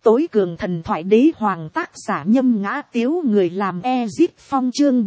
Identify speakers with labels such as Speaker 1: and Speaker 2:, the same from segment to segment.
Speaker 1: tối cường thần thoại đế hoàng tác giả Nhâm Ngã Tiếu, người làm Ezip Phong, chương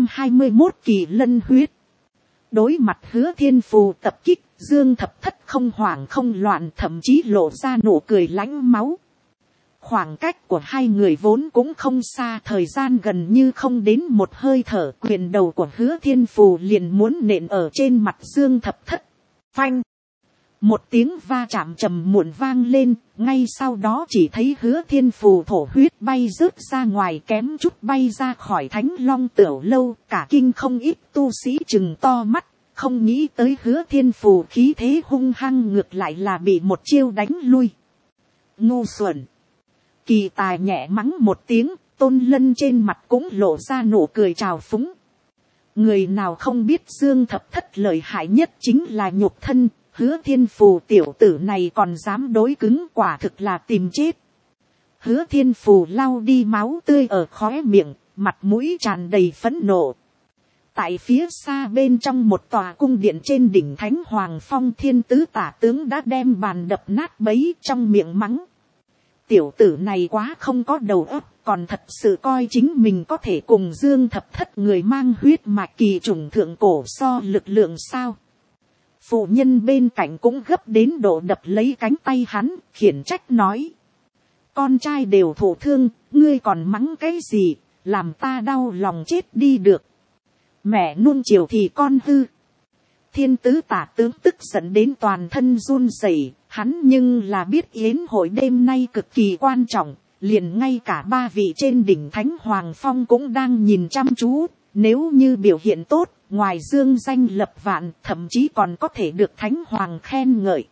Speaker 1: 421 kỳ lân huyết. Đối mặt Hứa Thiên Phù tập kích, Dương Thập Thất không hoảng không loạn, thậm chí lộ ra nụ cười lãnh máu. Khoảng cách của hai người vốn cũng không xa, thời gian gần như không đến một hơi thở, quyền đầu của Hứa Thiên Phù liền muốn nện ở trên mặt Dương Thập Thất. Phanh! Một tiếng va chạm trầm muộn vang lên, ngay sau đó chỉ thấy Hứa Thiên Phù thổ huyết bay rớt ra ngoài, kém chút bay ra khỏi Thánh Long Tiểu Lâu, cả kinh không ít tu sĩ trừng to mắt, không nghĩ tới Hứa Thiên Phù khí thế hung hăng ngược lại là bị một chiêu đánh lui. Ngu xuẩn! Kỳ Tài nhẹ mắng một tiếng, Tôn Lân trên mặt cũng lộ ra nụ cười trào phúng. Người nào không biết Dương Thập Thất lợi hại nhất chính là nhục thân, Hứa Thiên Phù tiểu tử này còn dám đối cứng, quả thực là tìm chết. Hứa Thiên Phù lau đi máu tươi ở khóe miệng, mặt mũi tràn đầy phẫn nộ. Tại phía xa bên trong một tòa cung điện trên đỉnh Thánh Hoàng Phong, Thiên Tứ Tả Tướng đã đem bàn đập nát bấy, trong miệng mắng. Tiểu tử này quá không có đầu óc, còn thật sự coi chính mình có thể cùng Dương Thập Thất người mang huyết mạch kỳ chủng thượng cổ so lực lượng sao. Phụ nhân bên cạnh cũng gấp đến độ đập lấy cánh tay hắn, khiển trách nói. Con trai đều thụ thương, ngươi còn mắng cái gì, làm ta đau lòng chết đi được. Mẹ nuông chiều thì con hư. Thiên Tứ Tả Tướng tức giận đến toàn thân run rẩy, hắn nhưng là biết yến hội đêm nay cực kỳ quan trọng, liền ngay cả ba vị trên đỉnh Thánh Hoàng Phong cũng đang nhìn chăm chú, nếu như biểu hiện tốt, ngoài dương danh lập vạn, thậm chí còn có thể được Thánh Hoàng khen ngợi.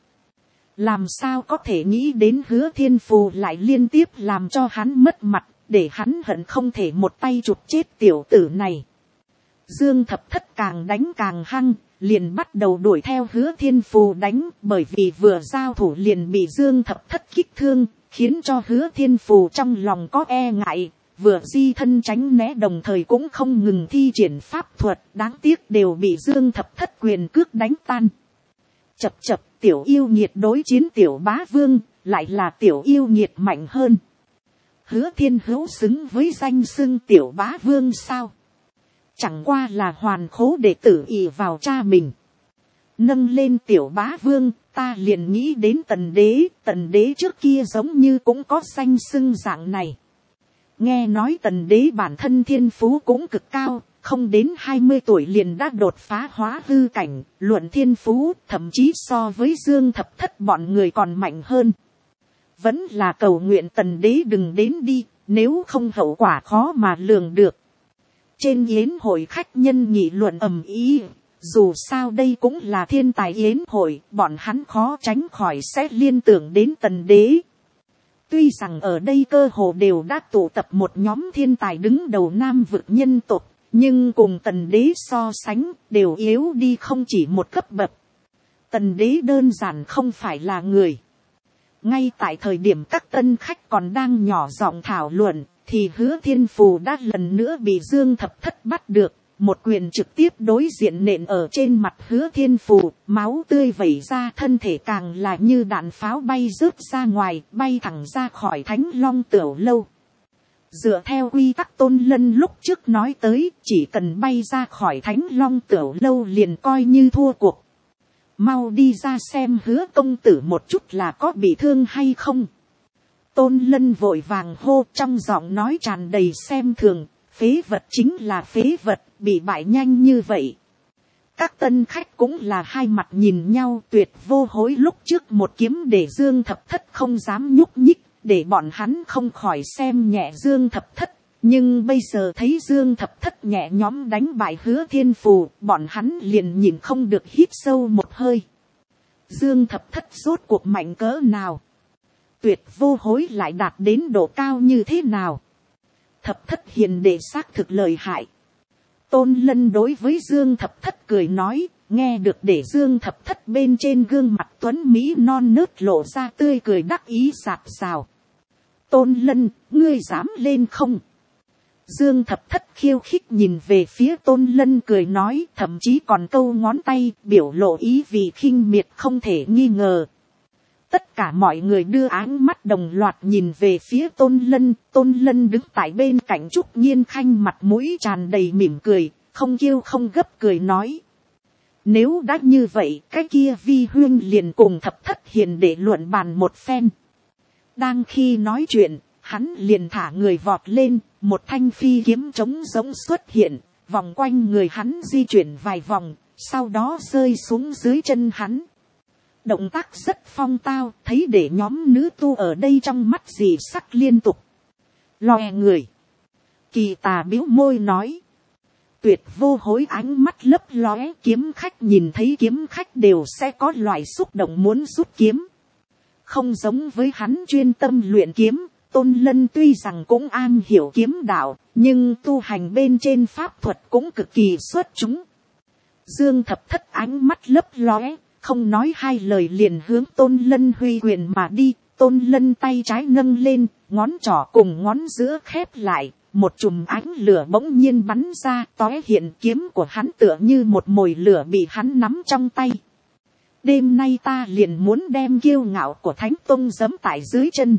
Speaker 1: Làm sao có thể nghĩ đến Hứa Thiên Phù lại liên tiếp làm cho hắn mất mặt, để hắn hận không thể một tay chụp chết tiểu tử này. Dương Thập Thất càng đánh càng hăng, liền bắt đầu đuổi theo Hứa Thiên Phù đánh, bởi vì vừa giao thủ liền bị Dương Thập Thất kích thương, khiến cho Hứa Thiên Phù trong lòng có e ngại, vừa di thân tránh né đồng thời cũng không ngừng thi triển pháp thuật, đáng tiếc đều bị Dương Thập Thất quyền cước đánh tan. Chập chập, tiểu yêu nghiệt đối chiến tiểu bá vương, lại là tiểu yêu nghiệt mạnh hơn. Hứa Thiên Hữu xứng với danh xưng tiểu bá vương sao? Chẳng qua là hoàn khố đệ tử ỷ vào cha mình. Nâng lên tiểu bá vương, ta liền nghĩ đến tần đế trước kia giống như cũng có danh xưng dạng này. Nghe nói tần đế bản thân thiên phú cũng cực cao, không đến 20 tuổi liền đã đột phá hóa hư cảnh, luận thiên phú thậm chí so với Dương Thập Thất bọn người còn mạnh hơn. Vẫn là cầu nguyện tần đế đừng đến đi, nếu không hậu quả khó mà lường được. Trên yến hội khách nhân nghị luận ầm ĩ, dù sao đây cũng là thiên tài yến hội, bọn hắn khó tránh khỏi sẽ liên tưởng đến tần đế. Tuy rằng ở đây cơ hồ đều đã tụ tập một nhóm thiên tài đứng đầu Nam vực nhân tộc, nhưng cùng tần đế so sánh đều yếu đi không chỉ một cấp bậc. Tần đế đơn giản không phải là người. Ngay tại thời điểm các tân khách còn đang nhỏ giọng thảo luận, thì Hứa Thiên Phù đã lần nữa bị Dương Thập Thất bắt được, một quyền trực tiếp đối diện nện ở trên mặt Hứa Thiên Phù, máu tươi vẩy ra, thân thể càng là như đạn pháo bay rớt ra ngoài, bay thẳng ra khỏi Thánh Long Tiểu Lâu. Dựa theo quy tắc Tôn Lân lúc trước nói tới, chỉ cần bay ra khỏi Thánh Long Tiểu Lâu liền coi như thua cuộc. Mau đi ra xem Hứa công tử một chút là có bị thương hay không. Tôn Lân vội vàng hô, trong giọng nói tràn đầy xem thường, phế vật chính là phế vật, bị bại nhanh như vậy. Các tân khách cũng là hai mặt nhìn nhau, Tuyệt Vô Hối lúc trước một kiếm để Dương Thập Thất không dám nhúc nhích, để bọn hắn không khỏi xem nhẹ Dương Thập Thất. Nhưng bây giờ thấy Dương Thập Thất nhẹ nhõm đánh bại Hứa Thiên Phù, bọn hắn liền nhìn không được hít sâu một hơi. Dương Thập Thất rốt cuộc mạnh cỡ nào? Tuyệt Vô Hối lại đạt đến độ cao như thế nào? Thập Thất hiền đệ xác thực lợi hại. Tôn Lân đối với Dương Thập Thất cười nói, nghe được để Dương Thập Thất bên trên gương mặt tuấn Mỹ non nớt lộ ra tươi cười đắc ý rạt rào. Tôn Lân, ngươi dám lên không? Dương Thập Thất khiêu khích nhìn về phía Tôn Lân cười nói, thậm chí còn câu ngón tay, biểu lộ ý vị khinh miệt không thể nghi ngờ. Tất cả mọi người đưa áng mắt đồng loạt nhìn về phía Tôn Lân đứng tại bên cạnh Trúc Nhiên Khanh, mặt mũi tràn đầy mỉm cười, không kêu không gấp cười nói. Nếu đã như vậy, cái kia Vi huynh liền cùng Thập Thất Hiền để luận bàn một phen. Đang khi nói chuyện, hắn liền thả người vọt lên, một thanh phi kiếm trống giống xuất hiện, vòng quanh người hắn di chuyển vài vòng, sau đó rơi xuống dưới chân hắn. Động tác rất phong tao, thấy để nhóm nữ tu ở đây trong mắt dị sắc liên tục. Lòe người. Kỳ Tà biếu môi nói. Tuyệt Vô Hối ánh mắt lấp lóe, kiếm khách nhìn thấy kiếm khách đều sẽ có loại xúc động muốn rút kiếm. Không giống với hắn chuyên tâm luyện kiếm, Tôn Lân tuy rằng cũng am hiểu kiếm đạo, nhưng tu hành bên trên pháp thuật cũng cực kỳ xuất chúng. Dương Thập Thất ánh mắt lấp lóe, không nói hai lời liền hướng Tôn Lân huy quyền mà đi. Tôn Lân tay trái nâng lên, ngón trỏ cùng ngón giữa khép lại, một chùm ánh lửa bỗng nhiên bắn ra, tóe hiện kiếm của hắn tựa như một mồi lửa bị hắn nắm trong tay. Đêm nay ta liền muốn đem kiêu ngạo của Thánh Tông giẫm tại dưới chân.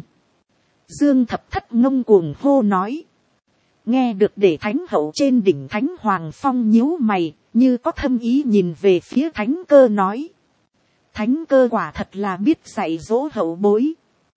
Speaker 1: Dương Thập Thất ngông cuồng hô nói. Nghe được để Thánh Hậu trên đỉnh Thánh Hoàng Phong nhíu mày, như có thâm ý nhìn về phía Thánh Cơ nói. Thánh Cơ quả thật là biết dạy dỗ hậu bối.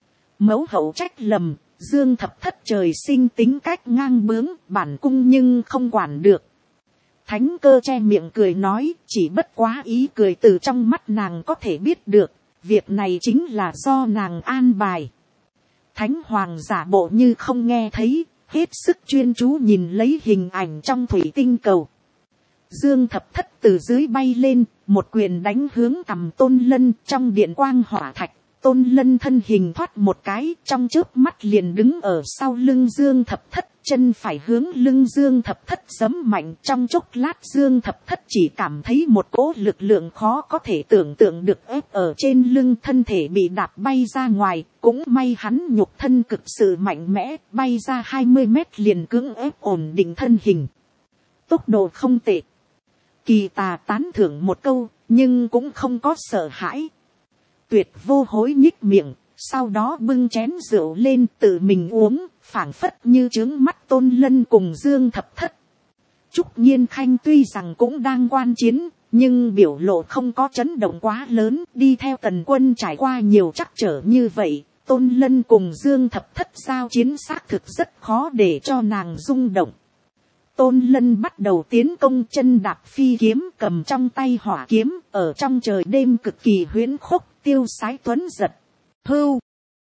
Speaker 1: Mẫu hậu trách lầm, Dương Thập Thất trời sinh tính cách ngang bướng, bản cung nhưng không quản được. Thánh Cơ che miệng cười nói, chỉ bất quá ý cười từ trong mắt nàng có thể biết được, việc này chính là do nàng an bài. Thánh Hoàng giả bộ như không nghe thấy, hết sức chuyên chú nhìn lấy hình ảnh trong thủy tinh cầu. Dương Thập Thất từ dưới bay lên, một quyền đánh hướng cằm Tôn Lân, trong điện quang hỏa thạch. Tôn Lân thân hình thoát một cái, trong chớp mắt liền đứng ở sau lưng Dương Thập Thất, chân phải hướng lưng Dương Thập Thất giẫm mạnh. Trong chốc lát Dương Thập Thất chỉ cảm thấy một cỗ lực lượng khó có thể tưởng tượng được ép ở trên lưng, thân thể bị đạp bay ra ngoài. Cũng may hắn nhục thân cực sự mạnh mẽ, bay ra 20 mét liền cưỡng ép ổn định thân hình. Tốc độ không tệ. Kỳ Tà tán thưởng một câu, nhưng cũng không có sợ hãi. Tuyệt Vô Hối nhích miệng, sau đó bưng chén rượu lên tự mình uống, phảng phất như trướng mắt Tôn Lân cùng Dương Thập Thất. Trúc Nhiên Khanh tuy rằng cũng đang quan chiến, nhưng biểu lộ không có chấn động quá lớn, đi theo Tần Quân trải qua nhiều trắc trở như vậy, Tôn Lân cùng Dương Thập Thất giao chiến xác thực rất khó để cho nàng rung động. Tôn Lân bắt đầu tiến công, chân đạp phi kiếm, cầm trong tay hỏa kiếm, ở trong trời đêm cực kỳ huyễn khốc, tiêu sái tuấn giật. Hưu!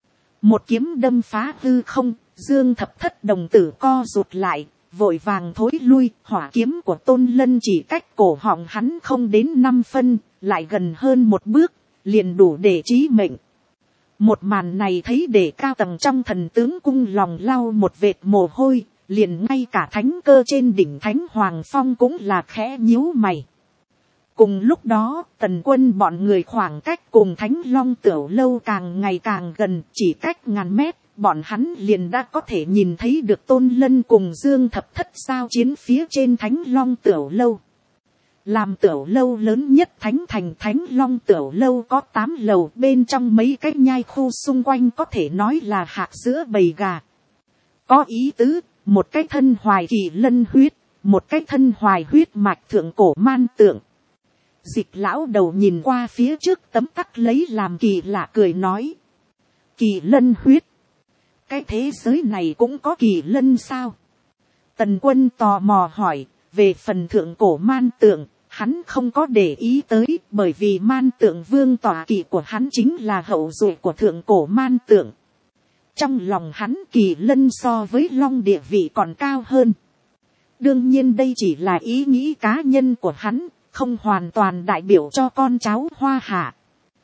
Speaker 1: Một kiếm đâm phá hư không, Dương Thập Thất đồng tử co rụt lại, vội vàng thối lui. Hỏa kiếm của Tôn Lân chỉ cách cổ họng hắn không đến 5 phân, lại gần hơn một bước, liền đủ để chí mệnh. Một màn này thấy để cao tầng trong Thần Tướng Cung lòng lau một vệt mồ hôi, liền ngay cả Thánh Cơ trên đỉnh Thánh Hoàng Phong cũng là khẽ nhíu mày. Cùng lúc đó, Tần Quân bọn người khoảng cách cùng Thánh Long Tửu Lâu càng ngày càng gần, chỉ cách ngàn mét, bọn hắn liền đã có thể nhìn thấy được Tôn Lân cùng Dương Thập Thất giao chiến phía trên Thánh Long Tửu Lâu. Làm Tửu Lâu lớn nhất Thánh Thành, Thánh Long Tửu Lâu có 8 lầu, bên trong mấy cái nhai khu xung quanh có thể nói là hạc giữa bầy gà. Có ý tứ, một cái thân hoài Kỳ Lân huyết, một cái thân hoài huyết mạch thượng cổ man tượng. Dịch lão đầu nhìn qua phía trước tấm tắc lấy làm kỳ lạ cười nói. Kỳ Lân huyết. Cái thế giới này cũng có Kỳ Lân sao? Tần Quân tò mò hỏi. Về phần thượng cổ man tượng, hắn không có để ý tới, bởi vì man tượng vương tọa kỵ của hắn chính là hậu duệ của thượng cổ man tượng. Trong lòng hắn Kỳ Lân so với Long địa vị còn cao hơn. Đương nhiên đây chỉ là ý nghĩ cá nhân của hắn, không hoàn toàn đại biểu cho con cháu Hoa Hạ.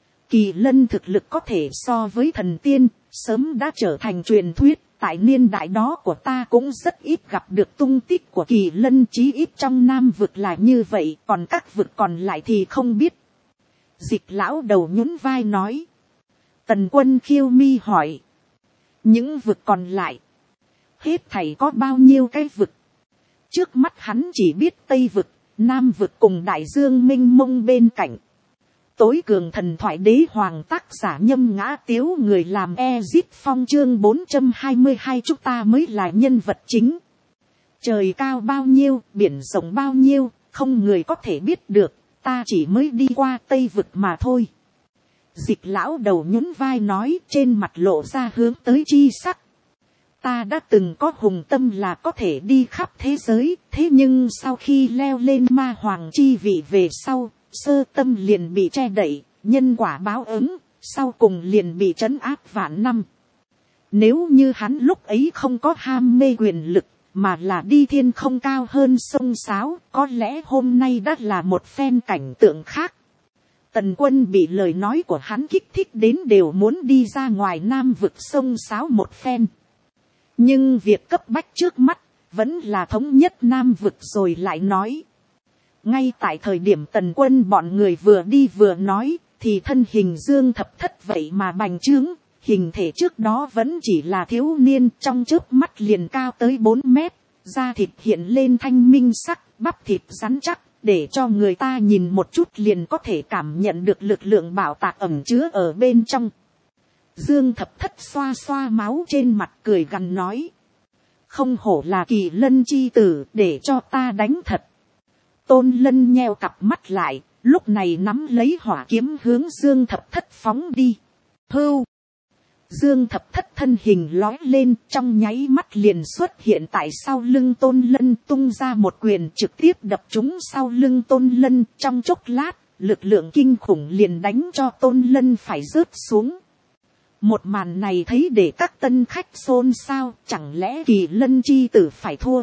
Speaker 1: Kỳ Lân thực lực có thể so với thần tiên, sớm đã trở thành truyền thuyết. Tại niên đại đó của ta cũng rất ít gặp được tung tích của Kỳ Lân, chí ít trong Nam vực là như vậy, còn các vực còn lại thì không biết. Dịch lão đầu nhún vai nói. Tần Quân khiêu mi hỏi. Những vực còn lại, hết thảy có bao nhiêu cái vực? Trước mắt hắn chỉ biết Tây vực, Nam vực cùng đại dương mênh mông bên cạnh. Tối cường thần thoại đế hoàng tác giả Nhâm Ngã Tiếu, người làm Ezip Phong. Chương 422 chúng ta mới là nhân vật chính. Trời cao bao nhiêu, biển rộng bao nhiêu, không người có thể biết được, ta chỉ mới đi qua Tây Vực mà thôi. Dịch lão đầu nhún vai nói, trên mặt lộ ra hướng tới chi sắc. Ta đã từng có hùng tâm là có thể đi khắp thế giới, thế nhưng sau khi leo lên ma hoàng chi vị về sau, sơ tâm liền bị che đậy, nhân quả báo ứng, sau cùng liền bị trấn áp vạn năm. Nếu như hắn lúc ấy không có ham mê quyền lực, mà là đi thiên không cao hơn sông Sáo, có lẽ hôm nay đã là một phen cảnh tượng khác. Tần Quân bị lời nói của hắn kích thích đến đều muốn đi ra ngoài Nam Vực sông Sáo một phen. Nhưng việc cấp bách trước mắt, vẫn là thống nhất Nam Vực rồi lại nói. Ngay tại thời điểm Tần Quân bọn người vừa đi vừa nói, thì thân hình Dương Thập Thất vậy mà bành trướng, hình thể trước đó vẫn chỉ là thiếu niên, trong chớp mắt liền cao tới 4 mét, da thịt hiện lên thanh minh sắc, bắp thịt rắn chắc, để cho người ta nhìn một chút liền có thể cảm nhận được lực lượng bảo tạc ẩn chứa ở bên trong. Dương Thập Thất xoa xoa máu trên mặt cười gằn nói. Không hổ là Kỳ Lân chi tử, để cho ta đánh thật. Tôn Lân nheo cặp mắt lại, lúc này nắm lấy hỏa kiếm hướng Dương Thập Thất phóng đi. Hưu! Dương Thập Thất thân hình lói lên, trong nháy mắt liền xuất hiện tại sau lưng Tôn Lân, tung ra một quyền trực tiếp đập trúng sau lưng Tôn Lân. Trong chốc lát, lực lượng kinh khủng liền đánh cho Tôn Lân phải rớt xuống. Một màn này thấy để các tân khách xôn xao, chẳng lẽ Kỳ Lân chi tử phải thua.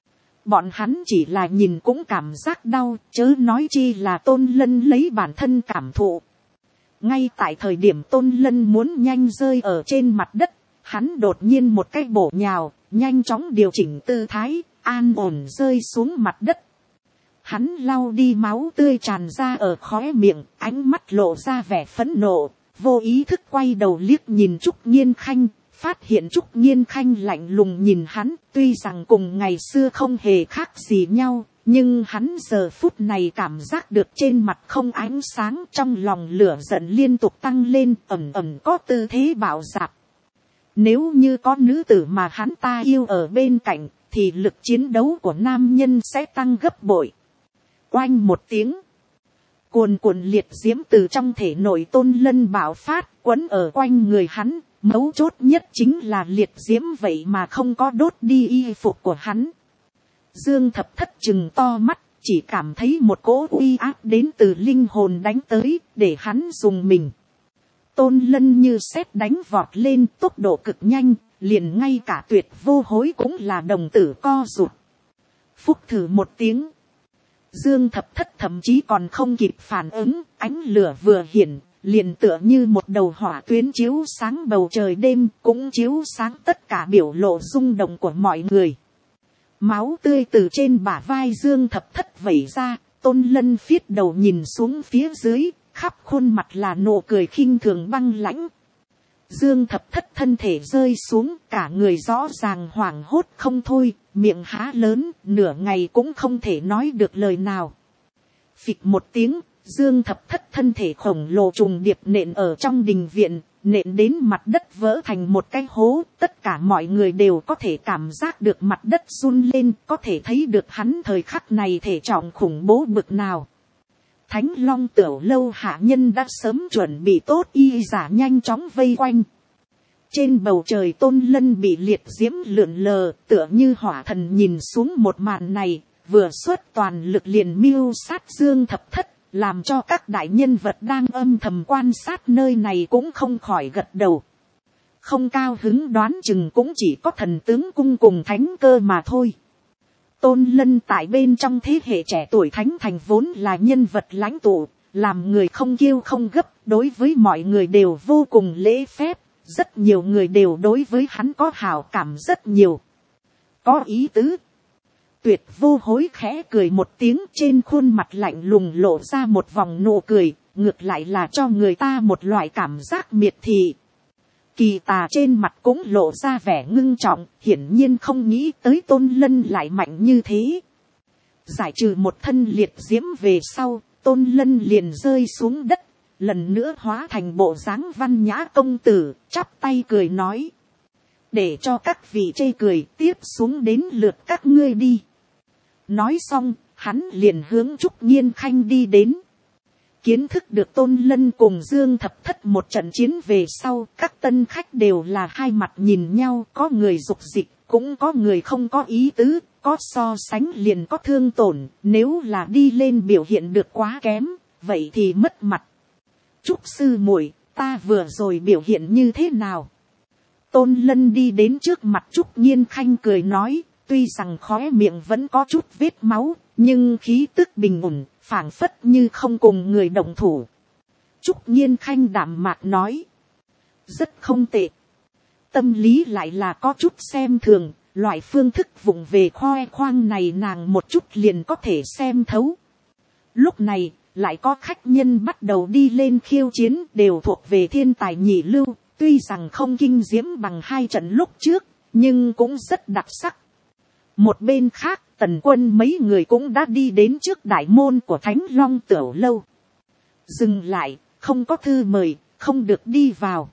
Speaker 1: Bọn hắn chỉ là nhìn cũng cảm giác đau, chớ nói chi là Tôn Lân lấy bản thân cảm thụ. Ngay tại thời điểm Tôn Lân muốn nhanh rơi ở trên mặt đất, hắn đột nhiên một cái bổ nhào, nhanh chóng điều chỉnh tư thái, an ổn rơi xuống mặt đất. Hắn lau đi máu tươi tràn ra ở khóe miệng, ánh mắt lộ ra vẻ phẫn nộ, vô ý thức quay đầu liếc nhìn Trúc Nghiên Khanh, phát hiện Trúc Nghiên Khanh lạnh lùng nhìn hắn, tuy rằng cùng ngày xưa không hề khác gì nhau, nhưng hắn giờ phút này cảm giác được trên mặt không ánh sáng, trong lòng lửa giận liên tục tăng lên, ẩn ẩn có tư thế bạo dạn. Nếu như có nữ tử mà hắn ta yêu ở bên cạnh, thì lực chiến đấu của nam nhân sẽ tăng gấp bội. Oanh một tiếng, cuồn cuộn liệt diễm từ trong thể nội Tôn Lân bạo phát, quấn ở quanh người hắn. Mấu chốt nhất chính là liệt diễm vậy mà không có đốt đi y phục của hắn. Dương Thập Thất chừng to mắt, chỉ cảm thấy một cỗ uy áp đến từ linh hồn đánh tới, để hắn dùng mình. Tôn Lân như sét đánh vọt lên, tốc độ cực nhanh, liền ngay cả Tuyệt Vô Hối cũng là đồng tử co rụt. Phúc thử một tiếng. Dương Thập Thất thậm chí còn không kịp phản ứng, ánh lửa vừa hiển, liền tựa như một đầu hỏa tuyến chiếu sáng bầu trời đêm, cũng chiếu sáng tất cả biểu lộ rung động của mọi người. Máu tươi từ trên bả vai Dương Thập Thất vẩy ra, Tôn Lân phiết đầu nhìn xuống phía dưới, khắp khuôn mặt là nụ cười khinh thường băng lãnh. Dương Thập Thất thân thể rơi xuống, cả người rõ ràng hoảng hốt không thôi, miệng há lớn, nửa ngày cũng không thể nói được lời nào. Phịch một tiếng, Dương Thập Thất thân thể khổng lồ trùng điệp nện ở trong đình viện, nện đến mặt đất vỡ thành một cái hố. Tất cả mọi người đều có thể cảm giác được mặt đất run lên, có thể thấy được hắn thời khắc này thể trọng khủng bố bực nào. Thánh Long Tiểu Lâu hạ nhân đã sớm chuẩn bị tốt y giả nhanh chóng vây quanh. Trên bầu trời Tôn Lân bị liệt diễm lượn lờ, tựa như hỏa thần nhìn xuống một màn này, vừa xuất toàn lực liền mưu sát Dương Thập Thất, làm cho các đại nhân vật đang âm thầm quan sát nơi này cũng không khỏi gật đầu. Không cao hứng đoán chừng cũng chỉ có Thần Tướng Cung cùng Thánh Cơ mà thôi. Tôn Lân tại bên trong thế hệ trẻ tuổi Thánh Thành vốn là nhân vật lãnh tụ, làm người không kiêu không gấp, đối với mọi người đều vô cùng lễ phép, rất nhiều người đều đối với hắn có hảo cảm rất nhiều. Có ý tứ. Tuyệt Vô Hối khẽ cười một tiếng, trên khuôn mặt lạnh lùng lộ ra một vòng nụ cười, ngược lại là cho người ta một loại cảm giác miệt thị. Kỳ Tà trên mặt cũng lộ ra vẻ ngưng trọng, hiển nhiên không nghĩ tới Tôn Lân lại mạnh như thế. Giải trừ một thân liệt diễm về sau, Tôn Lân liền rơi xuống đất, lần nữa hóa thành bộ dáng văn nhã công tử, chắp tay cười nói, để cho các vị chê cười, tiếp xuống đến lượt các ngươi đi. Nói xong, hắn liền hướng Trúc Nghiên Khanh đi đến. Kiến thức được Tôn Lân cùng Dương Thập Thất một trận chiến về sau, các tân khách đều là hai mặt nhìn nhau, có người dục dịch, cũng có người không có ý tứ, có so sánh liền có thương tổn, nếu là đi lên biểu hiện được quá kém, vậy thì mất mặt. Trúc sư muội, ta vừa rồi biểu hiện như thế nào? Tôn Lân đi đến trước mặt Trúc Nghiên Khanh cười nói, tuy rằng khóe miệng vẫn có chút vết máu, nhưng khí tức bình ổn, phảng phất như không cùng người đồng thủ. Trúc Nghiên Khanh đạm mạc nói, rất không tệ. Tâm lý lại là có chút xem thường, loại phương thức vụng về khoe khoang này nàng một chút liền có thể xem thấu. Lúc này, lại có khách nhân bắt đầu đi lên khiêu chiến, đều thuộc về thiên tài nhị lưu, tuy rằng không kinh diễm bằng hai trận lúc trước, nhưng cũng rất đặc sắc. Một bên khác, Tần Quân mấy người cũng đã đi đến trước đại môn của Thánh Long Tiểu Lâu. Dừng lại, không có thư mời, không được đi vào.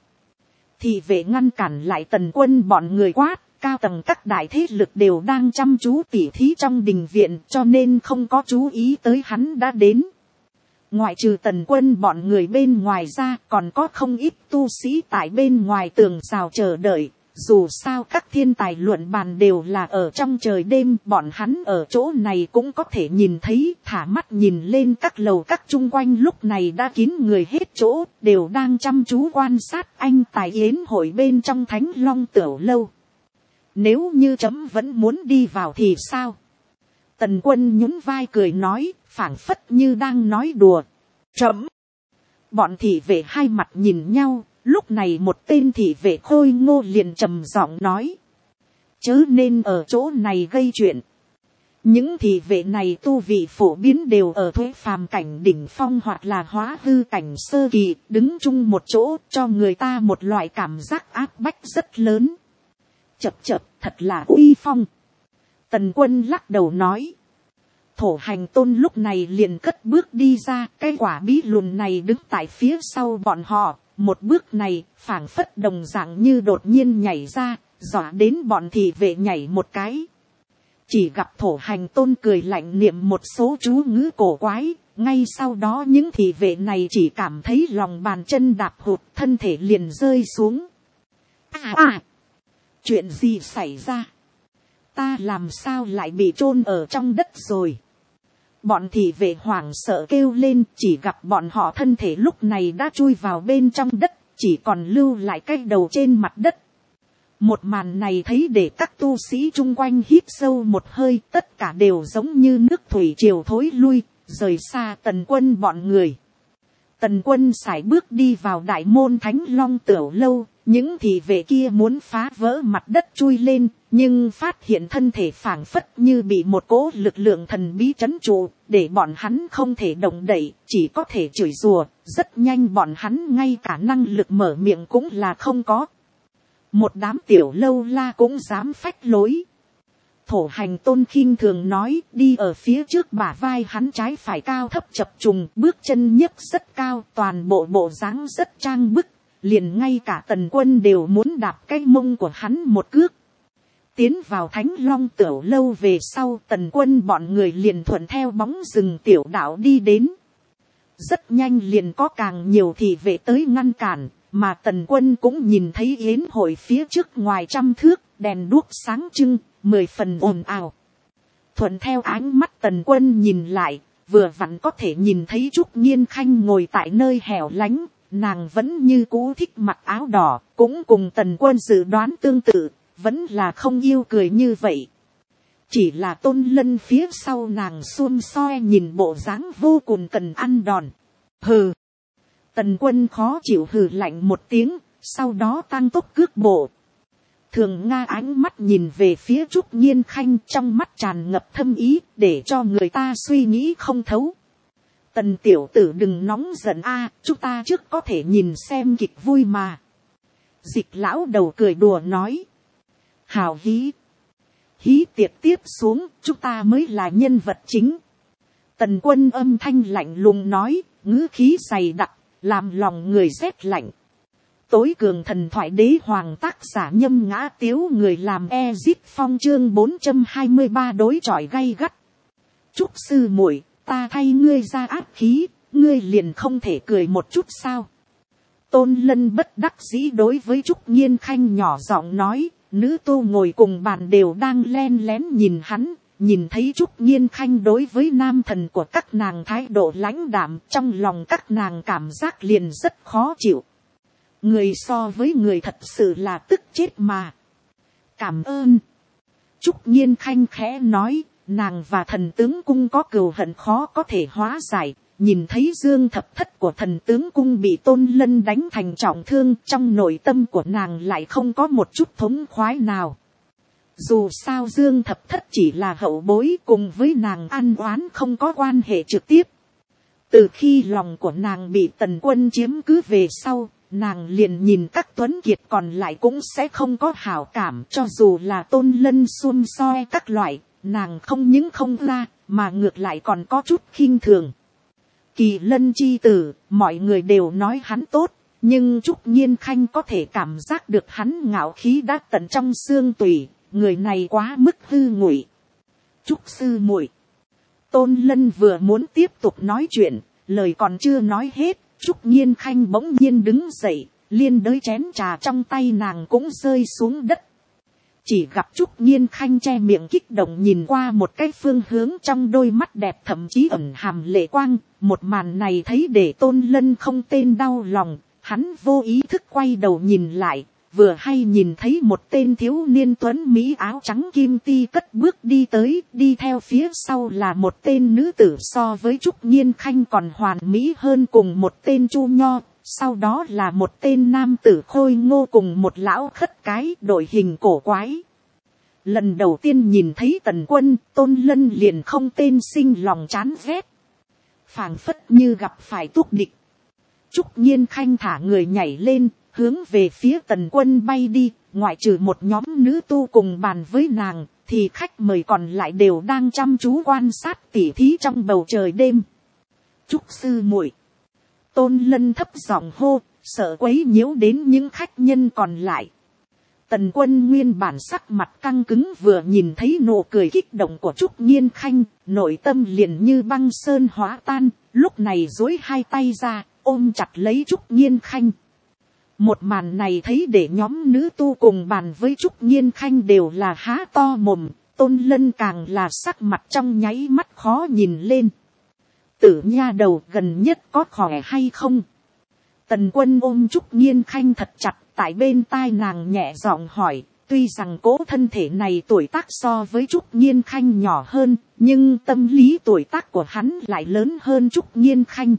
Speaker 1: Thị vệ ngăn cản lại Tần Quân bọn người quát, cao tầng các đại thế lực đều đang chăm chú tỉ thí trong đình viện, cho nên không có chú ý tới hắn đã đến. Ngoại trừ Tần Quân bọn người bên ngoài ra, còn có không ít tu sĩ tại bên ngoài tường rào chờ đợi. Dù sao các thiên tài luận bàn đều là ở trong trời đêm, bọn hắn ở chỗ này cũng có thể nhìn thấy, thả mắt nhìn lên các lầu các chung quanh lúc này đã kín người hết chỗ, đều đang chăm chú quan sát anh tài yến hội bên trong Thánh Long Tiểu Lâu. Nếu như chấm vẫn muốn đi vào thì sao? Tần Quân nhún vai cười nói, phảng phất như đang nói đùa. Chấm. Bọn thị vệ hai mặt nhìn nhau. Lúc này một tên thị vệ khôi ngô liền trầm giọng nói, chớ nên ở chỗ này gây chuyện. Những thị vệ này tu vị phổ biến đều ở thuế phàm cảnh đỉnh phong hoặc là hóa hư cảnh sơ kỳ, đứng chung một chỗ cho người ta một loại cảm giác áp bách rất lớn. Chập chập, thật là uy phong. Tần Quân lắc đầu nói. Thổ Hành Tôn lúc này liền cất bước đi ra, cái quả bí lùn này đứng tại phía sau bọn họ. Một bước này, phảng phất đồng dạng như đột nhiên nhảy ra, dọa đến bọn thị vệ nhảy một cái. Chỉ gặp Thổ Hành Tôn cười lạnh niệm một số chú ngữ cổ quái, ngay sau đó những thị vệ này chỉ cảm thấy lòng bàn chân đạp hụt, thân thể liền rơi xuống. Chuyện gì xảy ra? Ta làm sao lại bị chôn ở trong đất rồi? Bọn thị vệ hoảng sợ kêu lên, chỉ gặp bọn họ thân thể lúc này đã chui vào bên trong đất, chỉ còn lưu lại cái đầu trên mặt đất. Một màn này thấy để các tu sĩ chung quanh hít sâu một hơi, tất cả đều giống như nước thủy triều thối lui, rời xa Tần Quân bọn người. Tần Quân sải bước đi vào đại môn Thánh Long Tiểu Lâu, những thị vệ kia muốn phá vỡ mặt đất chui lên, nhưng phát hiện thân thể phảng phất như bị một cỗ lực lượng thần bí trấn trụ, để bọn hắn không thể động đậy, chỉ có thể chửi rủa. Rất nhanh bọn hắn ngay cả năng lực mở miệng cũng là không có. Một đám tiểu lâu la cũng dám phách lối. Thổ Hành Tôn khinh thường nói, đi ở phía trước bả vai hắn trái phải cao thấp chập trùng, bước chân nhấc rất cao, toàn bộ bộ dáng rất trang bức, liền ngay cả Tần Quân đều muốn đạp cái mông của hắn một cước. Tiến vào Thánh Long Tiểu Lâu về sau, Tần Quân bọn người liền thuận theo bóng rừng tiểu đạo đi đến. Rất nhanh liền có càng nhiều thị vệ tới ngăn cản, mà Tần Quân cũng nhìn thấy yến hội phía trước ngoài trăm thước, đèn đuốc sáng trưng, 10 phần ồn ào. Thuận theo ánh mắt Tần Quân nhìn lại, vừa vặn có thể nhìn thấy Trúc Nghiên Khanh ngồi tại nơi hẻo lánh, nàng vẫn như cũ thích mặc áo đỏ, cũng cùng Tần Quân dự đoán tương tự, vẫn là không yêu cười như vậy. Chỉ là Tôn Lân phía sau nàng xuôm soi nhìn bộ dáng vô cùng cần ăn đòn. Hừ. Tần Quân khó chịu hừ lạnh một tiếng, sau đó tăng tốc cước bộ. Thường Nga ánh mắt nhìn về phía Trúc Nghiên Khanh, trong mắt tràn ngập thâm ý, để cho người ta suy nghĩ không thấu. Tần tiểu tử đừng nóng giận a, chúng ta trước có thể nhìn xem kịch vui mà. Dịch lão đầu cười đùa nói. Hào hí. Hí tiệc tiếp xuống, chúng ta mới là nhân vật chính. Tần Quân âm thanh lạnh lùng nói, ngữ khí dày đặc, làm lòng người rét lạnh. Tối cường thần thoại đế hoàng tác giả Nhâm Ngã Tiếu, người làm Ezip Phong, chương 423 đối chọi gay gắt. Trúc sư muội, ta thay ngươi ra áp khí, ngươi liền không thể cười một chút sao? Tôn Lân bất đắc dĩ đối với Trúc Nhiên Khanh nhỏ giọng nói. Nữ tu ngồi cùng bàn đều đang len lén nhìn hắn, nhìn thấy Trúc Nhiên Khanh đối với nam thần của các nàng thái độ lãnh đạm, trong lòng các nàng cảm giác liền rất khó chịu. Người so với người thật sự là tức chết mà. Cảm ơn. Trúc Nhiên Khanh khẽ nói, nàng và thần tướng cung có cừu hận khó có thể hóa giải. Nhìn thấy Dương Thập Thất của thần tướng cung bị Tôn Lân đánh thành trọng thương, trong nội tâm của nàng lại không có một chút thống khoái nào. Dù sao Dương Thập Thất chỉ là hậu bối, cùng với nàng ăn oán không có quan hệ trực tiếp. Từ khi lòng của nàng bị Tần Quân chiếm cứ về sau, nàng liền nhìn các tuấn kiệt còn lại cũng sẽ không có hảo cảm, cho dù là Tôn Lân xum soi các loại, nàng không những không ra, mà ngược lại còn có chút khinh thường. Kỳ Lân chi tử, mọi người đều nói hắn tốt, nhưng Trúc Nhiên Khanh có thể cảm giác được hắn ngạo khí đã tận trong xương tủy, người này quá mức hư ngụy. Trúc sư muội, Tôn Lân vừa muốn tiếp tục nói chuyện, lời còn chưa nói hết, Trúc Nhiên Khanh bỗng nhiên đứng dậy, liên đới chén trà trong tay nàng cũng rơi xuống đất. Chỉ gặp Trúc Nhiên Khanh che miệng kích động nhìn qua một cái phương hướng, trong đôi mắt đẹp thậm chí ẩn hàm lệ quang. Một màn này thấy để Tôn Lân không tên đau lòng, hắn vô ý thức quay đầu nhìn lại, vừa hay nhìn thấy một tên thiếu niên tuấn Mỹ áo trắng kim ti cất bước đi tới, đi theo phía sau là một tên nữ tử so với Trúc Nhiên Khanh còn hoàn mỹ hơn cùng một tên chu nho. Sau đó là một tên nam tử khôi ngô cùng một lão khất cái đội hình cổ quái. Lần đầu tiên nhìn thấy Tần Quân, Tôn Lân liền không tên sinh lòng chán ghét. Phảng phất như gặp phải túc địch. Trúc Nhiên Khanh thả người nhảy lên, hướng về phía Tần Quân bay đi, ngoại trừ một nhóm nữ tu cùng bàn với nàng, thì khách mời còn lại đều đang chăm chú quan sát tỉ thí trong bầu trời đêm. Trúc sư muội, Tôn Lân thấp giọng hô, sợ quấy nhiễu đến những khách nhân còn lại. Tần Quân nguyên bản sắc mặt căng cứng, vừa nhìn thấy nụ cười kích động của Trúc Nhiên Khanh, nội tâm liền như băng sơn hóa tan, lúc này duỗi hai tay ra, ôm chặt lấy Trúc Nhiên Khanh. Một màn này thấy để nhóm nữ tu cùng bàn với Trúc Nhiên Khanh đều là há to mồm, Tôn Lân càng là sắc mặt trong nháy mắt khó nhìn lên. Tử nha đầu, gần nhất có khỏe hay không? Tần Quân ôm Trúc Nhiên Khanh thật chặt, tại bên tai nàng nhẹ giọng hỏi, tuy rằng cố thân thể này tuổi tác so với Trúc Nhiên Khanh nhỏ hơn, nhưng tâm lý tuổi tác của hắn lại lớn hơn Trúc Nhiên Khanh.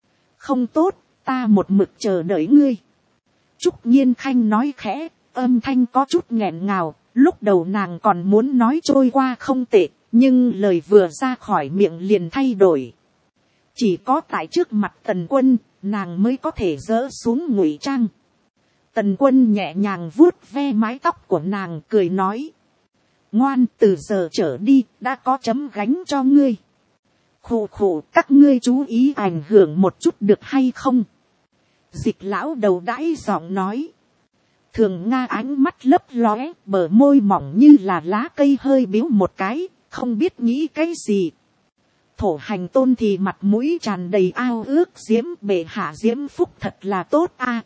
Speaker 1: Không tốt, ta một mực chờ đợi ngươi. Trúc Nhiên Khanh nói khẽ, âm thanh có chút nghẹn ngào, lúc đầu nàng còn muốn nói trôi qua không tệ, nhưng lời vừa ra khỏi miệng liền thay đổi. Chỉ có tại trước mặt Tần Quân, nàng mới có thể dỡ xuống ngụy trang. Tần Quân nhẹ nhàng vuốt ve mái tóc của nàng, cười nói. Ngoan, từ giờ trở đi, đã có chấm gánh cho ngươi. Khụ khụ, các ngươi chú ý ảnh hưởng một chút được hay không? Dịch lão đầu đãi giọng nói. Thường Nga ánh mắt lấp lóe, bờ môi mỏng như là lá cây hơi biếu một cái, không biết nghĩ cái gì. Thổ Hành Tôn thì mặt mũi tràn đầy ao ước, diễm bệ hạ diễm phúc thật là tốt a.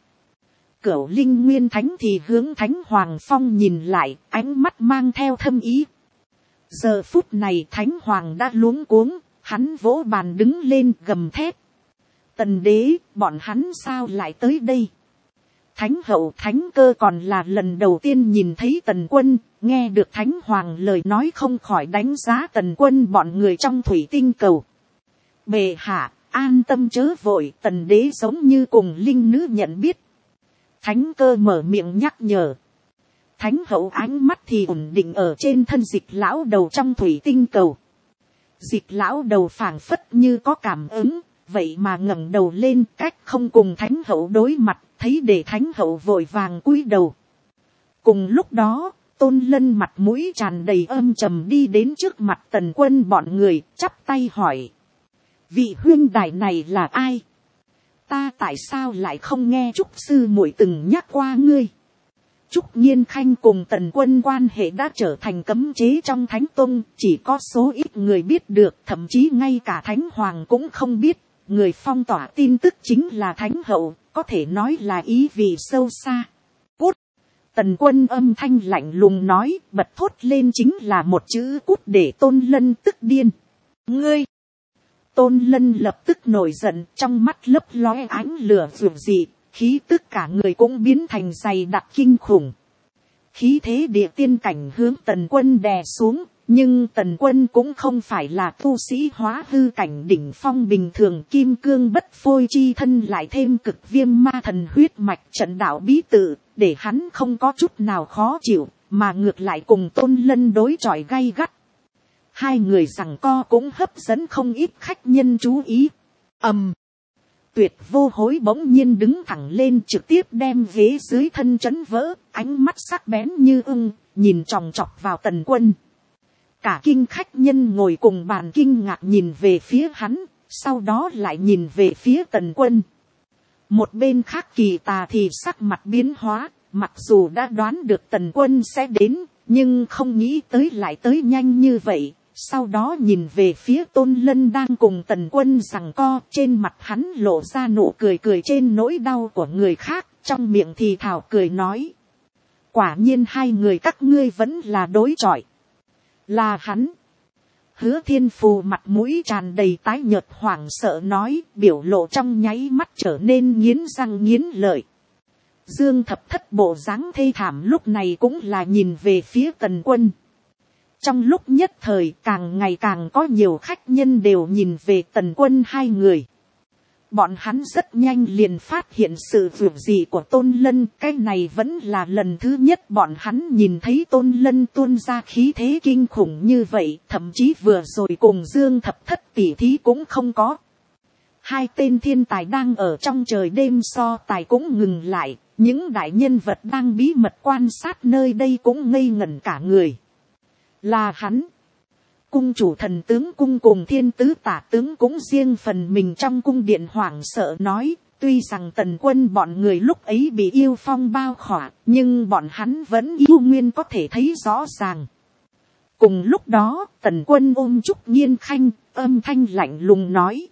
Speaker 1: Cửu Linh Nguyên Thánh thì hướng Thánh Hoàng Phong nhìn lại, ánh mắt mang theo thâm ý. Giờ phút này Thánh Hoàng đã luống cuống, hắn vỗ bàn đứng lên gầm thét. Tần đế, bọn hắn sao lại tới đây? Thánh hậu Thánh Cơ còn là lần đầu tiên nhìn thấy Tần Quân, nghe được Thánh Hoàng lời nói không khỏi đánh giá Tần Quân bọn người trong thủy tinh cầu. Bệ hạ, an tâm chớ vội, Tần đế giống như cùng linh nữ nhận biết. Thánh Cơ mở miệng nhắc nhở. Thánh hậu ánh mắt thì ổn định ở trên thân Dịch lão đầu trong thủy tinh cầu. Dịch lão đầu phảng phất như có cảm ứng, vậy mà ngẩng đầu lên, cách không cùng Thánh hậu đối mặt, thấy để Thánh hậu vội vàng cúi đầu. Cùng lúc đó, Tôn Lân mặt mũi tràn đầy âm trầm đi đến trước mặt Tần Quân bọn người, chắp tay hỏi. Vị huynh đài này là ai? ta tại sao lại không nghe Trúc sư muội từng nhắc qua ngươi. Trúc Nhiên Khanh cùng Tần Quân quan hệ đã trở thành cấm chế trong Thánh Tông, chỉ có số ít người biết được, thậm chí ngay cả Thánh Hoàng cũng không biết. Người phong tỏa tin tức chính là Thánh Hậu, có thể nói là ý vị sâu xa. Cút! Tần Quân âm thanh lạnh lùng nói, bật thốt lên chính là một chữ cút để Tôn Lân tức điên. Ngươi! Tôn Lân lập tức nổi giận, trong mắt lấp lóe ánh lửa rực dị, khí tức cả người cũng biến thành dày đặc kinh khủng. Khí thế địa tiên cảnh hướng Tần Quân đè xuống, nhưng Tần Quân cũng không phải là tu sĩ hóa hư cảnh đỉnh phong bình thường, kim cương bất phôi chi thân lại thêm cực viêm ma thần huyết mạch trận đạo bí tự, để hắn không có chút nào khó chịu, mà ngược lại cùng Tôn Lân đối chọi gay gắt. Hai người giằng co cũng hấp dẫn không ít khách nhân chú ý. Tuyệt vô hối bỗng nhiên đứng thẳng lên, trực tiếp đem ghế dưới thân chấn vỡ, ánh mắt sắc bén như ưng, nhìn chòng chọc vào Tần Quân. Cả kinh khách nhân ngồi cùng bàn kinh ngạc nhìn về phía hắn, sau đó lại nhìn về phía Tần Quân. Một bên khác Kỳ Tà thì sắc mặt biến hóa, mặc dù đã đoán được Tần Quân sẽ đến, nhưng không nghĩ tới lại tới nhanh như vậy. Sau đó nhìn về phía Tôn Lân đang cùng Tần Quân giằng co, trên mặt hắn lộ ra nụ cười cười trên nỗi đau của người khác, trong miệng thì thào cười nói. Quả nhiên hai người các ngươi vẫn là đối chọi. Là hắn. Hứa Thiên Phù mặt mũi tràn đầy tái nhợt hoảng sợ nói, biểu lộ trong nháy mắt trở nên nghiến răng nghiến lợi. Dương Thập Thất bộ dáng thê thảm lúc này cũng là nhìn về phía Tần Quân. Trong lúc nhất thời càng ngày càng có nhiều khách nhân đều nhìn về Tần Quân hai người. Bọn hắn rất nhanh liền phát hiện sự vượt dị của Tôn Lân. Cái này vẫn là lần thứ nhất bọn hắn nhìn thấy Tôn Lân tuôn ra khí thế kinh khủng như vậy. Thậm chí vừa rồi cùng Dương Thập Thất tỉ thí cũng không có. Hai tên thiên tài đang ở trong trời đêm so tài cũng ngừng lại. Những đại nhân vật đang bí mật quan sát nơi đây cũng ngây ngẩn cả người. Là hắn. Cung chủ Thần tướng cung cùng Thiên tứ tả tướng cũng riêng phần mình trong cung điện hoảng sợ nói, tuy rằng Tần Quân bọn người lúc ấy bị yêu phong bao khỏa, nhưng bọn hắn vẫn yêu nguyên có thể thấy rõ ràng. Cùng lúc đó, Tần Quân ôm Trúc Nhiên Khanh, âm thanh lạnh lùng nói.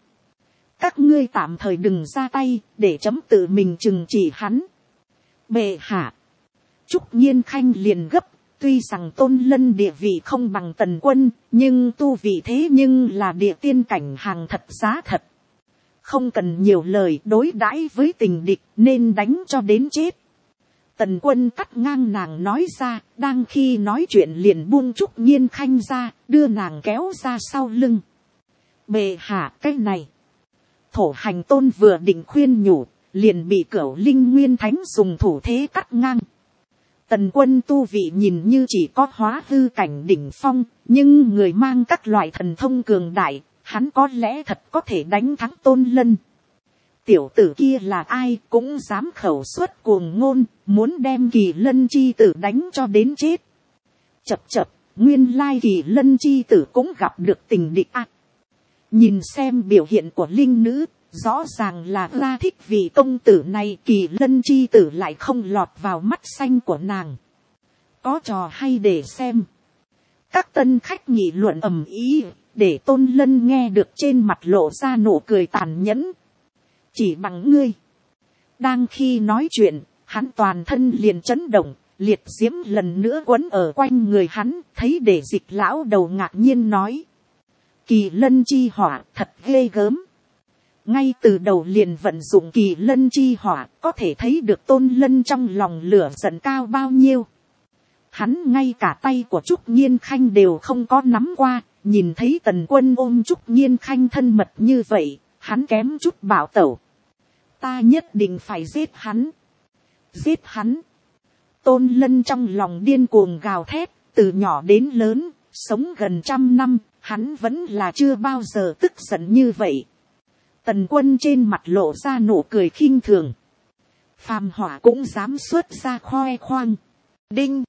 Speaker 1: Các ngươi tạm thời đừng ra tay, để chấm tự mình trừng trị hắn. Bệ hạ. Trúc Nhiên Khanh liền gấp. Tuy rằng Tôn Lân địa vị không bằng Tần Quân, nhưng tu vị thế nhưng là địa tiên cảnh hàng thật giá thật. Không cần nhiều lời, đối đãi với tình địch nên đánh cho đến chết. Tần Quân cắt ngang nàng nói ra, đang khi nói chuyện liền buông Trúc Nhiên Khanh ra, đưa nàng kéo ra sau lưng. Bệ hạ, cái này. Thổ Hành Tôn vừa định khuyên nhủ, liền bị Cửu Linh Nguyên Thánh dùng thủ thế cắt ngang. Tần Quân tu vị nhìn như chỉ có hóa hư cảnh đỉnh phong, nhưng người mang các loại thần thông cường đại, hắn có lẽ thật có thể đánh thắng Tôn Lân. Tiểu tử kia là ai cũng dám khẩu suất cuồng ngôn, muốn đem Kỳ Lân chi tử đánh cho đến chết. Chập chập, nguyên lai Kỳ Lân chi tử cũng gặp được tình địch ác. Nhìn xem biểu hiện của linh nữ, rõ ràng là la thích vị công tử này, Kỳ Lân chi tử lại không lọt vào mắt xanh của nàng. Có trò hay để xem. Các tân khách nghị luận ầm ĩ, để Tôn Lân nghe được trên mặt lộ ra nụ cười tàn nhẫn. Chỉ bằng ngươi. Đang khi nói chuyện, hắn toàn thân liền chấn động, liệt diễm lần nữa quấn ở quanh người hắn, thấy để Dịch lão đầu ngạc nhiên nói. Kỳ Lân chi hỏa thật ghê gớm. Ngay từ đầu liền vận dụng Kỳ Lân chi hỏa, có thể thấy được Tôn Lân trong lòng lửa giận cao bao nhiêu. Hắn ngay cả tay của Trúc Nhiên Khanh đều không có nắm qua, nhìn thấy Tần Quân ôm Trúc Nhiên Khanh thân mật như vậy, hắn kém chút bảo tẩu. Ta nhất định phải giết hắn. Giết hắn. Tôn Lân trong lòng điên cuồng gào thét, từ nhỏ đến lớn, sống gần 100 năm, hắn vẫn là chưa bao giờ tức giận như vậy. Tần Quân trên mặt lộ ra nụ cười khinh thường. Phàm hỏa cũng dám xuất ra khoe khoang. Đinh.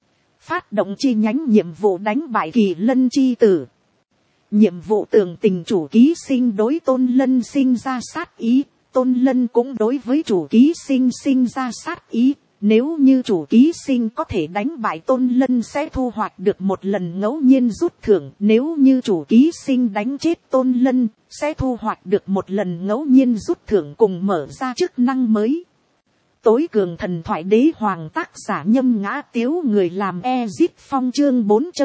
Speaker 1: Phát động chi nhánh nhiệm vụ đánh bại Kỳ Lân chi tử. Nhiệm vụ tường tình chủ ký sinh đối Tôn Lân sinh ra sát ý. Tôn Lân cũng đối với chủ ký sinh sinh ra sát ý. Nếu như chủ ký sinh có thể đánh bại Tôn Lân sẽ thu hoạch được một lần ngẫu nhiên rút thưởng. Nếu như chủ ký sinh đánh chết Tôn Lân sẽ thu hoạch được một lần ngẫu nhiên rút thưởng cùng mở ra chức năng mới. Tối cường thần thoại đế hoàng tác giả Nhâm Ngã Tiếu, người làm Ezip Phong chương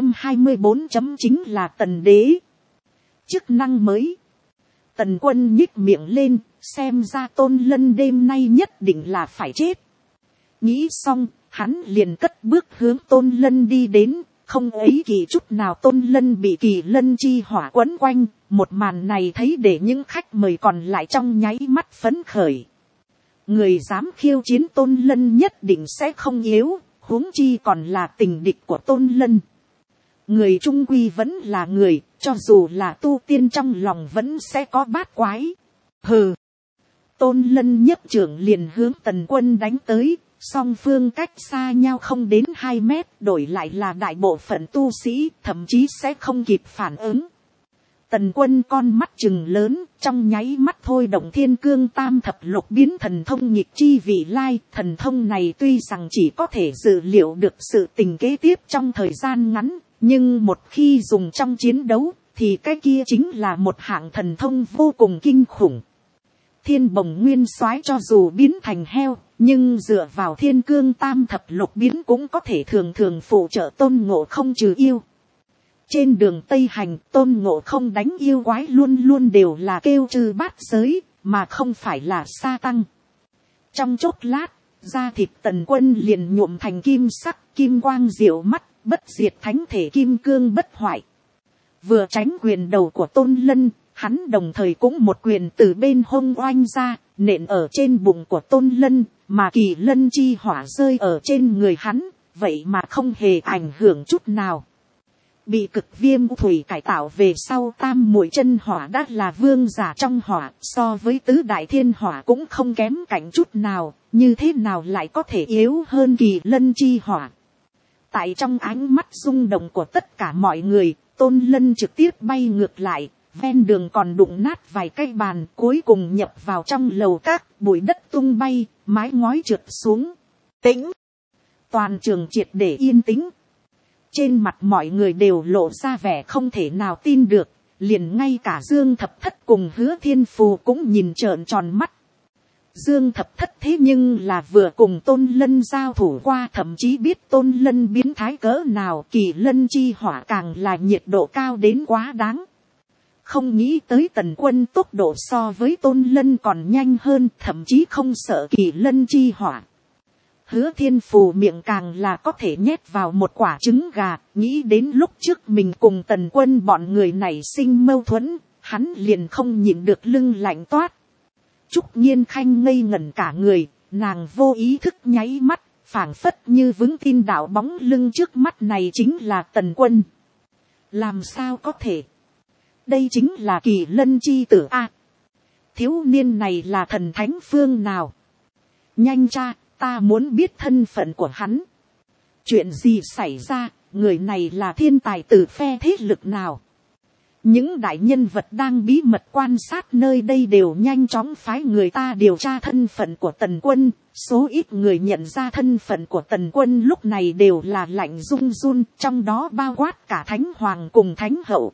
Speaker 1: 424 chính là tần đế. Chức năng mới. Tần Quân nhích miệng lên, xem ra Tôn Lân đêm nay nhất định là phải chết. Nghĩ xong, hắn liền cất bước hướng Tôn Lân đi đến, không ấy kỳ chút nào Tôn Lân bị kỳ lân chi hỏa quấn quanh, một màn này thấy để những khách mời còn lại trong nháy mắt phấn khởi. Người dám khiêu chiến Tôn Lân nhất định sẽ không yếu, huống chi còn là tình địch của Tôn Lân. Người trung quy vẫn là người, cho dù là tu tiên trong lòng vẫn sẽ có bát quái. Hừ. Tôn Lân nhấc trưởng liền hướng Tần Quân đánh tới, song phương cách xa nhau không đến 2 mét, đổi lại là đại bộ phận tu sĩ, thậm chí sẽ không kịp phản ứng. Tần Quân con mắt trừng lớn, trong nháy mắt thôi động thiên cương tam thập lục biến thần thông nghịch chi vị lai. Thần thông này tuy rằng chỉ có thể dự liệu được sự tình kế tiếp trong thời gian ngắn, nhưng một khi dùng trong chiến đấu, thì cái kia chính là một hạng thần thông vô cùng kinh khủng. Thiên bồng nguyên soái cho dù biến thành heo, nhưng dựa vào thiên cương tam thập lục biến cũng có thể thường thường phụ trợ Tôn Ngộ Không trừ yêu. Trên đường Tây Hành, Tôn Ngộ Không đánh yêu quái luôn luôn đều là kêu trừ bát giới, mà không phải là sa tăng. Trong chốc lát, da thịt Tần Quân liền nhuộm thành kim sắc, kim quang diệu mắt, bất diệt thánh thể kim cương bất hoại. Vừa tránh quyền đầu của Tôn Lân, hắn đồng thời cũng một quyền từ bên hông oanh ra, nện ở trên bụng của Tôn Lân, mà kỳ lân chi hỏa rơi ở trên người hắn, vậy mà không hề ảnh hưởng chút nào. Bị cực viêm thủy cải tạo về sau tam muội chân hỏa đã là vương giả trong hỏa, so với tứ đại thiên hỏa cũng không kém cạnh chút nào, như thế nào lại có thể yếu hơn kỳ lân chi hỏa. Tại trong ánh mắt rung động của tất cả mọi người, Tôn Lân trực tiếp bay ngược lại, ven đường còn đụng nát vài cái bàn, cuối cùng nhập vào trong lầu các, bụi đất tung bay, mái ngói trượt xuống. Tĩnh. Toàn trường triệt để yên tĩnh. Trên mặt mọi người đều lộ ra vẻ không thể nào tin được, liền ngay cả Dương Thập Thất cùng Hứa Thiên Phù cũng nhìn trợn tròn mắt. Dương Thập Thất thế nhưng là vừa cùng Tôn Lân giao thủ qua, thậm chí biết Tôn Lân biến thái cỡ nào, kỳ lân chi hỏa càng là nhiệt độ cao đến quá đáng. Không nghĩ tới Tần Quân tốc độ so với Tôn Lân còn nhanh hơn, thậm chí không sợ kỳ lân chi hỏa. Hứa Thiên Phù miệng càng là có thể nhét vào một quả trứng gà, nghĩ đến lúc trước mình cùng Tần Quân bọn người này sinh mâu thuẫn, hắn liền không nhịn được lưng lạnh toát. Trúc Nhiên Khanh ngây ngẩn cả người, nàng vô ý thức nháy mắt, phảng phất như vững tin đạo bóng lưng trước mắt này chính là Tần Quân. Làm sao có thể? Đây chính là kỳ lân chi tử a. Thiếu niên này là thần thánh phương nào? Nhanh cha, ta muốn biết thân phận của hắn. Chuyện gì xảy ra, người này là thiên tài từ phe thế lực nào? Những đại nhân vật đang bí mật quan sát nơi đây đều nhanh chóng phái người ta điều tra thân phận của Tần Quân. Số ít người nhận ra thân phận của Tần Quân lúc này đều là lạnh run run, trong đó bao quát cả Thánh Hoàng cùng Thánh Hậu.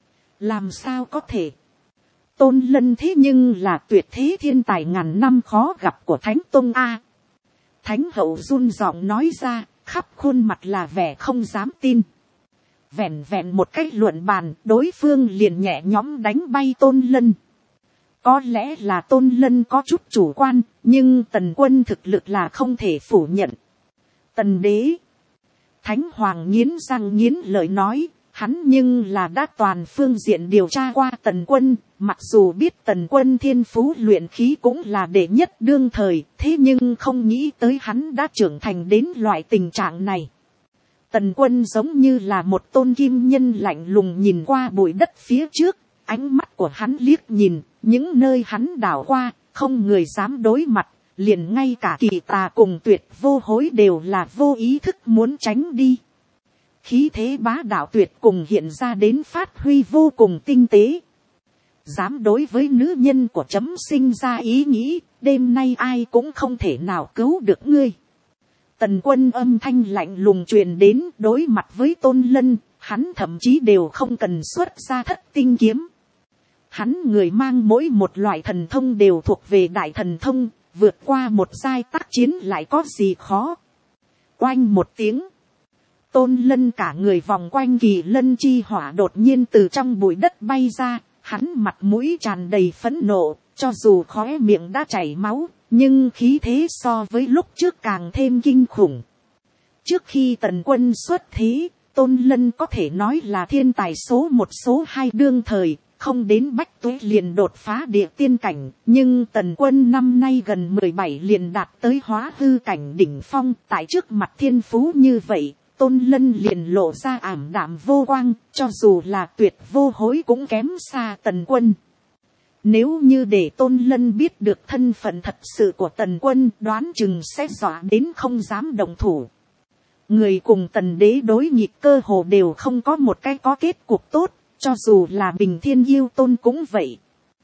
Speaker 1: Làm sao có thể? Tôn Lân thế nhưng là tuyệt thế thiên tài ngàn năm khó gặp của Thánh Tông A. Thánh Hậu run giọng nói ra, khắp khuôn mặt là vẻ không dám tin. Vẹn vẹn một cách luận bàn, đối phương liền nhẹ nhõm đánh bay Tôn Lân. Có lẽ là Tôn Lân có chút chủ quan, nhưng Tần Quân thực lực là không thể phủ nhận. Tần đế. Thánh Hoàng nghiến răng nghiến lợi nói, hắn nhưng là đã toàn phương diện điều tra qua Tần Quân, mặc dù biết Tần Quân thiên phú luyện khí cũng là đệ nhất đương thời, thế nhưng không nghĩ tới hắn đã trưởng thành đến loại tình trạng này. Tần Quân giống như là một tôn kim nhân lạnh lùng nhìn qua bụi đất phía trước, ánh mắt của hắn liếc nhìn, những nơi hắn đảo qua, không người dám đối mặt, liền ngay cả Kỳ Tà cùng Tuyệt Vô Hối đều là vô ý thức muốn tránh đi. Khí thế bá đạo tuyệt cùng hiện ra đến phát huy vô cùng tinh tế. dám đối với nữ nhân của chấm sinh ra ý nghĩ, đêm nay ai cũng không thể nào cứu được ngươi. Tần Quân âm thanh lạnh lùng truyền đến, đối mặt với Tôn Lân, hắn thậm chí đều không cần xuất ra thất tinh kiếm. Hắn người mang mỗi một loại thần thông đều thuộc về đại thần thông, vượt qua một giai tác chiến lại có gì khó. Oanh một tiếng, Tôn Lân cả người vòng quanh Kỳ Lân chi hỏa đột nhiên từ trong bụi đất bay ra, hắn mặt mũi tràn đầy phẫn nộ, cho dù khóe miệng đã chảy máu, nhưng khí thế so với lúc trước càng thêm kinh khủng. Trước khi Tần Quân xuất thế, Tôn Lân có thể nói là thiên tài số một số hai đương thời, không đến bách tuế liền đột phá địa tiên cảnh, nhưng Tần Quân năm nay gần 17 liền đạt tới hóa hư cảnh đỉnh phong. Tại trước mặt thiên phú như vậy, Tôn Lân liền lộ ra ảm đạm vô quang, cho dù là Tuyệt Vô Hối cũng kém xa Tần Quân. Nếu như để Tôn Lân biết được thân phận thật sự của Tần Quân, đoán chừng sẽ dọa đến không dám động thủ. Người cùng Tần Đế đối nghịch cơ hồ đều không có một cái có kết cục tốt, cho dù là Bình Thiên Yêu Tôn cũng vậy.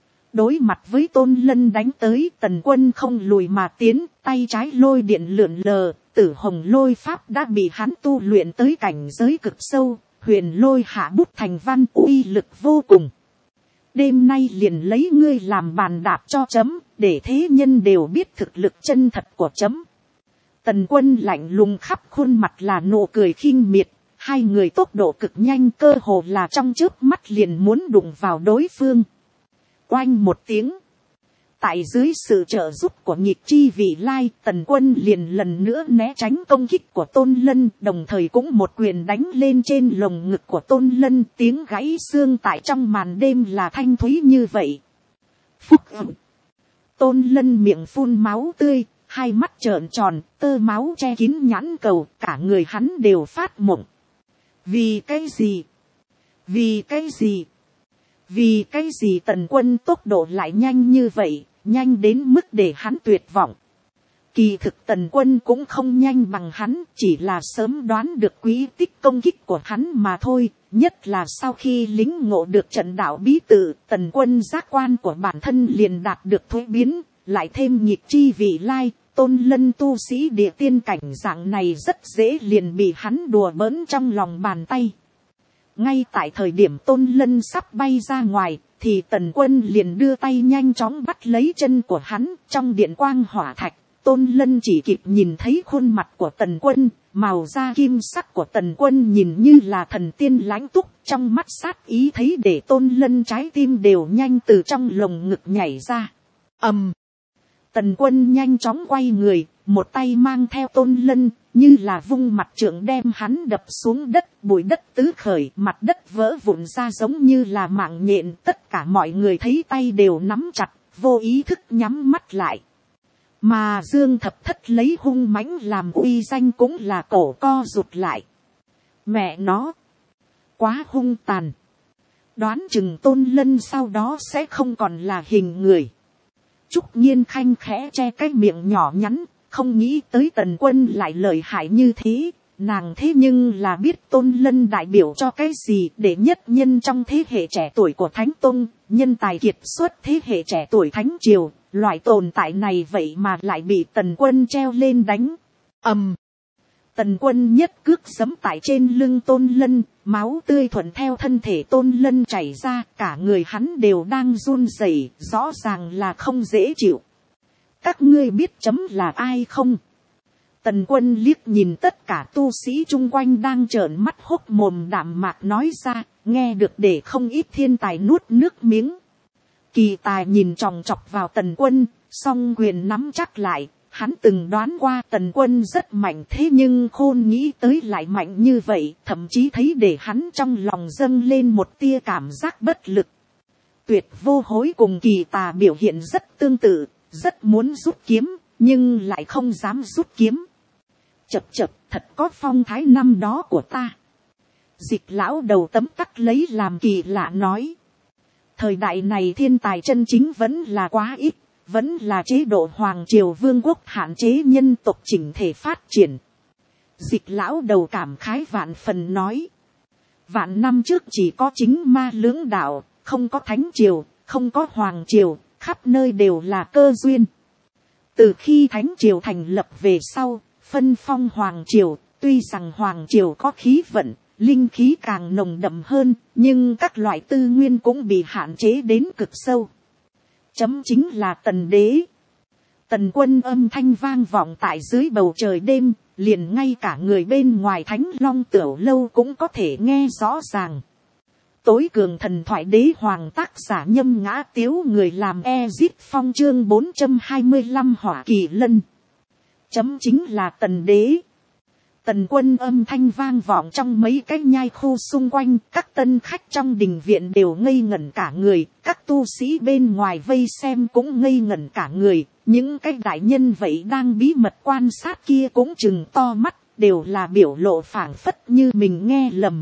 Speaker 1: Đối mặt với Tôn Lân đánh tới, Tần Quân không lùi mà tiến, tay trái lôi điện lượn lờ, Tử Hồng Lôi Pháp đã bị hắn tu luyện tới cảnh giới cực sâu, huyền lôi hạ bút thành văn, uy lực vô cùng. Đêm nay liền lấy ngươi làm bàn đạp cho chấm, để thế nhân đều biết thực lực chân thật của chấm. Tần Quân lạnh lùng khắp khuôn mặt là nụ cười khinh miệt, hai người tốc độ cực nhanh, cơ hồ là trong chớp mắt liền muốn đụng vào đối phương. Oanh một tiếng, tại dưới sự trợ giúp của Nhịp Chi Vị Lai, Tần Quân liền lần nữa né tránh công kích của Tôn Lân, đồng thời cũng một quyền đánh lên trên lồng ngực của Tôn Lân, tiếng gãy xương tại trong màn đêm là thanh thúy như vậy. Phúc ẩm, Tôn Lân miệng phun máu tươi, hai mắt trợn tròn, tơ máu che kín nhãn cầu, cả người hắn đều phát mộng. Vì cái gì? Vì cái gì? Vì cái gì Tần Quân tốc độ lại nhanh như vậy, nhanh đến mức để hắn tuyệt vọng. Kỳ thực Tần Quân cũng không nhanh bằng hắn, chỉ là sớm đoán được quý tích công kích của hắn mà thôi. Nhất là sau khi lính ngộ được trận đạo bí tự, Tần Quân giác quan của bản thân liền đạt được thuế biến, lại thêm Nhịp Chi Vị Lai, Tôn Lân tu sĩ địa tiên cảnh dạng này rất dễ liền bị hắn đùa bỡn trong lòng bàn tay. Ngay tại thời điểm Tôn Lân sắp bay ra ngoài, thì Tần Quân liền đưa tay nhanh chóng bắt lấy chân của hắn. Trong điện quang hỏa thạch, Tôn Lân chỉ kịp nhìn thấy khuôn mặt của Tần Quân, màu da kim sắc của Tần Quân nhìn như là thần tiên lãnh túc, trong mắt sát ý thấy để Tôn Lân trái tim đều nhanh từ trong lồng ngực nhảy ra. Tần Quân nhanh chóng quay người, một tay mang theo Tôn Lân, như là vung mặt trượng đem hắn đập xuống đất, bụi đất tứ khởi, mặt đất vỡ vụn ra giống như là mạng nhện, tất cả mọi người thấy tay đều nắm chặt, vô ý thức nhắm mắt lại. Mà Dương Thập Thất lấy hung mãnh làm uy danh cũng là cổ co rụt lại. Mẹ nó, quá hung tàn. Đoán chừng Tôn Lân sau đó sẽ không còn là hình người. Trúc Nhiên Khanh khẽ che cái miệng nhỏ nhắn, không nghĩ tới Tần Quân lại lợi hại như thế. Nàng thế nhưng là biết Tôn Lân đại biểu cho cái gì, để nhất nhân trong thế hệ trẻ tuổi của Thánh Tông, nhân tài kiệt xuất thế hệ trẻ tuổi Thánh Triều, loại tồn tại này vậy mà lại bị Tần Quân treo lên đánh. Tần Quân nhất cước giẫm tại trên lưng Tôn Lân, máu tươi thuận theo thân thể Tôn Lân chảy ra, cả người hắn đều đang run rẩy, rõ ràng là không dễ chịu. Các ngươi biết chấm là ai không? Tần Quân liếc nhìn tất cả tu sĩ chung quanh đang trợn mắt hốc mồm đạm mạc nói ra, nghe được để không ít thiên tài nuốt nước miếng. Kỳ Tài nhìn chòng chọc vào Tần Quân, song quyền nắm chắc lại. Hắn từng đoán qua Tần Quân rất mạnh, thế nhưng khôn nghĩ tới lại mạnh như vậy, thậm chí thấy để hắn trong lòng dâng lên một tia cảm giác bất lực. Tuyệt Vô Hối cùng Kỳ Tà biểu hiện rất tương tự, rất muốn rút kiếm, nhưng lại không dám rút kiếm. Chập chập, thật có phong thái năm đó của ta. Dịch lão đầu tấm tắc lấy làm kỳ lạ nói. Thời đại này thiên tài chân chính vẫn là quá ít. Vẫn là chế độ Hoàng Triều Vương quốc hạn chế nhân tộc chỉnh thể phát triển. Dịch lão đầu cảm khái vạn phần nói. Vạn năm trước chỉ có chính ma lưỡng đạo, không có thánh triều, không có hoàng triều, khắp nơi đều là cơ duyên. Từ khi Thánh triều thành lập về sau, phân phong hoàng triều, tuy rằng hoàng triều có khí vận, linh khí càng nồng đậm hơn, nhưng các loại tư nguyên cũng bị hạn chế đến cực sâu. Chấm chính là Tần đế. Tần Quân âm thanh vang vọng tại dưới bầu trời đêm, liền ngay cả người bên ngoài Thánh Long Tiểu Lâu cũng có thể nghe rõ ràng. Tối cường thần thoại đế hoàng tác giả Nhâm Ngã Tiếu, người làm Ezit Phong chương 425 Hỏa Kỳ Lân. Chấm chính là Tần đế. Tần Quân âm thanh vang vọng trong mấy cái nhai khu xung quanh, các tân khách trong đình viện đều ngây ngẩn cả người, các tu sĩ bên ngoài vây xem cũng ngây ngẩn cả người, những cái đại nhân vậy đang bí mật quan sát kia cũng trừng to mắt, đều là biểu lộ phảng phất như mình nghe lầm.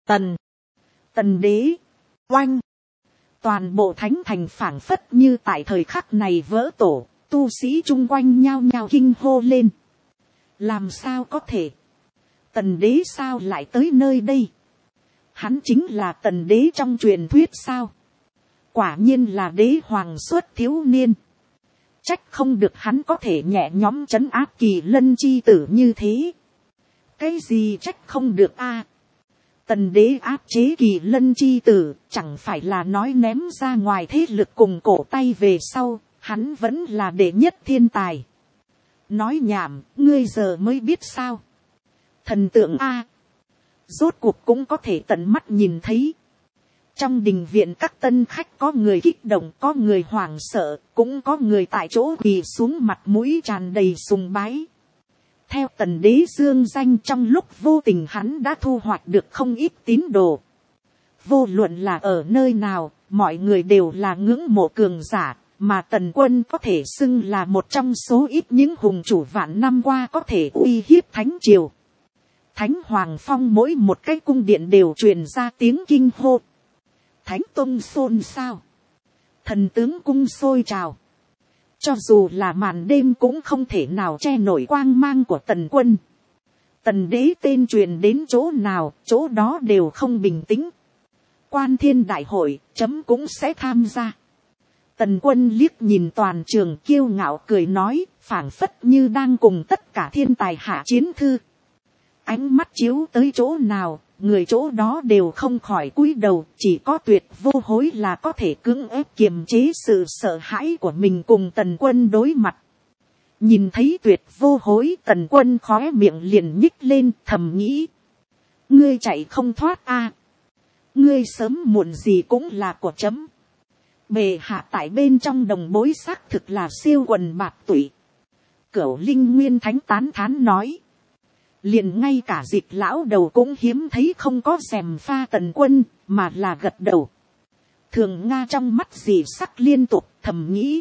Speaker 1: Tần đế, oanh, toàn bộ thánh thành phảng phất như tại thời khắc này vỡ tổ, tu sĩ chung quanh nhao nhao kinh hô lên. Làm sao có thể? Tần đế sao lại tới nơi đây? Hắn chính là tần đế trong truyền thuyết sao? Quả nhiên là đế hoàng xuất thiếu niên. Trách không được hắn có thể nhẹ nhõm trấn áp Kỳ Lân chi tử như thế. Cái gì trách không được a? Tần đế áp chế Kỳ Lân chi tử, chẳng phải là nói ném ra ngoài thế lực cùng cổ tay về sau, hắn vẫn là đệ nhất thiên tài. Nói nhảm, ngươi giờ mới biết sao? Thần tượng a, rốt cuộc cũng có thể tận mắt nhìn thấy. Trong đình viện các tân khách có người kích động, có người hoảng sợ, cũng có người tại chỗ quỳ xuống mặt mũi tràn đầy sùng bái. Theo tần đế dương danh, trong lúc vô tình hắn đã thu hoạch được không ít tín đồ. Vô luận là ở nơi nào, mọi người đều là ngưỡng mộ cường giả, mà Tần Quân có thể xưng là một trong số ít những hùng chủ vạn năm qua có thể uy hiếp Thánh triều. Thánh Hoàng Phong mỗi một cái cung điện đều truyền ra tiếng kinh hô. Thánh Tông xôn xao. Thần tướng cung sôi trào. Cho dù là màn đêm cũng không thể nào che nổi quang mang của Tần Quân. Tần đế tên truyền đến chỗ nào, chỗ đó đều không bình tĩnh. Quan Thiên đại hội, chấm cũng sẽ tham gia. Tần Quân liếc nhìn toàn trường kiêu ngạo cười nói, phảng phất như đang cùng tất cả thiên tài hạ chiến thư. Ánh mắt chiếu tới chỗ nào, người chỗ đó đều không khỏi cúi đầu, chỉ có Tuyệt Vô Hối là có thể cưỡng ép kiềm chế sự sợ hãi của mình cùng Tần Quân đối mặt. Nhìn thấy Tuyệt Vô Hối, Tần Quân khóe miệng liền nhích lên, thầm nghĩ. Ngươi chạy không thoát a, ngươi sớm muộn gì cũng là của chấm. Bề hạ tại bên trong đồng bối xác thực là siêu quần bạc tụy. Cửu Linh Nguyên Thánh tán thán nói. Liền ngay cả Dịch lão đầu cũng hiếm thấy không có xèm pha Tần Quân, mà là gật đầu. Thường Nga trong mắt dị sắc liên tục thầm nghĩ.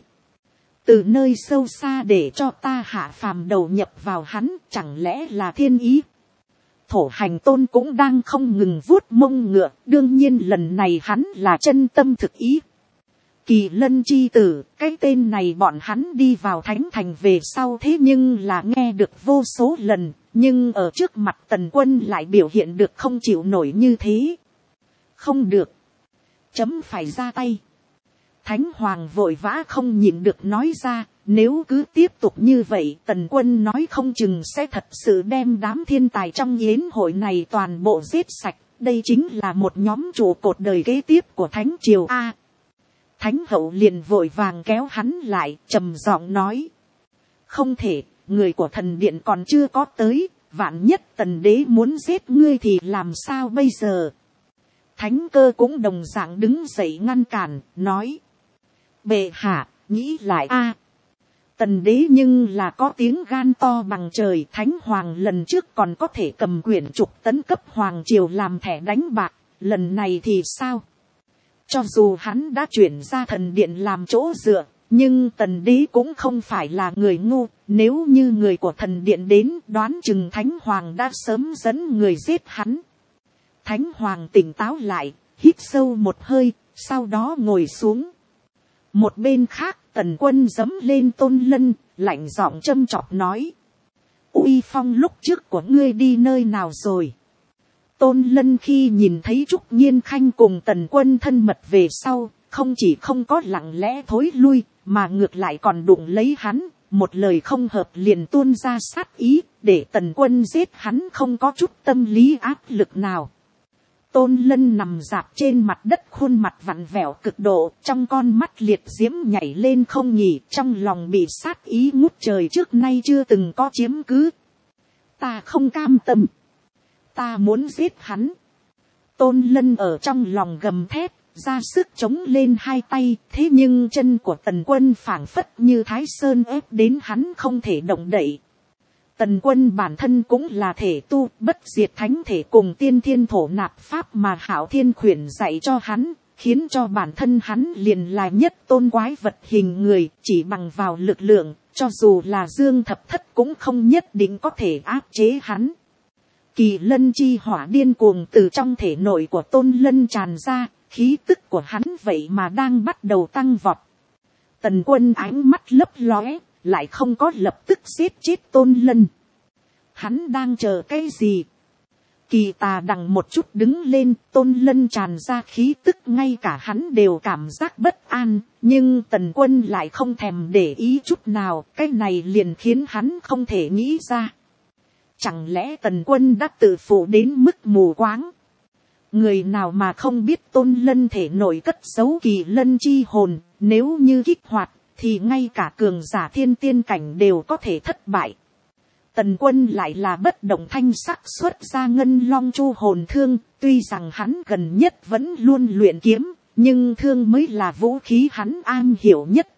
Speaker 1: Từ nơi sâu xa để cho ta hạ phàm đầu nhập vào hắn, chẳng lẽ là thiên ý? Thổ Hành Tôn cũng đang không ngừng vuốt mông ngựa, đương nhiên lần này hắn là chân tâm thực ý. Kỳ Lân chi tử, cái tên này bọn hắn đi vào Thánh thành về sau thế nhưng là nghe được vô số lần, nhưng ở trước mặt Tần Quân lại biểu hiện được không chịu nổi như thế. Không được, chấm phải ra tay. Thánh Hoàng vội vã không nhịn được nói ra, nếu cứ tiếp tục như vậy Tần Quân nói không chừng sẽ thật sự đem đám thiên tài trong yến hội này toàn bộ giết sạch. Đây chính là một nhóm trụ cột đời kế tiếp của Thánh triều A. Thánh hậu liền vội vàng kéo hắn lại, trầm giọng nói. Không thể, người của thần điện còn chưa có tới, vạn nhất Tần đế muốn giết ngươi thì làm sao bây giờ? Thánh Cơ cũng đồng dạng đứng dậy ngăn cản, nói. Bệ hạ, nghĩ lại a, Tần đế nhưng là có tiếng gan to bằng trời. Thánh Hoàng lần trước còn có thể cầm quyển trục tấn cấp Hoàng triều làm thẻ đánh bạc, lần này thì sao? Cho dù hắn đã chuyển ra thần điện làm chỗ dựa, nhưng Tần đế cũng không phải là người ngu. Nếu như người của thần điện đến, đoán chừng Thánh Hoàng đã sớm dẫn người giết hắn. Thánh Hoàng tỉnh táo lại, hít sâu một hơi, sau đó ngồi xuống. Một bên khác, Tần Quân giẫm lên Tôn Lân, lạnh giọng châm chọc nói. Uy phong lúc trước của ngươi đi nơi nào rồi? Tôn Lân khi nhìn thấy Trúc Nhiên Khanh cùng Tần Quân thân mật về sau, không chỉ không có lặng lẽ thối lui, mà ngược lại còn đụng lấy hắn, một lời không hợp liền tuôn ra sát ý, để Tần Quân giết hắn không có chút tâm lý áp lực nào. Tôn Lân nằm dạp trên mặt đất, khuôn mặt vặn vẹo cực độ, trong con mắt liệt diễm nhảy lên không nghỉ, trong lòng bị sát ý ngút trời trước nay chưa từng có chiếm cứ. Ta không cam tâm, ta muốn giết hắn. Tôn Lân ở trong lòng gầm thét, ra sức chống lên hai tay, thế nhưng chân của Tần Quân phảng phất như Thái Sơn ép đến hắn không thể động đậy. Tần Quân bản thân cũng là thể tu, bất diệt thánh thể cùng tiên thiên thổ nạp pháp mà Hạo Thiên khuyển dạy cho hắn, khiến cho bản thân hắn liền là nhất tôn quái vật hình người, chỉ bằng vào lực lượng, cho dù là Dương Thập Thất cũng không nhất định có thể áp chế hắn. Kỳ lân chi hỏa điên cuồng từ trong thể nội của Tôn Lân tràn ra, khí tức của hắn vậy mà đang bắt đầu tăng vọt. Tần Quân ánh mắt lấp lóe, lại không có lập tức giết chết Tôn Lân. Hắn đang chờ cái gì? Kỳ Tà đằng một chút đứng lên, Tôn Lân tràn ra khí tức ngay cả hắn đều cảm giác bất an, nhưng Tần Quân lại không thèm để ý chút nào, cái này liền khiến hắn không thể nghĩ ra. Chẳng lẽ Tần Quân đã tự phụ đến mức mù quáng? Người nào mà không biết Tôn Lân thể nội cất giấu kỳ lân chi hồn, nếu như kích hoạt, thì ngay cả cường giả thiên tiên cảnh đều có thể thất bại. Tần Quân lại là bất động thanh sắc xuất ra ngân long chu hồn thương, tuy rằng hắn gần nhất vẫn luôn luyện kiếm, nhưng thương mới là vũ khí hắn am hiểu nhất.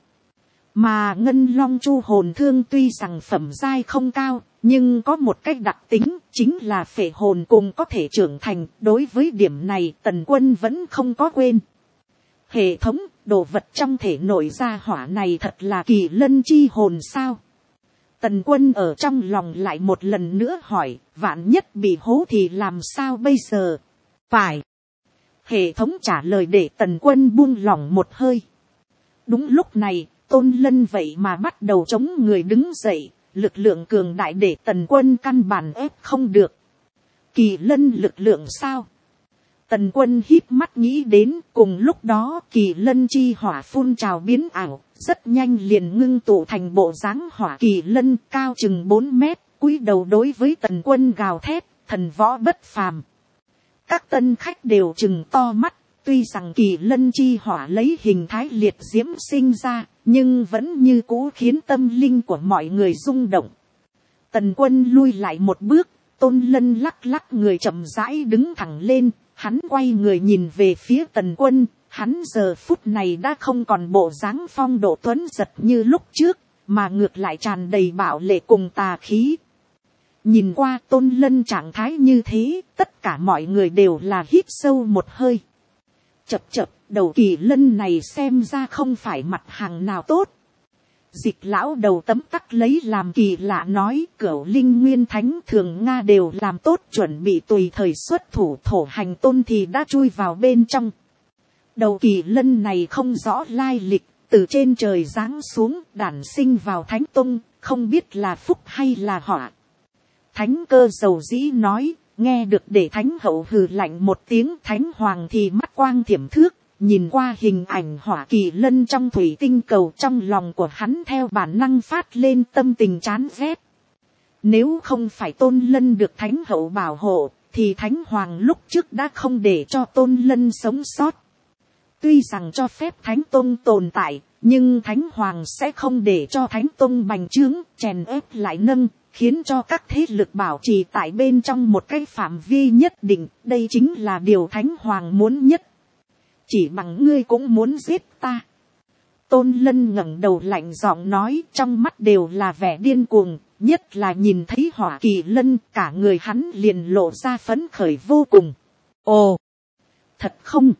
Speaker 1: Mà ngân long chu hồn thương tuy rằng phẩm giai không cao, nhưng có một cách đặc tính, chính là phệ hồn cùng có thể trưởng thành, đối với điểm này Tần Quân vẫn không có quên. Hệ thống, đồ vật trong thể nội gia hỏa này thật là kỳ lân chi hồn sao? Tần Quân ở trong lòng lại một lần nữa hỏi, vạn nhất bị hố thì làm sao bây giờ? Phải. Hệ thống trả lời để Tần Quân buông lỏng một hơi. Đúng lúc này, Tôn Lân vậy mà bắt đầu chống người đứng dậy, lực lượng cường đại để Tần Quân căn bản ép không được. Kỳ lân lực lượng sao? Tần Quân híp mắt nghĩ đến, cùng lúc đó kỳ lân chi hỏa phun trào biến ảo, rất nhanh liền ngưng tụ thành bộ dáng hỏa kỳ lân cao chừng 4 mét, cúi đầu đối với Tần Quân gào thét, thần võ bất phàm. Các tân khách đều chừng to mắt, tuy rằng kỳ lân chi hỏa lấy hình thái liệt diễm sinh ra, nhưng vẫn như cũ khiến tâm linh của mọi người rung động. Tần Quân lui lại một bước, Tôn Lân lắc lắc người chậm rãi đứng thẳng lên, hắn quay người nhìn về phía Tần Quân, hắn giờ phút này đã không còn bộ dáng phong độ tuấn giật như lúc trước, mà ngược lại tràn đầy bạo lệ cùng tà khí. Nhìn qua Tôn Lân trạng thái như thế, tất cả mọi người đều là hít sâu một hơi. Chập chập, đầu kỳ lân này xem ra không phải mặt hàng nào tốt. Dịch lão đầu tấm tắc lấy làm kỳ lạ nói, Cửu Linh Nguyên Thánh Thường Nga đều làm tốt chuẩn bị tùy thời xuất thủ, thổ hành tôn thì đã chui vào bên trong. Đầu kỳ lân này không rõ lai lịch, từ trên trời giáng xuống, đản sinh vào Thánh Tông, không biết là phúc hay là họa. Thánh Cơ dầu dĩ nói, nghe được để Thánh Hậu hừ lạnh một tiếng, Thánh Hoàng thì mắt quang thiểm thước, nhìn qua hình ảnh hỏa kỳ lân trong thủy tinh cầu, trong lòng của hắn theo bản năng phát lên tâm tình chán ghét. Nếu không phải Tôn Lân được Thánh Hậu bảo hộ, thì Thánh Hoàng lúc trước đã không để cho Tôn Lân sống sót. Tuy rằng cho phép Thánh Tông tồn tại, nhưng Thánh Hoàng sẽ không để cho Thánh Tông bành trướng, chèn ép lại nâng, khiến cho các thế lực bảo trì tại bên trong một cái phạm vi nhất định. Đây chính là điều Thánh Hoàng muốn nhất. Chỉ bằng ngươi cũng muốn giết ta. Tôn Lân ngẩng đầu lạnh giọng nói, trong mắt đều là vẻ điên cuồng, nhất là nhìn thấy hỏa kỳ lân, cả người hắn liền lộ ra phấn khởi vô cùng. Ồ, thật không?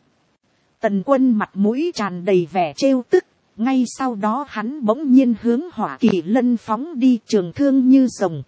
Speaker 1: Tần Quân mặt mũi tràn đầy vẻ trêu tức, ngay sau đó hắn bỗng nhiên hướng hỏa kỳ lân phóng đi, trường thương như rồng.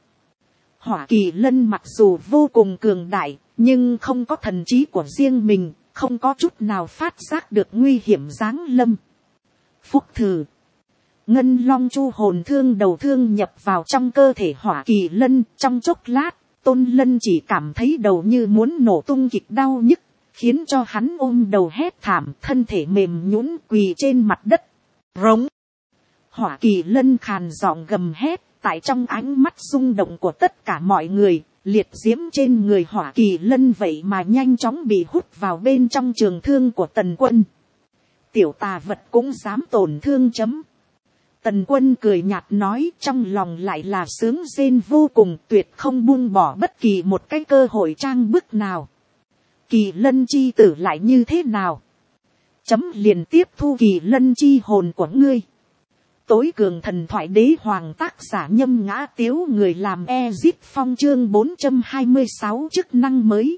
Speaker 1: Hỏa kỳ lân mặc dù vô cùng cường đại, nhưng không có thần trí của riêng mình, không có chút nào phát giác được nguy hiểm giáng lâm. Phúc thử. Ngân long chu hồn thương đầu thương nhập vào trong cơ thể hỏa kỳ lân, trong chốc lát, Tôn Lân chỉ cảm thấy đầu như muốn nổ tung kịch đau nhức, khiến cho hắn ôm đầu hét thảm, thân thể mềm nhũn quỳ trên mặt đất. Rống. Hỏa Kỳ Lân khàn giọng gầm hét, tại trong ánh mắt rung động của tất cả mọi người, liệt diễm trên người Hỏa Kỳ Lân vậy mà nhanh chóng bị hút vào bên trong trường thương của Tần Quân. Tiểu tà vật cũng dám tổn thương chấm. Tần Quân cười nhạt nói, trong lòng lại là sướng rên vô cùng, tuyệt không buông bỏ bất kỳ một cái cơ hội trang bức nào. Kỳ Lân chi tử lại như thế nào? Chấm liền tiếp thu Kỳ Lân chi hồn của ngươi. Tối cường thần thoại đế hoàng, tác giả Nhâm Ngã Tiếu, người làm Ezip Phong, chương 426 chức năng mới.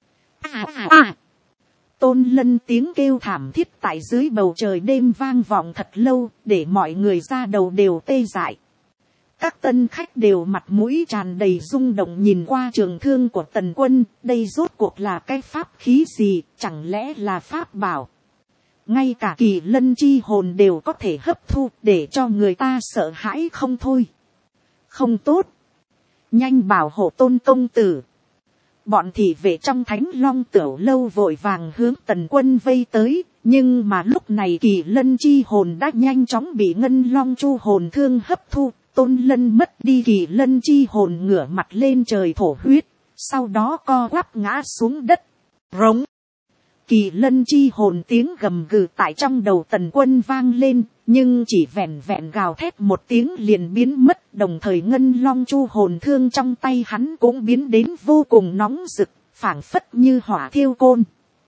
Speaker 1: Tôn Lân tiếng kêu thảm thiết tại dưới bầu trời đêm vang vọng thật lâu, để mọi người ra đầu đều tê dại. Các tân khách đều mặt mũi tràn đầy rung động nhìn qua trường thương của Tần Quân, đây rốt cuộc là cái pháp khí gì, chẳng lẽ là pháp bảo. Ngay cả Kỳ Lân chi hồn đều có thể hấp thu, để cho người ta sợ hãi không thôi. Không tốt. Nhanh bảo hộ Tôn công tử. Bọn thị vệ trong Thánh Long Tiểu lâu vội vàng hướng Tần Quân vây tới, nhưng mà lúc này Kỳ Lân chi hồn đã nhanh chóng bị Ngân Long chu hồn thương hấp thu. Tôn Lân mất đi Kỳ Lân chi hồn, ngửa mặt lên trời thổ huyết, sau đó co quắp ngã xuống đất. Rống. Kỳ Lân chi hồn tiếng gầm gừ tại trong đầu Tần Quân vang lên, nhưng chỉ vẹn vẹn gào thét một tiếng liền biến mất, đồng thời Ngân Long chu hồn thương trong tay hắn cũng biến đến vô cùng nóng rực, phảng phất như hỏa thiêu côn.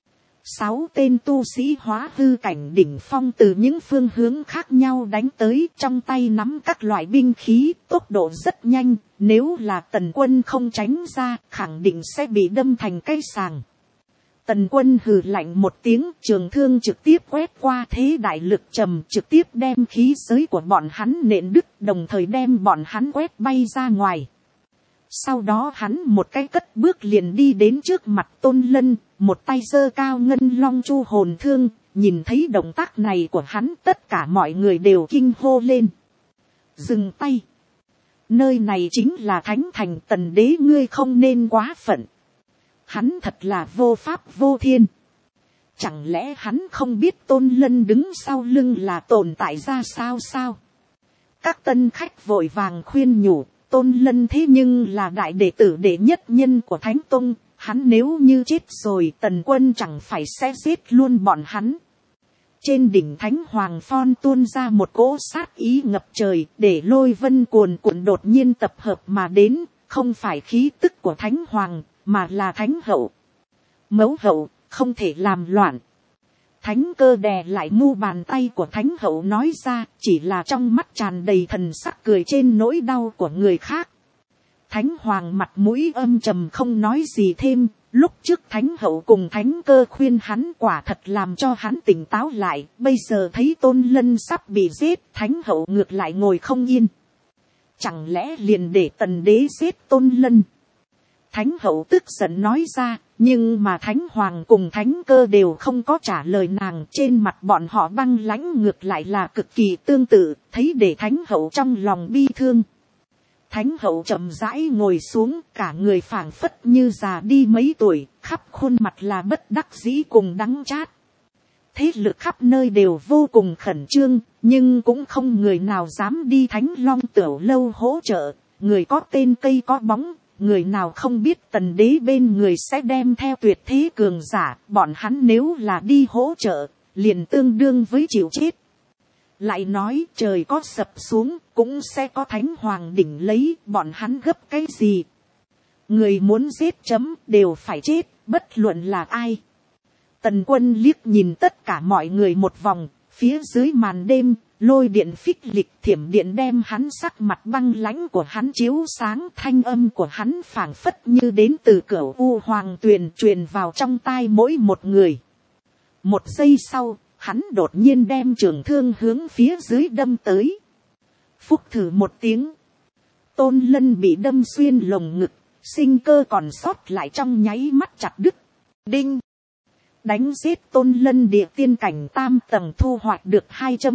Speaker 1: 6 tên tu sĩ hóa hư cảnh đỉnh phong từ những phương hướng khác nhau đánh tới, trong tay nắm các loại binh khí, tốc độ rất nhanh, nếu là Tần Quân không tránh ra, khẳng định sẽ bị đâm thành cây sàng. Tần Quân hừ lạnh một tiếng, trường thương trực tiếp quét qua thế đại lực trầm, trực tiếp đem khí giới của bọn hắn nện đứt, đồng thời đem bọn hắn quét bay ra ngoài. Sau đó hắn một cái cất bước liền đi đến trước mặt Tôn Lân, một tay giơ cao Ngân Long chu hồn thương, nhìn thấy động tác này của hắn, tất cả mọi người đều kinh hô lên. Dừng tay. Nơi này chính là thánh thành Tần đế, ngươi không nên quá phận. Hắn thật là vô pháp vô thiên. Chẳng lẽ hắn không biết Tôn Lân đứng sau lưng là tồn tại ra sao sao? Các tân khách vội vàng khuyên nhủ, Tôn Lân thế nhưng là đại đệ tử đệ nhất nhân của Thánh Tông, hắn nếu như chết rồi Tần Quân chẳng phải sẽ giết luôn bọn hắn. Trên đỉnh Thánh Hoàng Phon tuôn ra một cỗ sát ý ngập trời, để lôi vân cuồn cuộn đột nhiên tập hợp mà đến, không phải khí tức của Thánh Hoàng, mà là Thánh Hậu. Mẫu hậu, không thể làm loạn. Thánh Cơ đè lại mu bàn tay của Thánh Hậu nói ra, chỉ là trong mắt tràn đầy thần sắc cười trên nỗi đau của người khác. Thánh Hoàng mặt mũi âm trầm không nói gì thêm, lúc trước Thánh Hậu cùng Thánh Cơ khuyên hắn quả thật làm cho hắn tỉnh táo lại, bây giờ thấy Tôn Lân sắp bị giết, Thánh Hậu ngược lại ngồi không yên. Chẳng lẽ liền để Tần đế giết Tôn Lân? Thánh Hậu tức giận nói ra, nhưng mà Thánh Hoàng cùng Thánh Cơ đều không có trả lời nàng, trên mặt bọn họ băng lãnh ngược lại là cực kỳ tương tự, thấy để Thánh Hậu trong lòng bi thương. Thánh Hậu chậm rãi ngồi xuống, cả người phảng phất như già đi mấy tuổi, khắp khuôn mặt là bất đắc dĩ cùng đắng chát. Thế lực khắp nơi đều vô cùng khẩn trương, nhưng cũng không người nào dám đi Thánh Long Tiểu lâu hỗ trợ, người có tên cây có bóng. Người nào không biết Tần đế bên người sẽ đem theo tuyệt thế cường giả, bọn hắn nếu là đi hỗ trợ, liền tương đương với chịu chết. Lại nói trời có sập xuống, cũng sẽ có Thánh Hoàng đỉnh lấy, bọn hắn gấp cái gì? Người muốn giết chấm, đều phải chết, bất luận là ai. Tần Quân liếc nhìn tất cả mọi người một vòng, phía dưới màn đêm, lôi điện phích lịch thiểm điện đem hắn sắc mặt băng lãnh của hắn chiếu sáng, thanh âm của hắn phảng phất như đến từ cửu u hoàng tuyền truyền vào trong tai mỗi một người. Một giây sau, hắn đột nhiên đem trường thương hướng phía dưới đâm tới. Phúc thử một tiếng. Tôn Lân bị đâm xuyên lồng ngực, sinh cơ còn sót lại trong nháy mắt chặt đứt. Đinh. Đánh giết Tôn Lân địa tiên cảnh tam tầng, thu hoạch được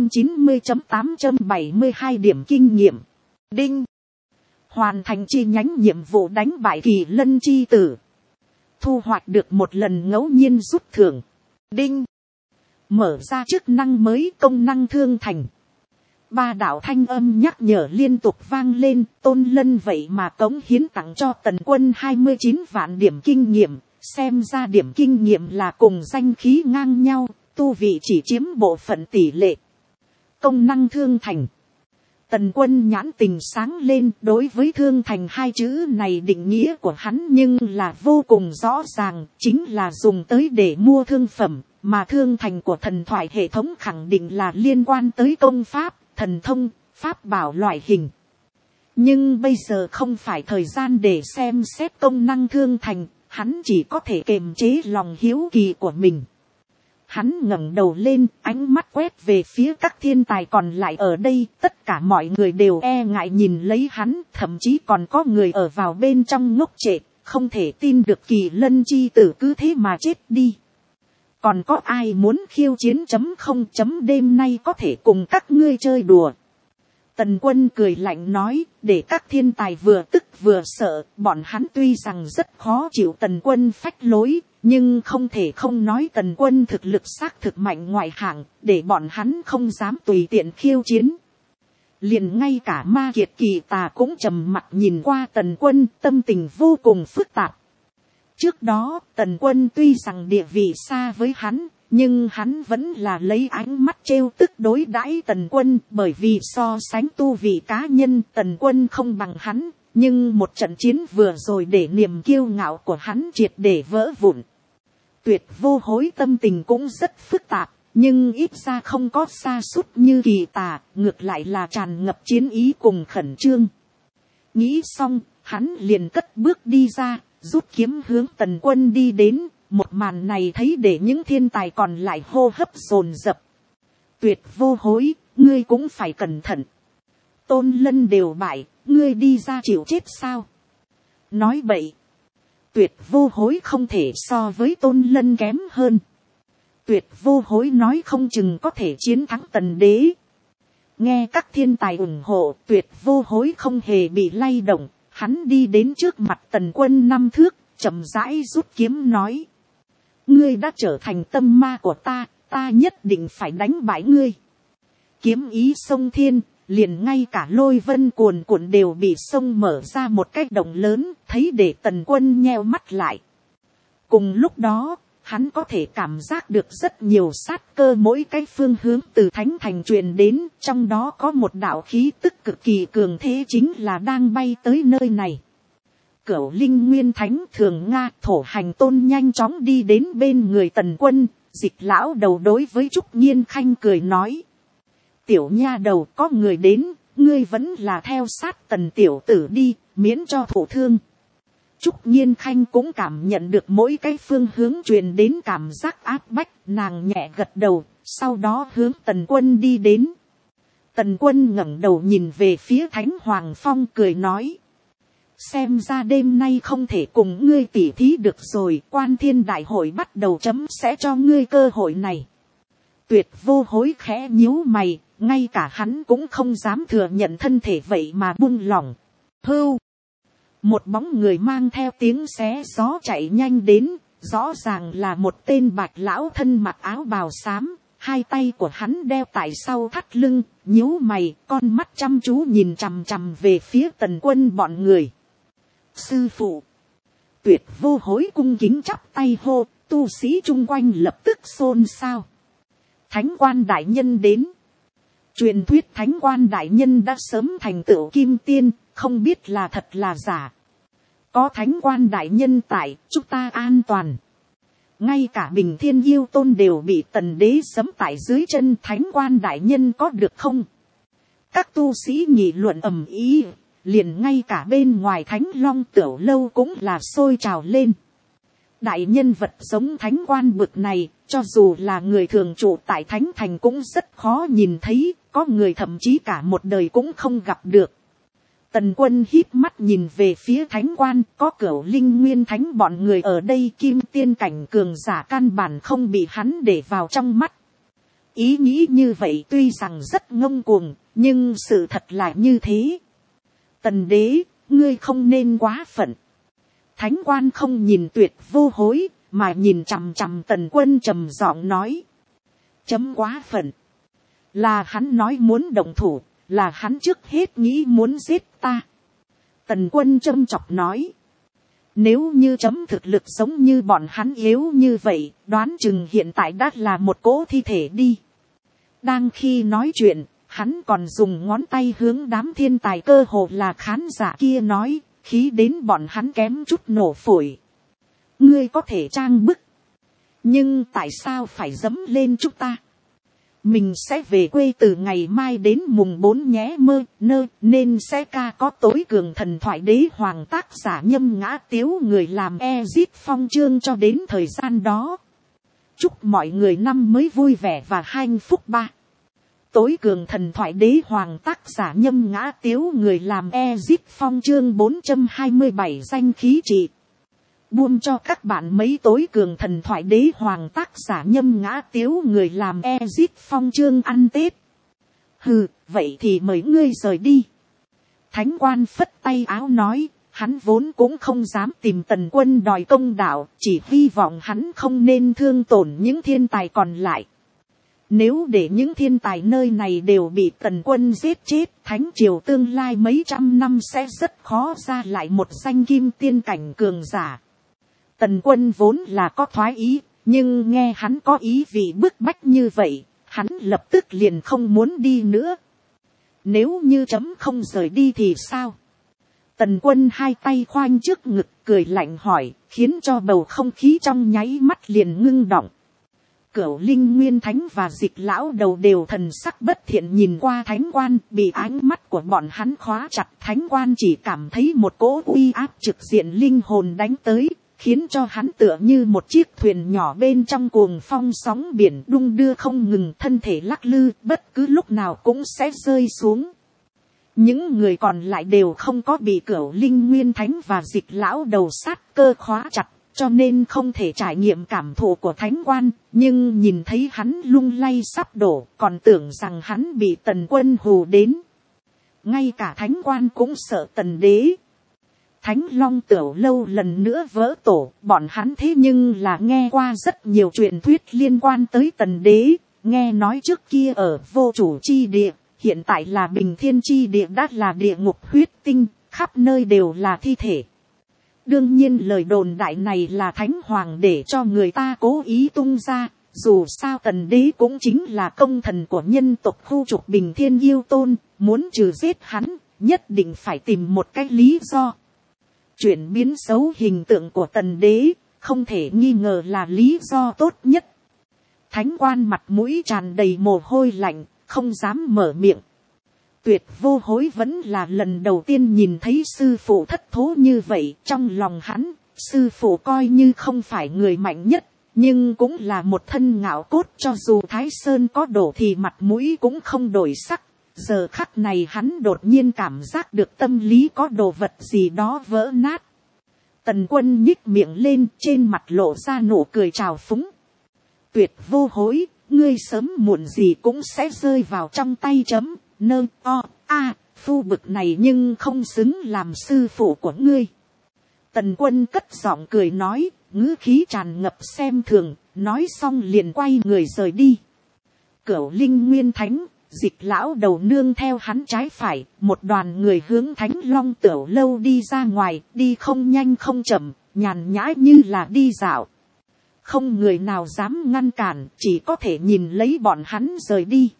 Speaker 1: 290.872 điểm kinh nghiệm. Đinh. Hoàn thành chi nhánh nhiệm vụ đánh bại Kỳ Lân chi tử. thu hoạch được một lần ngẫu nhiên rút thưởng. Đinh, mở ra chức năng mới, công năng thương thành. Ba đạo thanh âm nhắc nhở liên tục vang lên. Tôn Lân vậy mà cống hiến tặng cho Tần Quân 29 vạn điểm kinh nghiệm. Xem ra điểm kinh nghiệm là cùng danh khí ngang nhau, tu vị chỉ chiếm bộ phận tỷ lệ. Công năng thương thành. Tần Quân nhãn tình sáng lên, đối với thương thành hai chữ này định nghĩa của hắn nhưng là vô cùng rõ ràng, chính là dùng tới để mua thương phẩm, mà thương thành của thần thoại hệ thống khẳng định là liên quan tới công pháp, thần thông, pháp bảo loại hình. Nhưng bây giờ không phải thời gian để xem xét công năng thương thành, hắn chỉ có thể kiềm chế lòng hiếu kỳ của mình. Hắn ngẩng đầu lên, ánh mắt quét về phía các thiên tài còn lại ở đây, tất cả mọi người đều e ngại nhìn lấy hắn, thậm chí còn có người ở vào bên trong ngốc trệ, không thể tin được Kỳ Lân chi tử cứ thế mà chết đi. Còn có ai muốn khiêu chiến không đêm nay có thể cùng các ngươi chơi đùa. Tần Quân cười lạnh nói, để các thiên tài vừa tức vừa sợ, bọn hắn tuy rằng rất khó chịu Tần Quân phách lối, nhưng không thể không nói Tần Quân thực lực xác thực mạnh ngoại hạng, để bọn hắn không dám tùy tiện khiêu chiến. Liền ngay cả Ma Kiệt Kỳ Tà cũng trầm mặc nhìn qua Tần Quân, tâm tình vô cùng phức tạp. Trước đó, Tần Quân tuy rằng địa vị xa với hắn, nhưng hắn vẫn là lấy ánh mắt trêu tức đối đãi Tần Quân, bởi vì so sánh tu vị cá nhân Tần Quân không bằng hắn, nhưng một trận chiến vừa rồi để niềm kiêu ngạo của hắn triệt để vỡ vụn. Tuyệt Vô Hối tâm tình cũng rất phức tạp, nhưng ít ra không có sa sút như Kỳ Tà, ngược lại là tràn ngập chiến ý cùng khẩn trương. Nghĩ xong, hắn liền cất bước đi ra, rút kiếm hướng Tần Quân đi đến. Một màn này thấy để những thiên tài còn lại hô hấp dồn dập. Tuyệt Vô Hối, ngươi cũng phải cẩn thận. Tôn Lân đều bại, ngươi đi ra chịu chết sao? Nói bậy. Tuyệt Vô Hối không thể so với Tôn Lân kém hơn. Tuyệt Vô Hối nói không chừng có thể chiến thắng Tần Đế. Nghe các thiên tài ủng hộ, Tuyệt Vô Hối không hề bị lay động. Hắn đi đến trước mặt Tần Quân 5 thước, chậm rãi rút kiếm nói. Ngươi đã trở thành tâm ma của ta, ta nhất định phải đánh bại ngươi. Kiếm ý sông thiên, liền ngay cả lôi vân cuồn cuộn đều bị sông mở ra một cái động lớn, thấy để Tần Quân nheo mắt lại. Cùng lúc đó, hắn có thể cảm giác được rất nhiều sát cơ mỗi cái phương hướng từ thánh thành truyền đến, trong đó có một đạo khí tức cực kỳ cường thế chính là đang bay tới nơi này. Cửu Linh Nguyên Thánh Thường Nga Thổ Hành Tôn nhanh chóng đi đến bên người Tần Quân, Dịch lão đầu đối với Trúc Nhiên Khanh cười nói. Tiểu nha đầu, có người đến, ngươi vẫn là theo sát Tần tiểu tử đi, miễn cho thổ thương. Trúc Nhiên Khanh cũng cảm nhận được mỗi cái phương hướng truyền đến cảm giác áp bách, nàng nhẹ gật đầu, sau đó hướng Tần Quân đi đến. Tần Quân ngẩng đầu nhìn về phía Thánh Hoàng Phong cười nói. Xem ra đêm nay không thể cùng ngươi tỉ thí được rồi, Quan Thiên Đại hội bắt đầu chấm sẽ cho ngươi cơ hội này. Tuyệt Vô Hối khẽ nhíu mày, ngay cả hắn cũng không dám thừa nhận thân thể vậy mà buông lỏng. Hưu. Một bóng người mang theo tiếng xé gió chạy nhanh đến, rõ ràng là một tên bạch lão thân mặc áo bào xám, hai tay của hắn đeo tại sau thắt lưng, nhíu mày, con mắt chăm chú nhìn chằm chằm về phía Tần Quân bọn người. Sư phụ. Tuyệt Vô Hối cung kính chắp tay hô, tu sĩ chung quanh lập tức xôn xao. Thánh Quan đại nhân đến. Truyền thuyết Thánh Quan đại nhân đã sớm thành tựu kim tiên, không biết là thật là giả. Có Thánh Quan đại nhân tại, chúng ta an toàn. Ngay cả Bình Thiên Yêu Tôn đều bị Tần Đế giẫm tại dưới chân, Thánh Quan đại nhân có được không? Các tu sĩ nghị luận ầm ĩ, liền ngay cả bên ngoài Thánh Long Tiểu Lâu cũng là sôi trào lên. Đại nhân vật giống Thánh Quan bực này, cho dù là người thường trụ tại Thánh Thành cũng rất khó nhìn thấy, có người thậm chí cả một đời cũng không gặp được. Tần Quân híp mắt nhìn về phía Thánh Quan, có Cửu Linh Nguyên Thánh bọn người ở đây, kim tiên cảnh cường giả căn bản không bị hắn để vào trong mắt. Ý nghĩ như vậy tuy rằng rất ngông cuồng, nhưng sự thật là như thế. Tần Đế, ngươi không nên quá phận. Thánh quan không nhìn Tuyệt Vô Hối, mà nhìn chằm chằm Tần Quân trầm giọng nói. Chấm quá phận. Là hắn nói muốn động thủ, là hắn trước hết nghĩ muốn giết ta. Tần Quân châm chọc nói. Nếu như chấm thực lực giống như bọn hắn yếu như vậy, đoán chừng hiện tại đã là một cỗ thi thể đi. Đang khi nói chuyện, hắn còn dùng ngón tay hướng đám thiên tài cơ hồ là khán giả kia nói, khí đến bọn hắn kém chút nổ phổi. Ngươi có thể trang bức, nhưng tại sao phải dẫm lên chúng ta? Mình sẽ về quê từ ngày mai đến mùng 4 nhé mơ nơ, nên sẽ ca có tối cường thần thoại đế hoàng tác giả Nhâm Ngã Tiếu người làm Ezit Phong chương cho đến thời gian đó. Chúc mọi người năm mới vui vẻ và hạnh phúc ba. Tối cường thần thoại đế hoàng tác giả Nhâm Ngã Tiếu người làm Ezit Phong chương 427 danh khí trị. Buông cho các bạn mấy tối cường thần thoại đế hoàng tác giả Nhâm Ngã Tiếu người làm Ezit Phong chương ăn Tết. Hừ, vậy thì mời ngươi rời đi. Thánh quan phất tay áo nói, hắn vốn cũng không dám tìm Tần Quân đòi công đạo, chỉ hy vọng hắn không nên thương tổn những thiên tài còn lại. Nếu để những thiên tài nơi này đều bị Tần Quân giết chết, thánh triều tương lai mấy trăm năm sẽ rất khó ra lại một danh kim tiên cảnh cường giả. Tần Quân vốn là có thoái ý, nhưng nghe hắn có ý vị bức bách như vậy, hắn lập tức liền không muốn đi nữa. Nếu như chấm không rời đi thì sao? Tần Quân hai tay khoanh trước ngực cười lạnh hỏi, khiến cho bầu không khí trong nháy mắt liền ngưng động. Cửu Linh Nguyên Thánh và Dịch Lão Đầu đều thần sắc bất thiện nhìn qua Thánh Quan, bị ánh mắt của bọn hắn khóa chặt. Thánh Quan chỉ cảm thấy một cỗ uy áp trực diện linh hồn đánh tới, khiến cho hắn tựa như một chiếc thuyền nhỏ bên trong cuồng phong sóng biển đung đưa không ngừng, thân thể lắc lư, bất cứ lúc nào cũng sẽ rơi xuống. Những người còn lại đều không có bị Cửu Linh Nguyên Thánh và Dịch Lão Đầu sát cơ khóa chặt, cho nên không thể trải nghiệm cảm thụ của Thánh Quan, nhưng nhìn thấy hắn lung lay sắp đổ, còn tưởng rằng hắn bị Tần Quân hù đến. Ngay cả Thánh Quan cũng sợ Tần Đế. Thánh Long Tửu Lâu lần nữa vỡ tổ, bọn hắn thế nhưng là nghe qua rất nhiều truyền thuyết liên quan tới Tần Đế, nghe nói trước kia ở Vô Chủ Chi Địa, hiện tại là Bình Thiên Chi Địa đã là địa ngục huyết tinh, khắp nơi đều là thi thể. Đương nhiên lời đồn đại này là Thánh Hoàng để cho người ta cố ý tung ra, dù sao Tần Đế cũng chính là công thần của nhân tộc khu trục Bình Thiên Yêu Tôn, muốn trừ giết hắn, nhất định phải tìm một cái lý do. Chuyển biến xấu hình tượng của Tần Đế, không thể nghi ngờ là lý do tốt nhất. Thánh Quan mặt mũi tràn đầy mồ hôi lạnh, không dám mở miệng. Tuyệt Vô Hối vẫn là lần đầu tiên nhìn thấy sư phụ thất thố như vậy. Trong lòng hắn, sư phụ coi như không phải người mạnh nhất, nhưng cũng là một thân ngạo cốt, cho dù Thái Sơn có đổ thì mặt mũi cũng không đổi sắc. Giờ khắc này hắn đột nhiên cảm giác được tâm lý có đồ vật gì đó vỡ nát. Tần Quân nhích miệng lên, trên mặt lộ ra nụ cười trào phúng. Tuyệt Vô Hối, ngươi sớm muộn gì cũng sẽ rơi vào trong tay chấm. Nơ o a phu bực này nhưng không xứng làm sư phụ của ngươi. Tần Quân cất giọng cười nói, ngữ khí tràn ngập xem thường, nói xong liền quay người rời đi. Cửu Linh Nguyên Thánh, Dịch Lão Đầu nương theo hắn trái phải, một đoàn người hướng Thánh Long Tửu Lâu đi ra ngoài, đi không nhanh không chậm, nhàn nhã như là đi dạo. Không người nào dám ngăn cản, chỉ có thể nhìn lấy bọn hắn rời đi.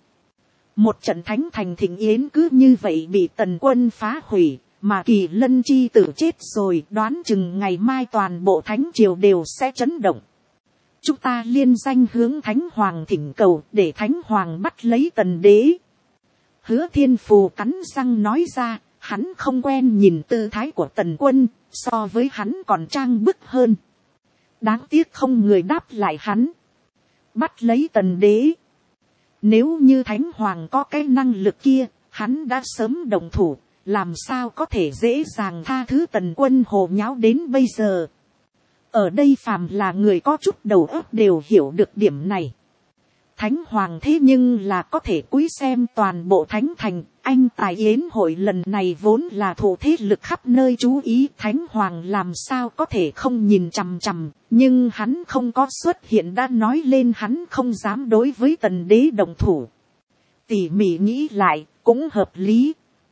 Speaker 1: Một trận thánh thành thịnh yến cứ như vậy bị Tần Quân phá hủy, mà Kỳ Lân chi tử chết rồi, đoán chừng ngày mai toàn bộ thánh triều đều sẽ chấn động. Chúng ta liên danh hướng Thánh Hoàng thỉnh cầu, để Thánh Hoàng bắt lấy Tần Đế. Hứa Thiên Phù cắn răng nói ra, hắn không quen nhìn tư thái của Tần Quân, so với hắn còn trang bức hơn. Đáng tiếc không người đáp lại hắn. Bắt lấy Tần Đế. Nếu như Thánh Hoàng có cái năng lực kia, hắn đã sớm động thủ, làm sao có thể dễ dàng tha thứ Tần Quân hồ nháo đến bây giờ. Ở đây phàm là người có chút đầu óc đều hiểu được điểm này. Thánh hoàng thế nhưng là có thể cúi xem toàn bộ thánh thành, anh tài yến hội lần này vốn là thủ thế lực khắp nơi chú ý, thánh hoàng làm sao có thể không nhìn chằm chằm, nhưng hắn không có xuất hiện đã nói lên hắn không dám đối với tần đế động thủ. Tỉ mỉ nghĩ lại, cũng hợp lý.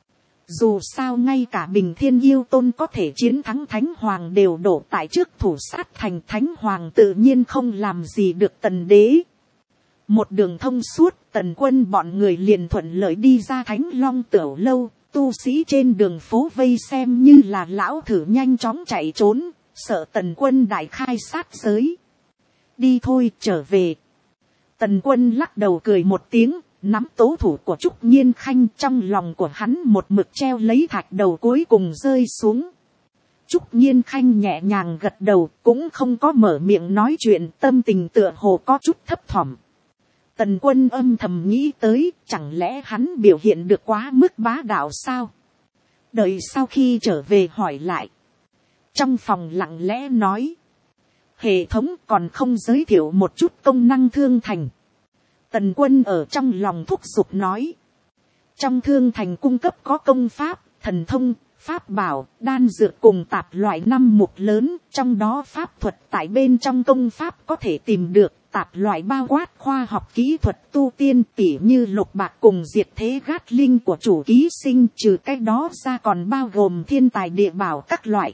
Speaker 1: Dù sao ngay cả Bình Thiên Yêu Tôn có thể chiến thắng thánh hoàng đều đổ tại trước thủ sát thành, thánh hoàng tự nhiên không làm gì được tần đế. Một đường thông suốt, tần quân bọn người liền thuận lợi đi ra Thánh Long Tửu Lâu, tu sĩ trên đường phố vây xem như là lão thử nhanh chóng chạy trốn, sợ tần quân đại khai sát giới. Đi thôi, trở về. Tần quân lắc đầu cười một tiếng, nắm tố thủ của Trúc Nhiên Khanh, trong lòng của hắn một mực treo lấy thạch đầu cuối cùng rơi xuống. Trúc Nhiên Khanh nhẹ nhàng gật đầu, cũng không có mở miệng nói chuyện, tâm tình tựa hồ có chút thấp thỏm. Tần quân âm thầm nghĩ tới, chẳng lẽ hắn biểu hiện được quá mức bá đạo sao? Đợi sau khi trở về hỏi lại. Trong phòng lặng lẽ nói. Hệ thống còn không giới thiệu một chút công năng thương thành. Tần quân ở trong lòng thúc giục nói. Trong thương thành cung cấp có công pháp, thần thông, pháp bảo, đan dược cùng tạp loại 5 mục lớn. Trong đó pháp thuật tại bên trong công pháp có thể tìm được. Tạp loại bao quát khoa học kỹ thuật tu tiên tỉ như lục bạc cùng diệt thế gát linh của chủ ký sinh, trừ cái đó ra còn bao gồm thiên tài địa bảo các loại.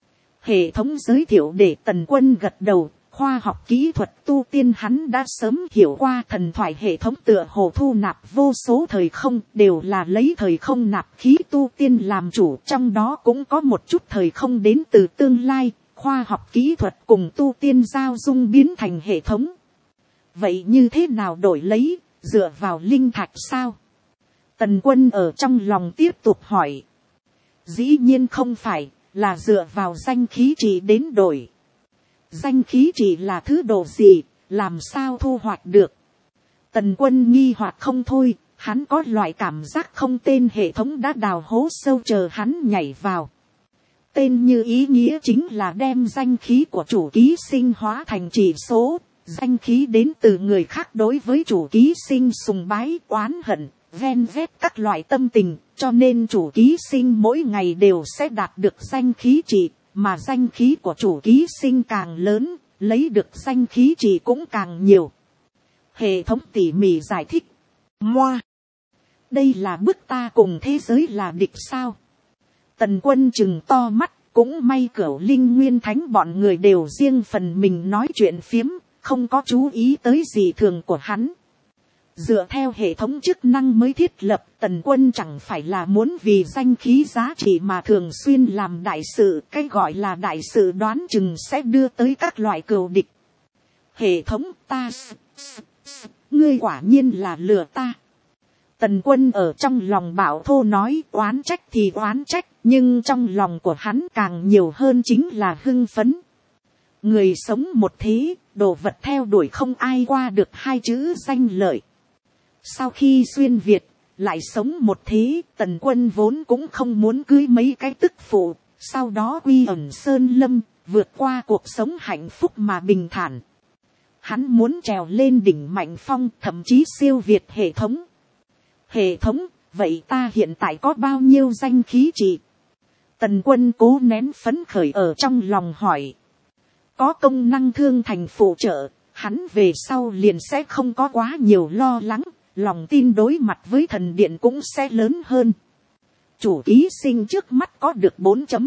Speaker 1: Hệ thống giới thiệu để tần quân gật đầu, khoa học kỹ thuật tu tiên hắn đã sớm hiểu qua, thần thoại hệ thống tựa hồ thu nạp vô số thời không, đều là lấy thời không nạp khí tu tiên làm chủ, trong đó cũng có một chút thời không đến từ tương lai, khoa học kỹ thuật cùng tu tiên giao dung biến thành hệ thống. Vậy như thế nào đổi lấy, dựa vào linh thạch sao? Tần quân ở trong lòng tiếp tục hỏi. Dĩ nhiên không phải, là dựa vào danh khí trị đến đổi. Danh khí trị là thứ đồ gì, làm sao thu hoạch được? Tần quân nghi hoặc không thôi, hắn có loại cảm giác không tên hệ thống đã đào hố sâu chờ hắn nhảy vào. Tên như ý nghĩa chính là đem danh khí của chủ ký sinh hóa thành chỉ số. Danh khí đến từ người khác đối với chủ ký sinh sùng bái, oán hận, ven vét các loại tâm tình, cho nên chủ ký sinh mỗi ngày đều sẽ đạt được danh khí trị, mà danh khí của chủ ký sinh càng lớn, lấy được danh khí trị cũng càng nhiều. Hệ thống tỉ mỉ giải thích. Moa! Đây là bức ta cùng thế giới là địch sao? Tần quân chừng to mắt, cũng may Cửu Linh Nguyên Thánh bọn người đều riêng phần mình nói chuyện phiếm, không có chú ý tới gì thường của hắn. Dựa theo hệ thống chức năng mới thiết lập, tần quân chẳng phải là muốn vì danh khí giá trị mà thường xuyên làm đại sự, cái gọi là đại sự đoán chừng sẽ đưa tới các loại cừu địch. Hệ thống ta, ngươi quả nhiên là lừa ta. Tần quân ở trong lòng bảo thô nói, oán trách thì oán trách, nhưng trong lòng của hắn càng nhiều hơn chính là hưng phấn. Người sống một thế, đồ vật theo đuổi không ai qua được hai chữ danh lợi. Sau khi xuyên Việt, lại sống một thế, tần quân vốn cũng không muốn cưới mấy cái tức phụ, sau đó quy ẩn sơn lâm, vượt qua cuộc sống hạnh phúc mà bình thản. Hắn muốn trèo lên đỉnh mạnh phong, thậm chí siêu việt hệ thống. Hệ thống, vậy ta hiện tại có bao nhiêu danh khí trị? Tần quân cố nén phấn khởi ở trong lòng hỏi. Có công năng thương thành phụ trợ, hắn về sau liền sẽ không có quá nhiều lo lắng, lòng tin đối mặt với thần điện cũng sẽ lớn hơn. Chủ ký sinh trước mắt có được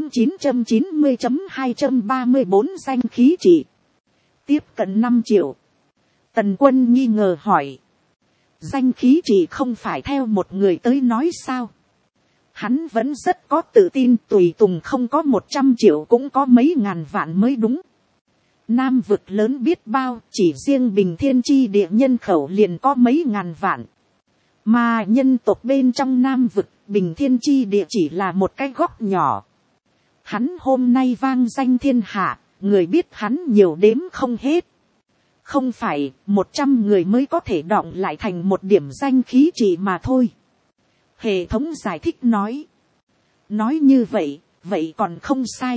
Speaker 1: 4.990.234 danh khí trị. Tiếp cận 5 triệu. Tần quân nghi ngờ hỏi. Danh khí trị không phải theo một người tới nói sao? Hắn vẫn rất có tự tin, tùy tùng không có 100 triệu cũng có mấy ngàn vạn mới đúng. Nam vực lớn biết bao, chỉ riêng Bình Thiên Chi địa nhân khẩu liền có mấy ngàn vạn. Mà nhân tộc bên trong Nam vực, Bình Thiên Chi địa chỉ là một cái góc nhỏ. Hắn hôm nay vang danh thiên hạ, người biết hắn nhiều đếm không hết. Không phải 100 người mới có thể đọng lại thành một điểm danh khí trị mà thôi. Hệ thống giải thích nói. Nói như vậy, vậy còn không sai.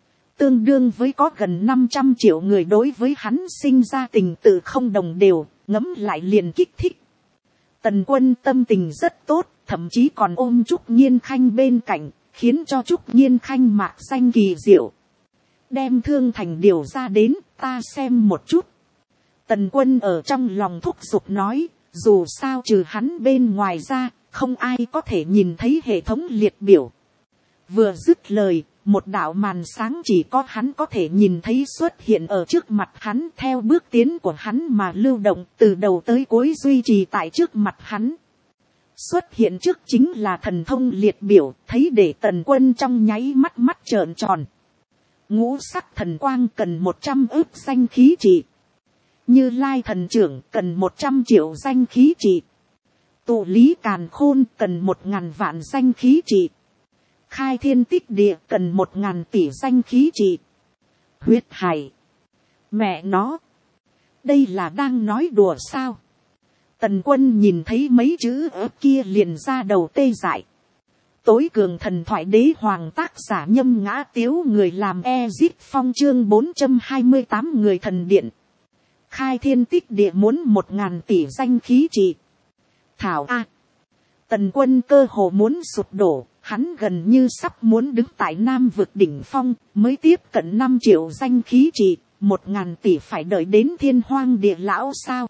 Speaker 1: Tương đương với có gần 500 triệu người đối với hắn sinh ra tình tự không đồng đều, ngấm lại liền kích thích. Tần Quân tâm tình rất tốt, thậm chí còn ôm Trúc Nhiên Khanh bên cạnh, khiến cho Trúc Nhiên Khanh mạc danh kỳ diệu. Đem Thương Thành điều ra đến, ta xem một chút. Tần Quân ở trong lòng thúc giục nói, dù sao trừ hắn bên ngoài ra, không ai có thể nhìn thấy hệ thống liệt biểu. Vừa dứt lời, một đạo màn sáng chỉ có hắn có thể nhìn thấy xuất hiện ở trước mặt hắn, theo bước tiến của hắn mà lưu động từ đầu tới cuối, duy trì tại trước mặt hắn. Xuất hiện trước chính là thần thông liệt biểu, thấy để Tần Quân trong nháy mắt mắt trợn tròn. Ngũ sắc thần quang cần 100 ức danh khí trị. Như Lai thần trưởng cần 100 triệu danh khí trị. Tụ lý càn khôn cần 1000 vạn danh khí trị. Khai thiên tích địa cần 1000 tỷ danh khí trị. Huyết hải. Mẹ nó. Đây là đang nói đùa sao? Tần Quân nhìn thấy mấy chữ ớt kia liền ra đầu tê dại. Tối cường thần thoại đế hoàng tác giả Nhâm Ngã Tiếu, người làm Ezip Phong, chương 428 người thần điện. Khai thiên tích địa muốn 1000 tỷ danh khí trị. Thảo A. Tần Quân cơ hồ muốn sụp đổ, hắn gần như sắp muốn đứng tại Nam vực đỉnh phong, mới tiếp cận 5 triệu danh khí trị, 1000 tỷ phải đợi đến Thiên Hoang Địa Lão sao?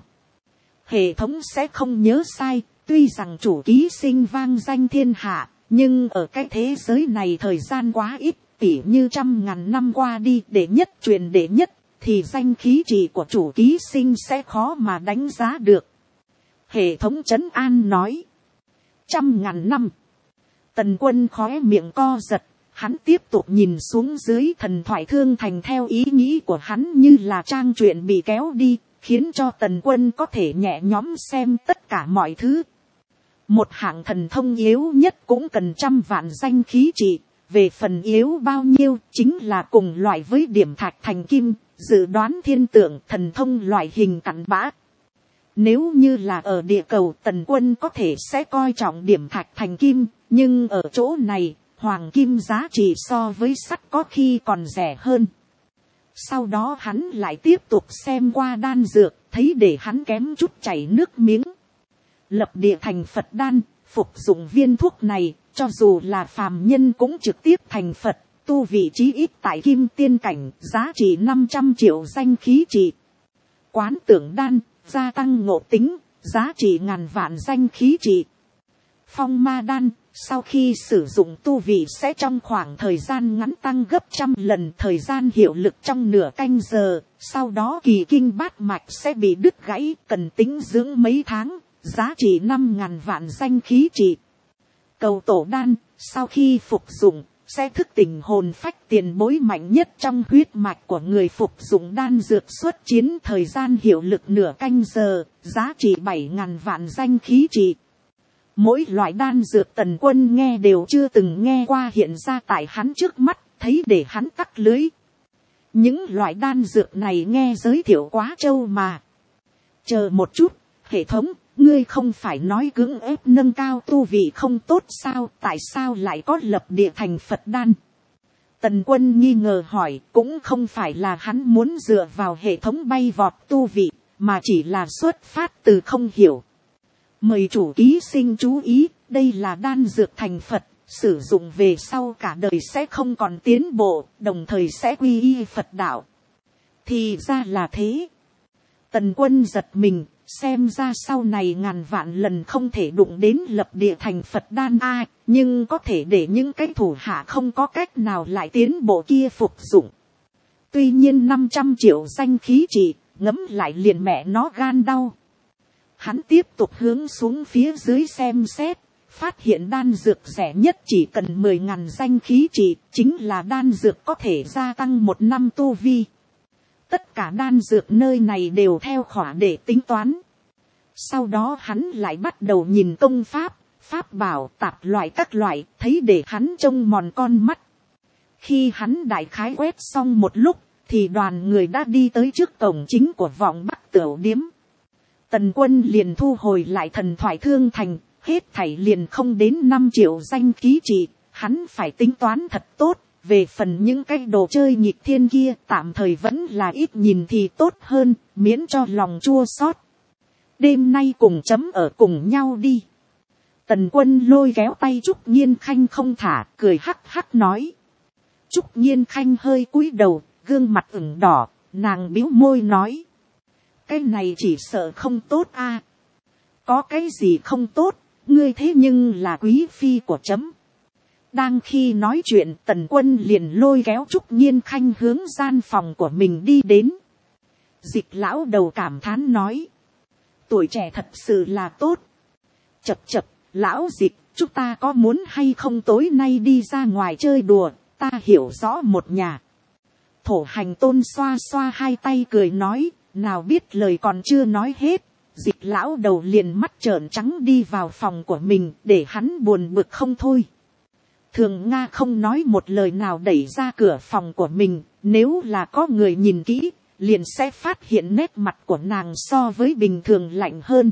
Speaker 1: Hệ thống sẽ không nhớ sai, tuy rằng chủ ký sinh vang danh thiên hạ, nhưng ở cái thế giới này thời gian quá ít, tỉ như 100.000 năm qua đi, để nhất truyền đệ nhất, thì danh khí trị của chủ ký sinh sẽ khó mà đánh giá được. Hệ thống trấn an nói. 100.000 năm. Tần Quân khóe miệng co giật, hắn tiếp tục nhìn xuống dưới thần thoại Thương Thành, theo ý nghĩ của hắn như là trang truyện bị kéo đi, khiến cho Tần Quân có thể nhẹ nhõm xem tất cả mọi thứ. Một hạng thần thông yếu nhất cũng cần 100 vạn danh khí trị, về phần yếu bao nhiêu chính là cùng loại với điểm thạch thành kim, dự đoán thiên tượng, thần thông loại hình cặn bã. Nếu như là ở địa cầu, Tần Quân có thể sẽ coi trọng điểm thạch thành kim, nhưng ở chỗ này, hoàng kim giá trị so với sắt có khi còn rẻ hơn. Sau đó hắn lại tiếp tục xem qua đan dược, thấy để hắn kém chút chảy nước miếng. Lập địa thành Phật đan, phục dụng viên thuốc này, cho dù là phàm nhân cũng trực tiếp thành Phật, tu vị trí ít tại kim tiên cảnh, giá trị 500 triệu danh khí trị. Quán tưởng đan, gia tăng ngộ tính, giá trị 1000 vạn danh khí trị. Phong ma đan, sau khi sử dụng tu vị sẽ trong khoảng thời gian ngắn tăng gấp 100 lần, thời gian hiệu lực trong nửa canh giờ, sau đó kỳ kinh bát mạch sẽ bị đứt gãy, cần tĩnh dưỡng mấy tháng, giá trị 5.000 vạn danh khí trị. Cầu tổ đan, sau khi phục dụng, sẽ thức tỉnh hồn phách tiền bối mạnh nhất trong huyết mạch của người phục dụng đan dược, xuất chiến thời gian hiệu lực nửa canh giờ, giá trị 7.000 vạn danh khí trị. Mỗi loại đan dược Tần Quân nghe đều chưa từng nghe qua hiện ra tại hắn trước mắt, thấy để hắn tắc lưới. Những loại đan dược này nghe giới thiệu quá trâu mà. Chờ một chút, hệ thống, ngươi không phải nói cưỡng ép nâng cao tu vị không tốt sao, tại sao lại có lập địa thành Phật đan? Tần Quân nghi ngờ hỏi, cũng không phải là hắn muốn dựa vào hệ thống bay vọt tu vị, mà chỉ là xuất phát từ không hiểu. Mời chủ ký sinh chú ý, đây là đan dược thành Phật, sử dụng về sau cả đời sẽ không còn tiến bộ, đồng thời sẽ quy y Phật đạo. Thì ra là thế. Tần Quân giật mình, xem ra sau này 1000 vạn lần không thể đụng đến lập địa thành Phật đan a, nhưng có thể để những cái thủ hạ không có cách nào lại tiến bộ kia phục dụng. Tuy nhiên 500 triệu danh khí trị, ngấm lại liền mẹ nó gan đau. Hắn tiếp tục hướng xuống phía dưới xem xét, phát hiện đan dược rẻ nhất chỉ cần 10.000 danh khí trị, chính là đan dược có thể gia tăng 1 năm tu vi. Tất cả đan dược nơi này đều theo khỏa để tính toán. Sau đó hắn lại bắt đầu nhìn công pháp, pháp bảo, tạp loại các loại, thấy để hắn trông mòn con mắt. Khi hắn đại khái quét xong một lúc, thì đoàn người đã đi tới trước cổng chính của Vọng Bắc Tửu Điếm. Tần Quân liền thu hồi lại thần thoại Thương Thành, hết thảy liền không đến 5 triệu danh khí trị, hắn phải tính toán thật tốt, về phần những cái đồ chơi nghịch thiên kia tạm thời vẫn là ít nhìn thì tốt hơn, miễn cho lòng chua xót. đêm nay cùng chấm ở cùng nhau đi. Tần Quân lôi kéo tay Trúc Nhiên Khanh không thả, cười hắc hắc nói. Trúc Nhiên Khanh hơi cúi đầu, gương mặt ửng đỏ, nàng bĩu môi nói. Cái này chỉ sợ không tốt a. Có cái gì không tốt, ngươi thế nhưng là quý phi của chấm. Đang khi nói chuyện, Tần Quân liền lôi kéo Trúc Nhiên Khanh hướng gian phòng của mình đi đến. Dịch lão đầu cảm thán nói. Tuổi trẻ thật sự là tốt. Chập chập, lão Dịch, chúng ta có muốn hay không tối nay đi ra ngoài chơi đùa, ta hiểu rõ một nhà. Thổ Hành Tôn xoa xoa hai tay cười nói, nào biết lời còn chưa nói hết. Dịch lão đầu liền mắt trợn trắng đi vào phòng của mình, để hắn buồn bực không thôi. Thường Nga không nói một lời nào đẩy ra cửa phòng của mình, nếu là có người nhìn kỹ, liền sẽ phát hiện nét mặt của nàng so với bình thường lạnh hơn.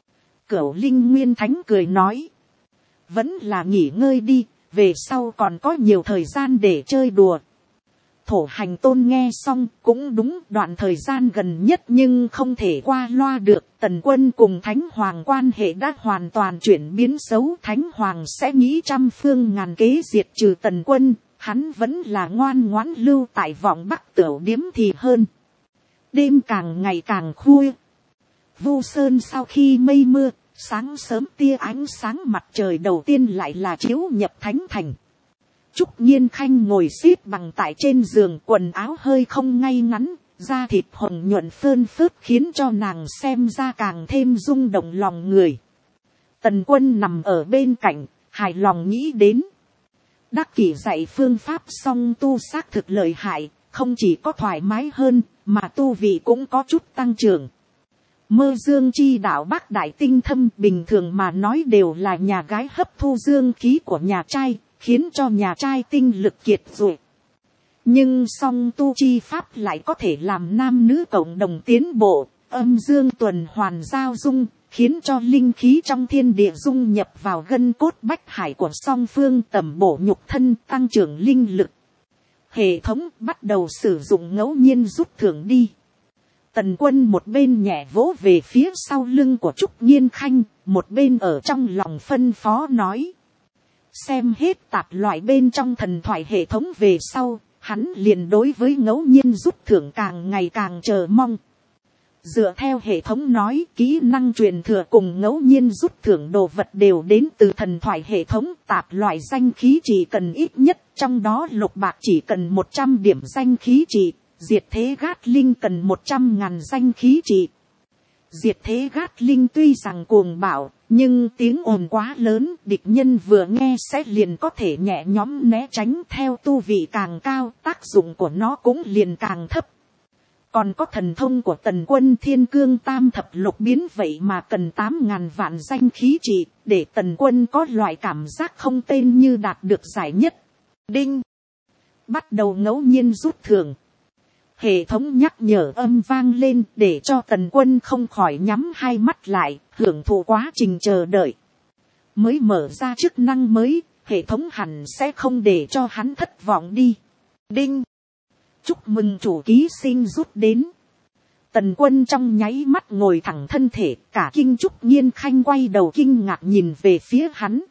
Speaker 1: Cửu Linh Nguyên Thánh cười nói, vẫn là nghỉ ngơi đi, về sau còn có nhiều thời gian để chơi đùa. Thổ Hành Tôn nghe xong, cũng đúng, đoạn thời gian gần nhất nhưng không thể qua loa được. Tần Quân cùng Thánh Hoàng quan hệ đã hoàn toàn chuyển biến xấu. Thánh Hoàng sẽ nghĩ trăm phương ngàn kế diệt trừ Tần Quân, hắn vẫn là ngoan ngoãn lưu tại Vọng Bắc Tửu Điếm thì hơn. Đêm càng ngày càng khuya, Vu Sơn sau khi mây mưa, sáng sớm tia ánh sáng mặt trời đầu tiên lại là chiếu nhập Thánh Thành. Trúc Nhiên Khanh ngồi xếp bằng tại trên giường, quần áo hơi không ngay ngắn, da thịt hồng nhuận phơn phớt khiến cho nàng xem ra càng thêm rung động lòng người. Tần Quân nằm ở bên cạnh, hài lòng nghĩ đến. Đắc Kỷ dạy phương pháp song tu xác thực lợi hại, không chỉ có thoải mái hơn, mà tu vị cũng có chút tăng trưởng. Mơ dương chi đạo Bắc đại tinh thâm, bình thường mà nói đều là nhà gái hấp thu dương khí của nhà trai, khiến cho nhà trai tinh lực kiệt rồi. Nhưng song tu chi pháp lại có thể làm nam nữ cộng đồng tiến bộ, âm dương tuần hoàn giao dung, khiến cho linh khí trong thiên địa dung nhập vào gân cốt bách hải của song phương, tẩm bổ nhục thân, tăng trưởng linh lực. Hệ thống bắt đầu sử dụng ngẫu nhiên rút thưởng đi. Tần Quân một bên nhẹ vỗ về phía sau lưng của Trúc Nhiên Khanh, một bên ở trong lòng phân phó nói. Xem hết tạp loại bên trong thần thoại hệ thống về sau, hắn liền đối với ngẫu nhiên rút thưởng càng ngày càng chờ mong. Dựa theo hệ thống nói, kỹ năng truyền thừa cùng ngẫu nhiên rút thưởng đồ vật đều đến từ thần thoại hệ thống. Tạp loại danh khí chỉ cần ít nhất, trong đó lục bạc chỉ cần 100 điểm danh khí trị, diệt thế gát linh cần 100.000 danh khí trị. Diệt thế gát linh tuy rằng cuồng bạo, nhưng tiếng ồn quá lớn, địch nhân vừa nghe sẽ liền có thể nhẹ nhõm né tránh. Theo tu vị càng cao, tác dụng của nó cũng liền càng thấp. Còn có thần thông của Tần Quân Thiên Cương Tam Thập Lục biến vậy mà cần 8.000 vạn danh khí trị, để Tần Quân có loại cảm giác không tên như đạt được giải nhất. Đinh! Bắt đầu ngẫu nhiên rút thưởng. Hệ thống nhắc nhở âm vang lên, để cho Tần Quân không khỏi nhắm hai mắt lại, hưởng thụ quá trình chờ đợi. Mới mở ra chức năng mới, hệ thống hẳn sẽ không để cho hắn thất vọng đi. Đinh! Chúc mừng chủ ký sinh rút đến. Tần Quân trong nháy mắt ngồi thẳng thân thể, cả kinh Trúc Nhiên Khanh quay đầu kinh ngạc nhìn về phía hắn.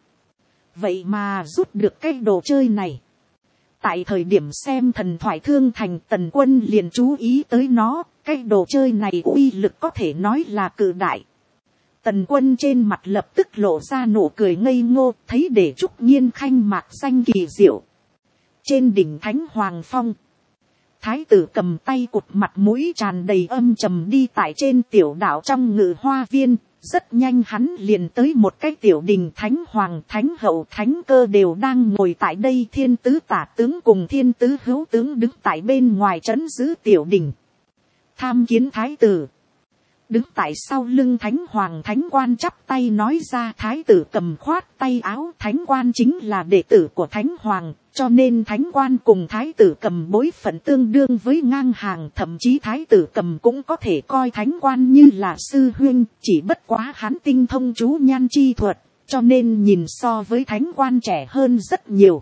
Speaker 1: Vậy mà rút được cái đồ chơi này. Tại thời điểm xem thần thoại Thương Thành, Tần Quân liền chú ý tới nó, cái đồ chơi này uy lực có thể nói là cự đại. Tần Quân trên mặt lập tức lộ ra nụ cười ngây ngô, thấy để Trúc Nhiên Khanh mạc danh kỳ diệu. Trên đỉnh Thánh Hoàng Phong, Thái tử cầm tay cụt, mặt mũi tràn đầy âm trầm đi tại trên tiểu đảo trong Ngự Hoa Viên. Rất nhanh hắn liền tới một cái tiểu đình, Thánh Hoàng, Thánh Hậu, Thánh Cơ đều đang ngồi tại đây. Thiên tứ tả tướng cùng thiên tứ hữu tướng đứng tại bên ngoài trấn giữ tiểu đình, tham kiến thái tử. Đứng tại sau lưng Thánh Hoàng Thánh Quan chắp tay nói ra. Thái tử cầm khoát tay áo, Thánh Quan chính là đệ tử của Thánh Hoàng, cho nên Thánh Quan cùng Thái tử cầm bối phận tương đương với ngang hàng. Thậm chí Thái tử cầm cũng có thể coi Thánh Quan như là sư huynh, chỉ bất quá hắn tinh thông chú nhan chi thuật, cho nên nhìn so với Thánh Quan trẻ hơn rất nhiều.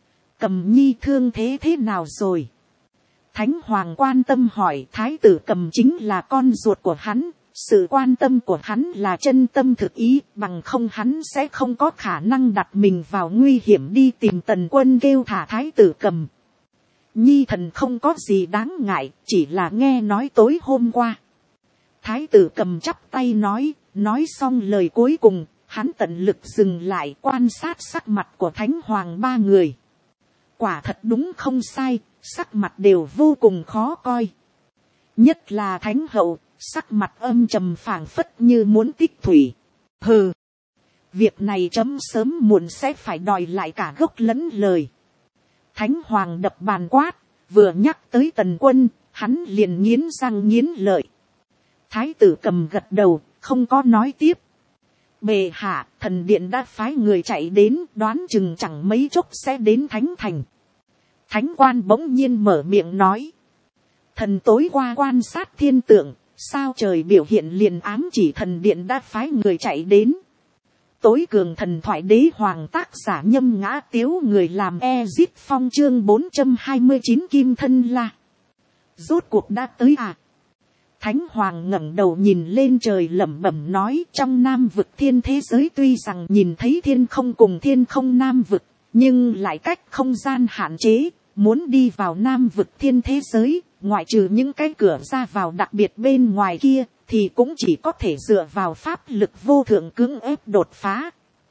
Speaker 1: Cầm nhi thương thế nào rồi? Thánh Hoàng quan tâm hỏi. Thái tử cầm chính là con ruột của hắn, Sự quan tâm của hắn là chân tâm thực ý, bằng không hắn sẽ không có khả năng đặt mình vào nguy hiểm đi tìm Tần Quân kêu thả Thái tử Cầm. Nhi thần không có gì đáng ngại, chỉ là nghe nói tối hôm qua. Thái tử Cầm chắp tay nói xong lời cuối cùng, hắn tận lực dừng lại quan sát sắc mặt của Thánh Hoàng ba người. Quả thật đúng không sai, sắc mặt đều vô cùng khó coi. Nhất là Thánh Hậu, sắc mặt âm trầm phảng phất như muốn tích thủy. Hừ, việc này chấm sớm muộn sẽ phải đòi lại cả gốc lẫn lời. Thánh Hoàng đập bàn quát, vừa nhắc tới Tần Quân, hắn liền nghiến răng nghiến lợi. Thái tử Cầm gật đầu, không có nói tiếp. Bệ hạ, thần điện đã phái người chạy đến, đoán chừng chẳng mấy chốc sẽ đến Thánh Thành. Thánh Quan bỗng nhiên mở miệng nói. Thần tối qua quan sát thiên tượng, sao trời biểu hiện liền ám chỉ thần điện đã phái người chạy đến. Tối cường thần thoại đế hoàng tác giả Nhâm Ngã Tiếu, người làm Ezip Phong chương 429 Kim Thân La. Rốt cuộc đã tới à? Thánh Hoàng ngẩng đầu nhìn lên trời lẩm bẩm nói, trong Nam vực thiên thế giới tuy rằng nhìn thấy thiên không cùng thiên không Nam vực, nhưng lại cách không gian hạn chế, muốn đi vào Nam vực thiên thế giới, ngoại trừ những cái cửa ra vào đặc biệt bên ngoài kia, thì cũng chỉ có thể dựa vào pháp lực vô thượng cưỡng ép đột phá.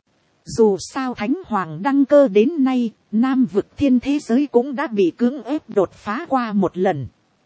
Speaker 1: Dù sao Thánh Hoàng đăng cơ đến nay, Nam vực thiên thế giới cũng đã bị cưỡng ép đột phá qua một lần.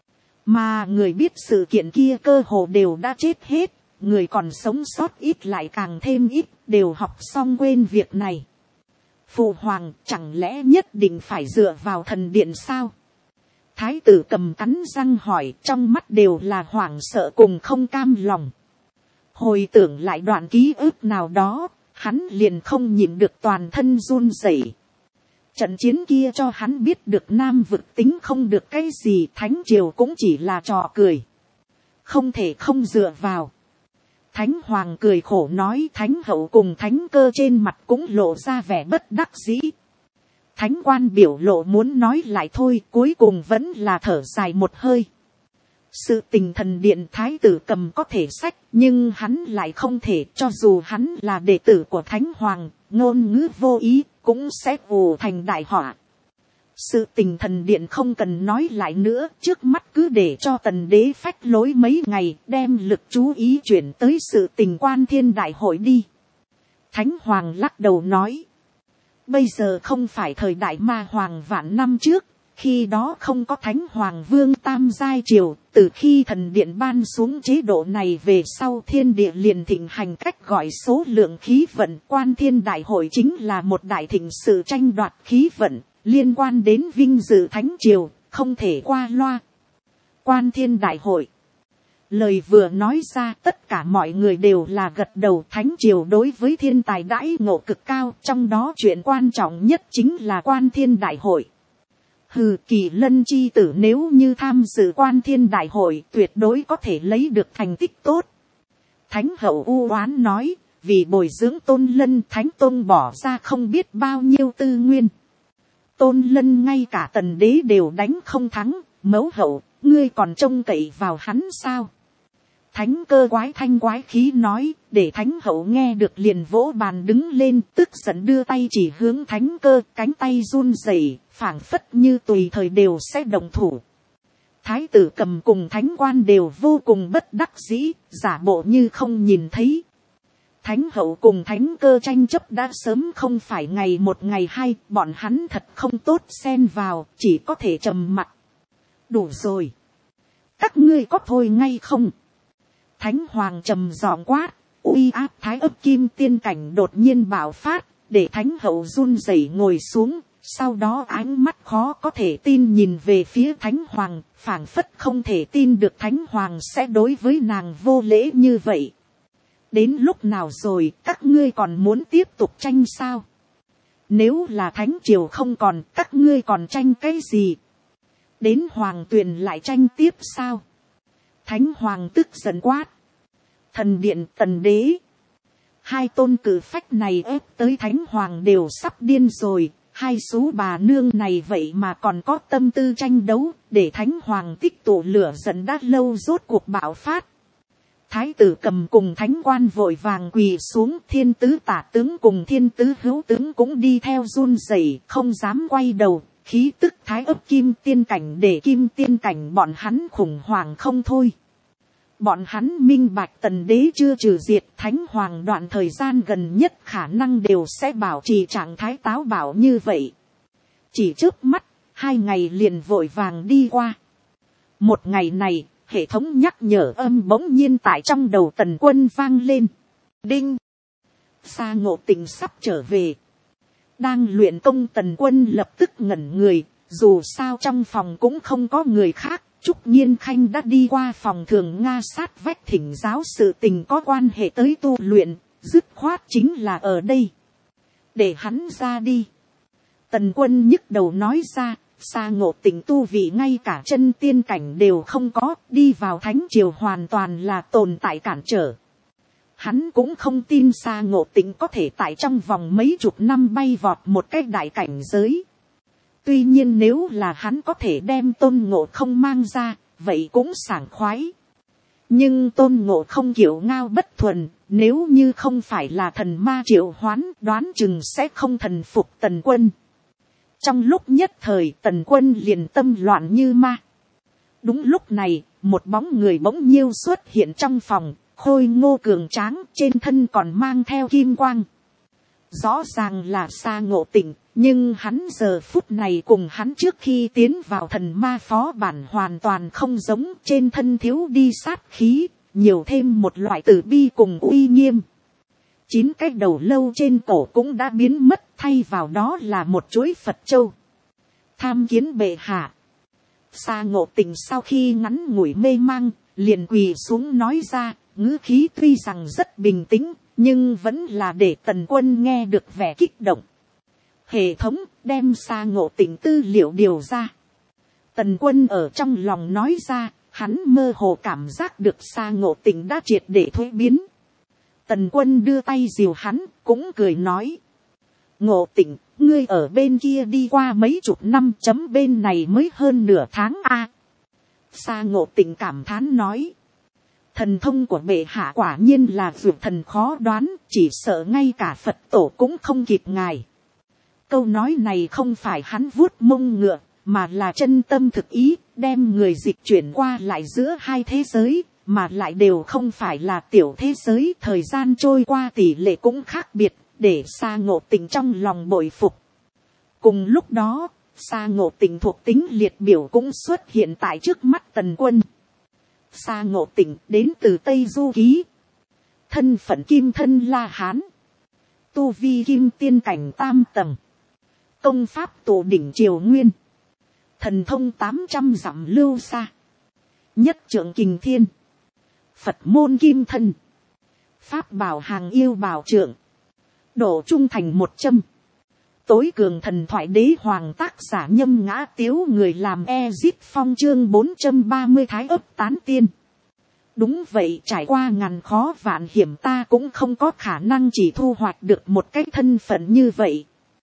Speaker 1: Mà người biết sự kiện kia cơ hồ đều đã chết hết, người còn sống sót ít lại càng thêm ít, đều học xong quên việc này. Phụ hoàng chẳng lẽ nhất định phải dựa vào thần điện sao? Thái tử Cầm cắn răng hỏi, trong mắt đều là hoảng sợ cùng không cam lòng. Hồi tưởng lại đoạn ký ức nào đó, hắn liền không nhịn được toàn thân run rẩy. Trận chiến kia cho hắn biết được Nam vực tính không được cái gì, Thánh Triều cũng chỉ là trò cười. Không thể không dựa vào. Thánh Hoàng cười khổ nói, Thánh Hậu cùng Thánh Cơ trên mặt cũng lộ ra vẻ bất đắc dĩ. Thánh Quan biểu lộ muốn nói lại thôi, cuối cùng vẫn là thở dài một hơi. Sự tình thần điện Thái tử Cầm có thể sách, nhưng hắn lại không thể, cho dù hắn là đệ tử của Thánh Hoàng, ngôn ngữ vô ý, cũng sẽ ù thành đại họa. Sự tình thần điện không cần nói lại nữa, trước mắt cứ để cho Tần đế phách lối mấy ngày, đem lực chú ý chuyển tới sự tình Quan Thiên đại hội đi. Thánh Hoàng lắc đầu nói. Bây giờ không phải thời đại Ma Hoàng vạn năm trước, khi đó không có Thánh Hoàng Vương Tam Giai Triều, từ khi thần điện ban xuống chế độ này về sau thiên địa liền thịnh hành cách gọi số lượng khí vận. Quan Thiên đại hội chính là một đại thịnh sự tranh đoạt khí vận, liên quan đến vinh dự Thánh Triều, không thể qua loa. Quan Thiên đại hội. Lời vừa nói ra tất cả mọi người đều là gật đầu. Thánh Triều đối với thiên tài đãi ngộ cực cao, trong đó chuyện quan trọng nhất chính là Quan Thiên đại hội. Hừ, Kỳ Lân chi tử nếu như tham dự Quan Thiên đại hội tuyệt đối có thể lấy được thành tích tốt. Thánh Hậu u oán nói, vì bồi dưỡng Tôn Lân Thánh Tôn bỏ ra không biết bao nhiêu tư nguyên. Tôn Lân ngay cả Tần đế đều đánh không thắng, mẫu hậu, ngươi còn trông cậy vào hắn sao? Thánh Cơ quái thanh quái khí nói, để Thánh Hậu nghe được liền vỗ bàn đứng lên, tức giận đưa tay chỉ hướng Thánh Cơ, cánh tay run rẩy, phảng phất như tùy thời đều sẽ động thủ. Thái tử Cầm cùng Thánh Quan đều vô cùng bất đắc dĩ, giả bộ như không nhìn thấy. Thánh Hậu cùng Thánh Cơ tranh chấp đã sớm không phải ngày một ngày hai, bọn hắn thật không tốt xen vào, chỉ có thể trầm mặc. Đủ rồi. Các ngươi có thôi ngay không? Thánh Hoàng trầm giọng quát, uy áp thái ấp kim tiên cảnh đột nhiên bạo phát, để Thánh Hậu run rẩy ngồi xuống, sau đó ánh mắt khó có thể tin nhìn về phía Thánh Hoàng, phảng phất không thể tin được Thánh Hoàng sẽ đối với nàng vô lễ như vậy. Đến lúc nào rồi, các ngươi còn muốn tiếp tục tranh sao? Nếu là Thánh Triều không còn, các ngươi còn tranh cái gì? Đến Hoàng Tuyền lại tranh tiếp sao? Thánh Hoàng tức giận quát. Thần điện Tần đế. Hai tôn cử phách này ép tới Thánh Hoàng đều sắp điên rồi. Hai sú bà nương này vậy mà còn có tâm tư tranh đấu, để Thánh Hoàng tích tụ lửa giận đã lâu rốt cuộc bạo phát. thái tử cầm cùng thánh quan vội vàng quỳ xuống, thiên tứ tả tướng cùng thiên tứ hữu tướng cũng đi theo run rẩy, không dám quay đầu, khí tức thái ấp kim tiên cảnh để kim tiên cảnh bọn hắn khủng hoảng không thôi. Bọn hắn minh bạch tần đế chưa trừ diệt, thánh hoàng đoạn thời gian gần nhất khả năng đều sẽ bảo trì trạng thái táo bạo như vậy. Chỉ trước mắt, 2 ngày liền vội vàng đi qua. Một ngày này, hệ thống nhắc nhở âm bỗng nhiên tại trong đầu Tần Quân vang lên. Đinh! Sa Ngộ Tịnh sắp trở về. Đang luyện công Tần Quân lập tức ngẩn người, dù sao trong phòng cũng không có người khác. Trúc Nhiên Khanh đã đi qua phòng thường Nga sát vách thỉnh giáo sự tình có quan hệ tới tu luyện, dứt khoát chính là ở đây. Để hắn ra đi. Tần Quân nhức đầu nói ra, Sa Ngộ Tịnh tu vị ngay cả chân tiên cảnh đều không có, đi vào thánh triều hoàn toàn là tồn tại cản trở. Hắn cũng không tin Sa Ngộ Tịnh có thể tại trong vòng mấy chục năm bay vọt một cái đại cảnh giới. Tuy nhiên nếu là hắn có thể đem Tôn Ngộ Không mang ra, vậy cũng sảng khoái. Nhưng Tôn Ngộ Không kiểu ngao bất thuần, nếu như không phải là thần ma triệu hoán, đoán chừng sẽ không thần phục Tần Quân. Trong lúc nhất thời Tần Quân liền tâm loạn như ma. Đúng lúc này, một bóng người bỗng nhiêu xuất hiện trong phòng, khôi ngô cường tráng, trên thân còn mang theo kim quang. Rõ ràng là Sa Ngộ Tịnh, nhưng hắn giờ phút này cùng hắn trước khi tiến vào thần ma phó bản hoàn toàn không giống, trên thân thiếu đi sát khí, nhiều thêm một loại tử bi cùng uy nghiêm. 9 cái đầu lâu trên cổ cũng đã biến mất, thay vào đó là một chuỗi Phật châu. Tham kiến bệ hạ. Sa Ngộ Tịnh sau khi ngắn ngủi mê mang, liền quỳ xuống nói ra, ngữ khí tuy rằng rất bình tĩnh, nhưng vẫn là để Tần Quân nghe được vẻ kích động. Hệ thống đem Sa Ngộ Tịnh tư liệu điều ra. Tần Quân ở trong lòng nói ra, hắn mơ hồ cảm giác được Sa Ngộ Tịnh đã triệt để thuế biến. Tần Quân đưa tay dìu hắn, cũng cười nói. Ngộ Tịnh, ngươi ở bên kia đi qua mấy chục năm, chấm bên này mới hơn nửa tháng a. Sa Ngộ Tịnh cảm thán nói. Thần thông của bệ hạ quả nhiên là vượt thần khó đoán, chỉ sợ ngay cả Phật tổ cũng không kịp ngài. Câu nói này không phải hắn vuốt mông ngựa, mà là chân tâm thực ý, đem người dịch chuyển qua lại giữa hai thế giới, mà lại đều không phải là tiểu thế giới. Thời gian trôi qua tỷ lệ cũng khác biệt, để Sa Ngộ Tịnh trong lòng bội phục. Cùng lúc đó, Sa Ngộ Tịnh thuộc tính liệt biểu cũng xuất hiện tại trước mắt Tần Quân. Sa Ngộ Tịnh đến từ Tây Du Ký. Thân phận Kim Thân La Hán. Tu vi Kim Tiên cảnh tam tầng. Công pháp Tổ Đỉnh Triều Nguyên. Thần thông 800 dặm lưu xa. Nhất trượng kình thiên. Phật môn Kim Thân. Pháp bảo hàng yêu bảo trượng. Độ trung thành 100. Tối cường thần thoại đế hoàng tác giả Nhâm Ngã Tiếu, người làm Ezip Phong chương 430 Thái ấp tán tiên. Đúng vậy, trải qua ngàn khó vạn hiểm ta cũng không có khả năng chỉ thu hoạch được một cái thân phận như vậy.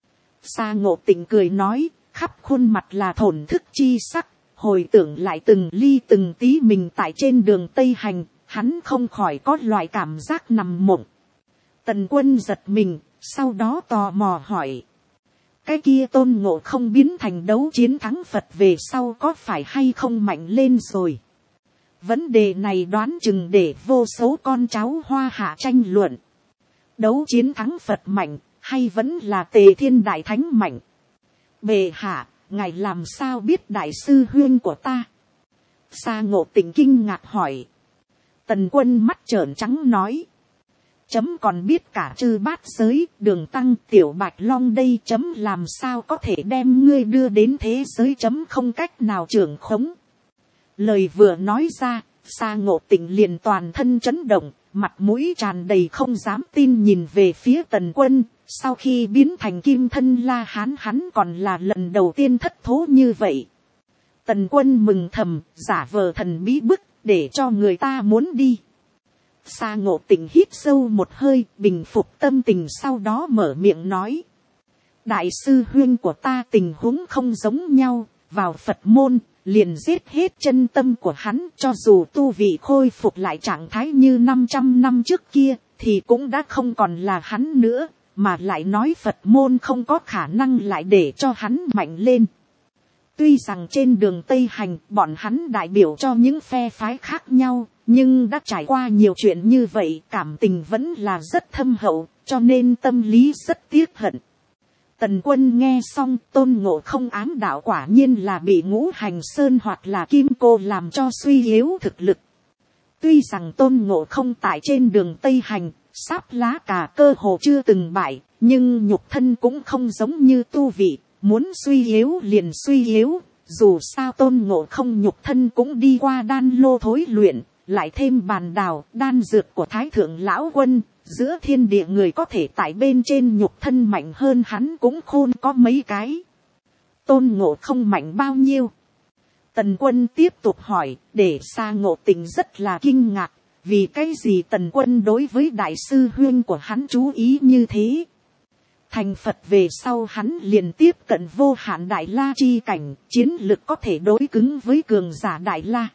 Speaker 1: Sa Ngộ Tịnh cười nói, khắp khuôn mặt là thổn thức chi sắc, hồi tưởng lại từng ly từng tí mình tại trên đường Tây Hành, hắn không khỏi có loại cảm giác nằm mộng. Tần Quân giật mình, sau đó tò mò hỏi. Cái kia Tôn Ngộ Không biến thành đấu chiến thắng Phật về sau có phải hay không mạnh lên rồi? Vấn đề này đoán chừng để vô số con cháu Hoa Hạ tranh luận. Đấu chiến thắng Phật mạnh, hay vẫn là Tề Thiên Đại Thánh mạnh? Bệ hạ, ngài làm sao biết đại sư huynh của ta? Sa Ngộ Tịnh kinh ngạc hỏi. Tần Quân mắt trợn trắng nói. Chấm còn biết cả chư bát giới, Đường Tăng, Tiểu Bạch Long đây, chấm làm sao có thể đem ngươi đưa đến thế giới, chấm không cách nào trưởng khống. Lời vừa nói ra, Sa Ngộ Tịnh liền toàn thân chấn động, mặt mũi tràn đầy không dám tin nhìn về phía Tần Quân. Sau khi biến thành Kim Thân La Hán, hắn còn là lần đầu tiên thất thố như vậy. Tần Quân mừng thầm, giả vờ thần bí bức, để cho người ta muốn đi. Sa Ngộ Tịnh hít sâu một hơi, bình phục tâm tình, sau đó mở miệng nói. Đại sư huynh của ta tình huống không giống nhau, vào Phật môn, liền giết hết chân tâm của hắn, cho dù tu vị khôi phục lại trạng thái như 500 năm trước kia, thì cũng đã không còn là hắn nữa, mà lại nói Phật môn không có khả năng lại để cho hắn mạnh lên. Tuy rằng trên đường Tây Hành bọn hắn đại biểu cho những phe phái khác nhau, nhưng đã trải qua nhiều chuyện như vậy, cảm tình vẫn là rất thâm hậu, cho nên tâm lý rất tiếc hận. Tần Quân nghe xong, Tôn Ngộ Không ám đạo quả nhiên là bị Ngũ Hành Sơn hoặc là Kim Cô làm cho suy yếu thực lực. Tuy rằng Tôn Ngộ Không tại trên đường Tây Hành, sáp lá cà cơ hồ chưa từng bại, nhưng nhục thân cũng không giống như tu vị, muốn suy yếu liền suy yếu. Dù sao Tôn Ngộ Không nhục thân cũng đi qua đan lô thối luyện, lại thêm bàn đào, đan dược của Thái Thượng Lão Quân, giữa thiên địa người có thể tại bên trên nhục thân mạnh hơn hắn cũng khôn có mấy cái. Tôn Ngộ Không mạnh bao nhiêu? Tần Quân tiếp tục hỏi, để Sa Ngộ Tịnh rất là kinh ngạc, vì cái gì Tần Quân đối với đại sư huynh của hắn chú ý như thế. Thành Phật về sau hắn liền tiếp cận vô hạn Đại La chi cảnh, chiến lực có thể đối cứng với cường giả Đại La.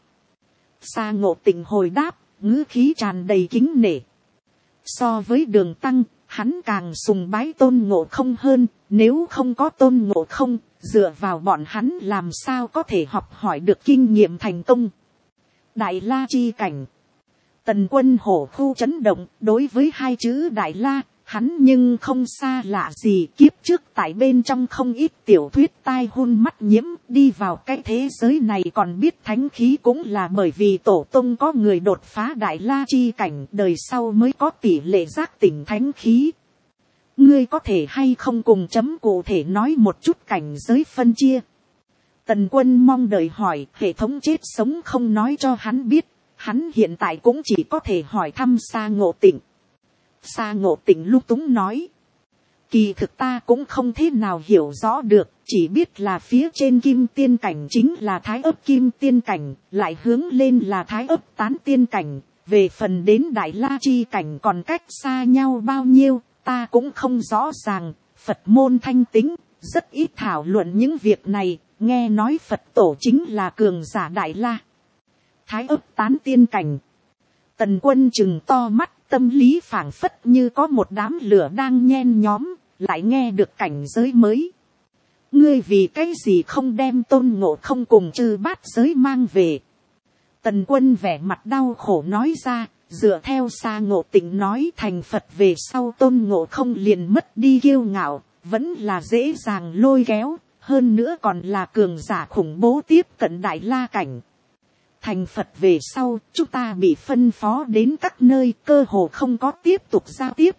Speaker 1: Sa Ngộ Tịnh hồi đáp, ngữ khí tràn đầy kính nể. So với Đường Tăng, hắn càng sùng bái Tôn Ngộ Không hơn, nếu không có Tôn Ngộ Không, dựa vào bọn hắn làm sao có thể học hỏi được kinh nghiệm thành công. Đại La chi cảnh. Tần Quân hổ khu chấn động, đối với hai chữ Đại La, hắn nhưng không xa lạ gì, kiếp trước tại bên trong không ít tiểu thuyết tai hôn mắt nhiễm, đi vào cái thế giới này còn biết thánh khí cũng là bởi vì tổ tông có người đột phá Đại La chi cảnh, đời sau mới có tỷ lệ giác tỉnh thánh khí. Ngươi có thể hay không cùng chấm cụ thể nói một chút cảnh giới phân chia? Tần Quân mong đợi hỏi, hệ thống chết sống không nói cho hắn biết, hắn hiện tại cũng chỉ có thể hỏi thăm Sa Ngộ Tịnh. Sa Ngộ Tịnh lúc túng nói, kỳ thực ta cũng không thế nào hiểu rõ được, chỉ biết là phía trên kim tiên cảnh chính là thái ấp kim tiên cảnh, lại hướng lên là thái ấp tán tiên cảnh, về phần đến Đại La chi cảnh còn cách xa nhau bao nhiêu, ta cũng không rõ ràng. Phật môn thanh tính, rất ít thảo luận những việc này, nghe nói Phật tổ chính là cường giả Đại La. Thái ấp tán tiên cảnh. Tần Quân chừng to mắt, tâm lý phảng phất như có một đám lửa đang nhen nhóm, lại nghe được cảnh giới mới. Ngươi vì cái gì không đem Tôn Ngộ Không cùng Chư Bát Giới mang về? Tần Quân vẻ mặt đau khổ nói ra, dựa theo Sa Ngộ Tịnh nói, thành Phật về sau Tôn Ngộ Không liền mất đi kiêu ngạo, vẫn là dễ dàng lôi kéo, hơn nữa còn là cường giả khủng bố tiếp cận Đại La cảnh. Thành Phật về sau, chúng ta bị phân phó đến các nơi, cơ hồ không có tiếp tục giao tiếp.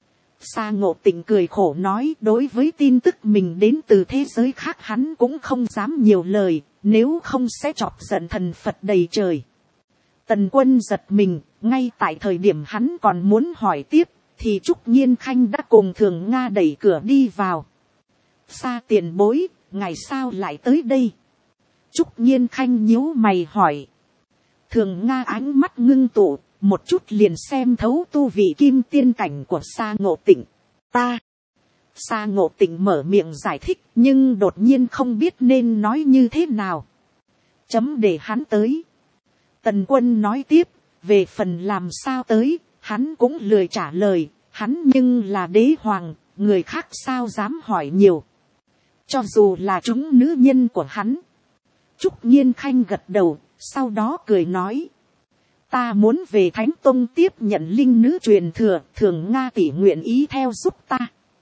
Speaker 1: Sa Ngộ Tịnh cười khổ nói, đối với tin tức mình đến từ thế giới khác hắn cũng không dám nhiều lời, nếu không sẽ chọc giận thần Phật đầy trời. Tần Quân giật mình, ngay tại thời điểm hắn còn muốn hỏi tiếp, thì Trúc Nhiên Khanh đã cùng Thường Nga đẩy cửa đi vào. Sa tiền bối, ngày sao lại tới đây? Trúc Nhiên Khanh nhíu mày hỏi. Thường Nga ánh mắt ngưng tụ, một chút liền xem thấu tu vị kim tiên cảnh của Sa Ngộ Tịnh. Ta. Sa Ngộ Tịnh mở miệng giải thích, nhưng đột nhiên không biết nên nói như thế nào. Chấm để hắn tới. Tần Quân nói tiếp, về phần làm sao tới, hắn cũng lười trả lời, hắn nhưng là đế hoàng, người khác sao dám hỏi nhiều. Cho dù là chúng nữ nhân của hắn. Trúc Nhiên Khanh gật đầu, sau đó cười nói. Ta muốn về Thánh Tông tiếp nhận linh nữ truyền thừa, Thường Nga tỷ nguyện ý theo giúp ta.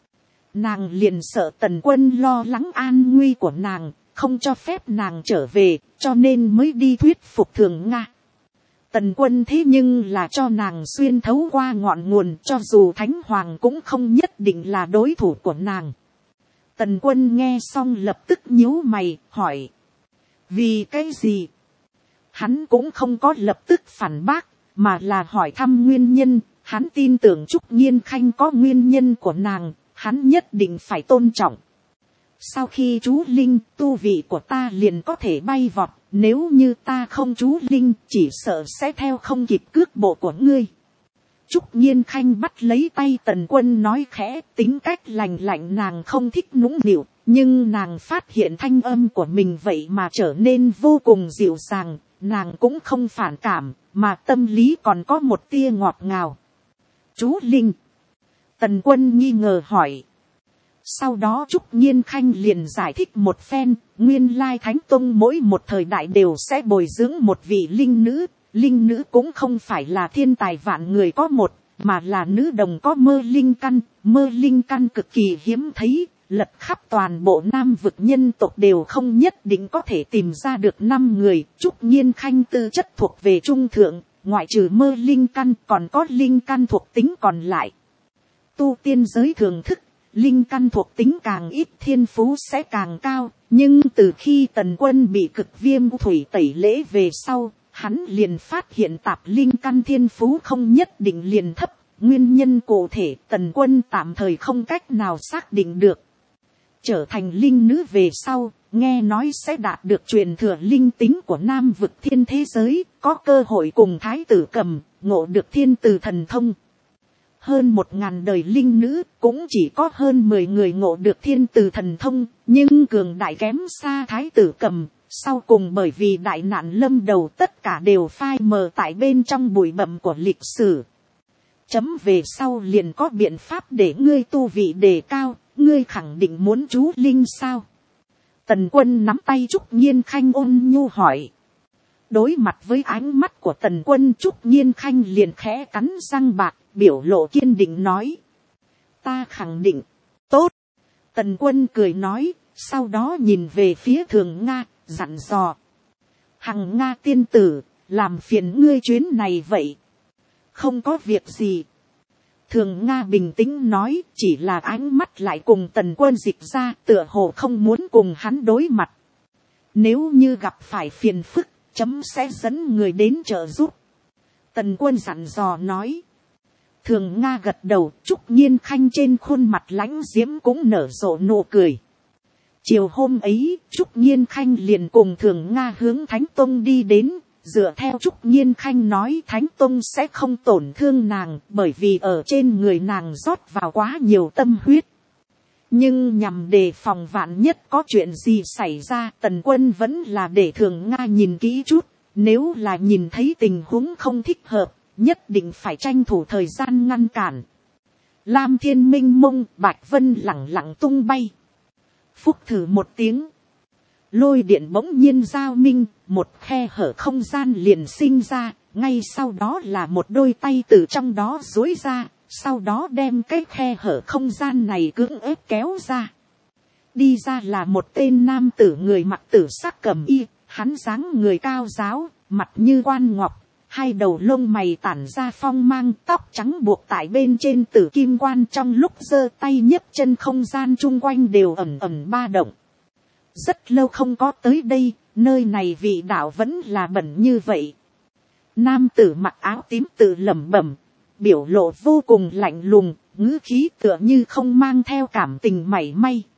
Speaker 1: Nàng liền sợ Tần Quân lo lắng an nguy của nàng, không cho phép nàng trở về, cho nên mới đi thuyết phục Thường Nga. Tần Quân thế nhưng là cho nàng xuyên thấu qua ngọn nguồn, cho dù Thánh Hoàng cũng không nhất định là đối thủ của nàng. Tần Quân nghe xong lập tức nhíu mày, hỏi. Vì cái gì? Hắn cũng không có lập tức phản bác, mà là hỏi thăm nguyên nhân. Hắn tin tưởng Trúc Nhiên Khanh có nguyên nhân của nàng, hắn nhất định phải tôn trọng. Sau khi chú linh, tu vị của ta liền có thể bay vọt, nếu như ta không chú linh, chỉ sợ sẽ theo không kịp cước bộ của ngươi. Trúc Nhiên Khanh bắt lấy tay Tần Quân nói khẽ, tính cách lành lạnh nàng không thích nũng nịu, Nhưng nàng phát hiện thanh âm của mình vậy mà trở nên vô cùng dịu dàng, nàng cũng không phản cảm, mà tâm lý còn có một tia ngọt ngào. Chú Linh. Tần Quân nghi ngờ hỏi. Sau đó Trúc Nhiên Khanh liền giải thích một phen, nguyên lai Thánh Tông mỗi một thời đại đều sẽ bồi dưỡng một vị linh nữ cũng không phải là thiên tài vạn người có một, mà là nữ đồng có mơ linh căn cực kỳ hiếm thấy, lật khắp toàn bộ Nam vực nhân tộc đều không nhất định có thể tìm ra được 5 người. Trúc Nhiên Khanh tư chất thuộc về trung thượng, ngoại trừ mơ linh căn còn có linh căn thuộc tính còn lại. Tu tiên giới thường thức, linh căn thuộc tính càng ít thiên phú sẽ càng cao, nhưng từ khi Tần Quân bị cực viêm thủy tẩy lễ về sau, hắn liền phát hiện tạp linh căn thiên phú không nhất định liền thấp, nguyên nhân cụ thể Tần Quân tạm thời không cách nào xác định được. Trở thành linh nữ về sau, nghe nói sẽ đạt được truyền thừa linh tính của Nam vực thiên thế giới, có cơ hội cùng Thái tử Cầm ngộ được thiên từ thần thông. Hơn 1000 đời linh nữ, cũng chỉ có hơn 10 người ngộ được thiên từ thần thông, nhưng cường đại kém xa Thái tử Cầm. Sau cùng bởi vì đại nạn lâm đầu tất cả đều phai mờ tại bên trong bụi bặm của lịch sử. Chấm về sau liền có biện pháp để ngươi tu vị đề cao, ngươi khẳng định muốn chú Linh sao? Tần Quân nắm tay Trúc Nhiên Khanh ôn nhu hỏi. Đối mặt với ánh mắt của Tần Quân, Trúc Nhiên Khanh liền khẽ cắn răng bạc, biểu lộ kiên định nói. Ta khẳng định. Tốt. Tần Quân cười nói, sau đó nhìn về phía Thường Nga, dặn dò. Hằng Nga tiên tử, làm phiền ngươi chuyến này vậy. Không có việc gì. Thường Nga bình tĩnh nói, chỉ là ánh mắt lại cùng Tần Quân dịch ra, tựa hồ không muốn cùng hắn đối mặt. Nếu như gặp phải phiền phức, chấm sẽ dẫn người đến trợ giúp. Tần Quân dặn dò nói. Thường Nga gật đầu, Trúc Nhiên Khanh trên khuôn mặt lãnh diễm cũng nở rộ nụ cười. Chiều hôm ấy, Trúc Nhiên Khanh liền cùng Thường Nga hướng Thánh Tông đi đến. Dựa theo Trúc Nhiên Khanh nói, Thánh Tông sẽ không tổn thương nàng, bởi vì ở trên người nàng rót vào quá nhiều tâm huyết. Nhưng nhằm đề phòng vạn nhất có chuyện gì xảy ra, Tần Quân vẫn là để Thường Nga nhìn kỹ chút. Nếu là nhìn thấy tình huống không thích hợp, nhất định phải tranh thủ thời gian ngăn cản. Lam thiên minh mông, bạch vân lẳng lặng tung bay. Phúc thử một tiếng. Lôi điện bỗng nhiên giao minh, một khe hở không gian liền sinh ra, ngay sau đó là một đôi tay từ trong đó duỗi ra, sau đó đem cái khe hở không gian này cưỡng ép kéo ra. Đi ra là một tên nam tử người mặc tử sắc cẩm y, hắn dáng người cao ráo, mặt như quan ngọc, hai đầu lông mày tản ra phong mang, tóc trắng buộc tại bên trên tử kim quan, trong lúc giơ tay nhấc chân không gian chung quanh đều ẩn ẩn ba động. Rất lâu không có tới đây, nơi này vị đạo vẫn là bẩn như vậy. Nam tử mặc áo tím tự lẩm bẩm, biểu lộ vô cùng lạnh lùng, ngữ khí tựa như không mang theo cảm tình mảy may.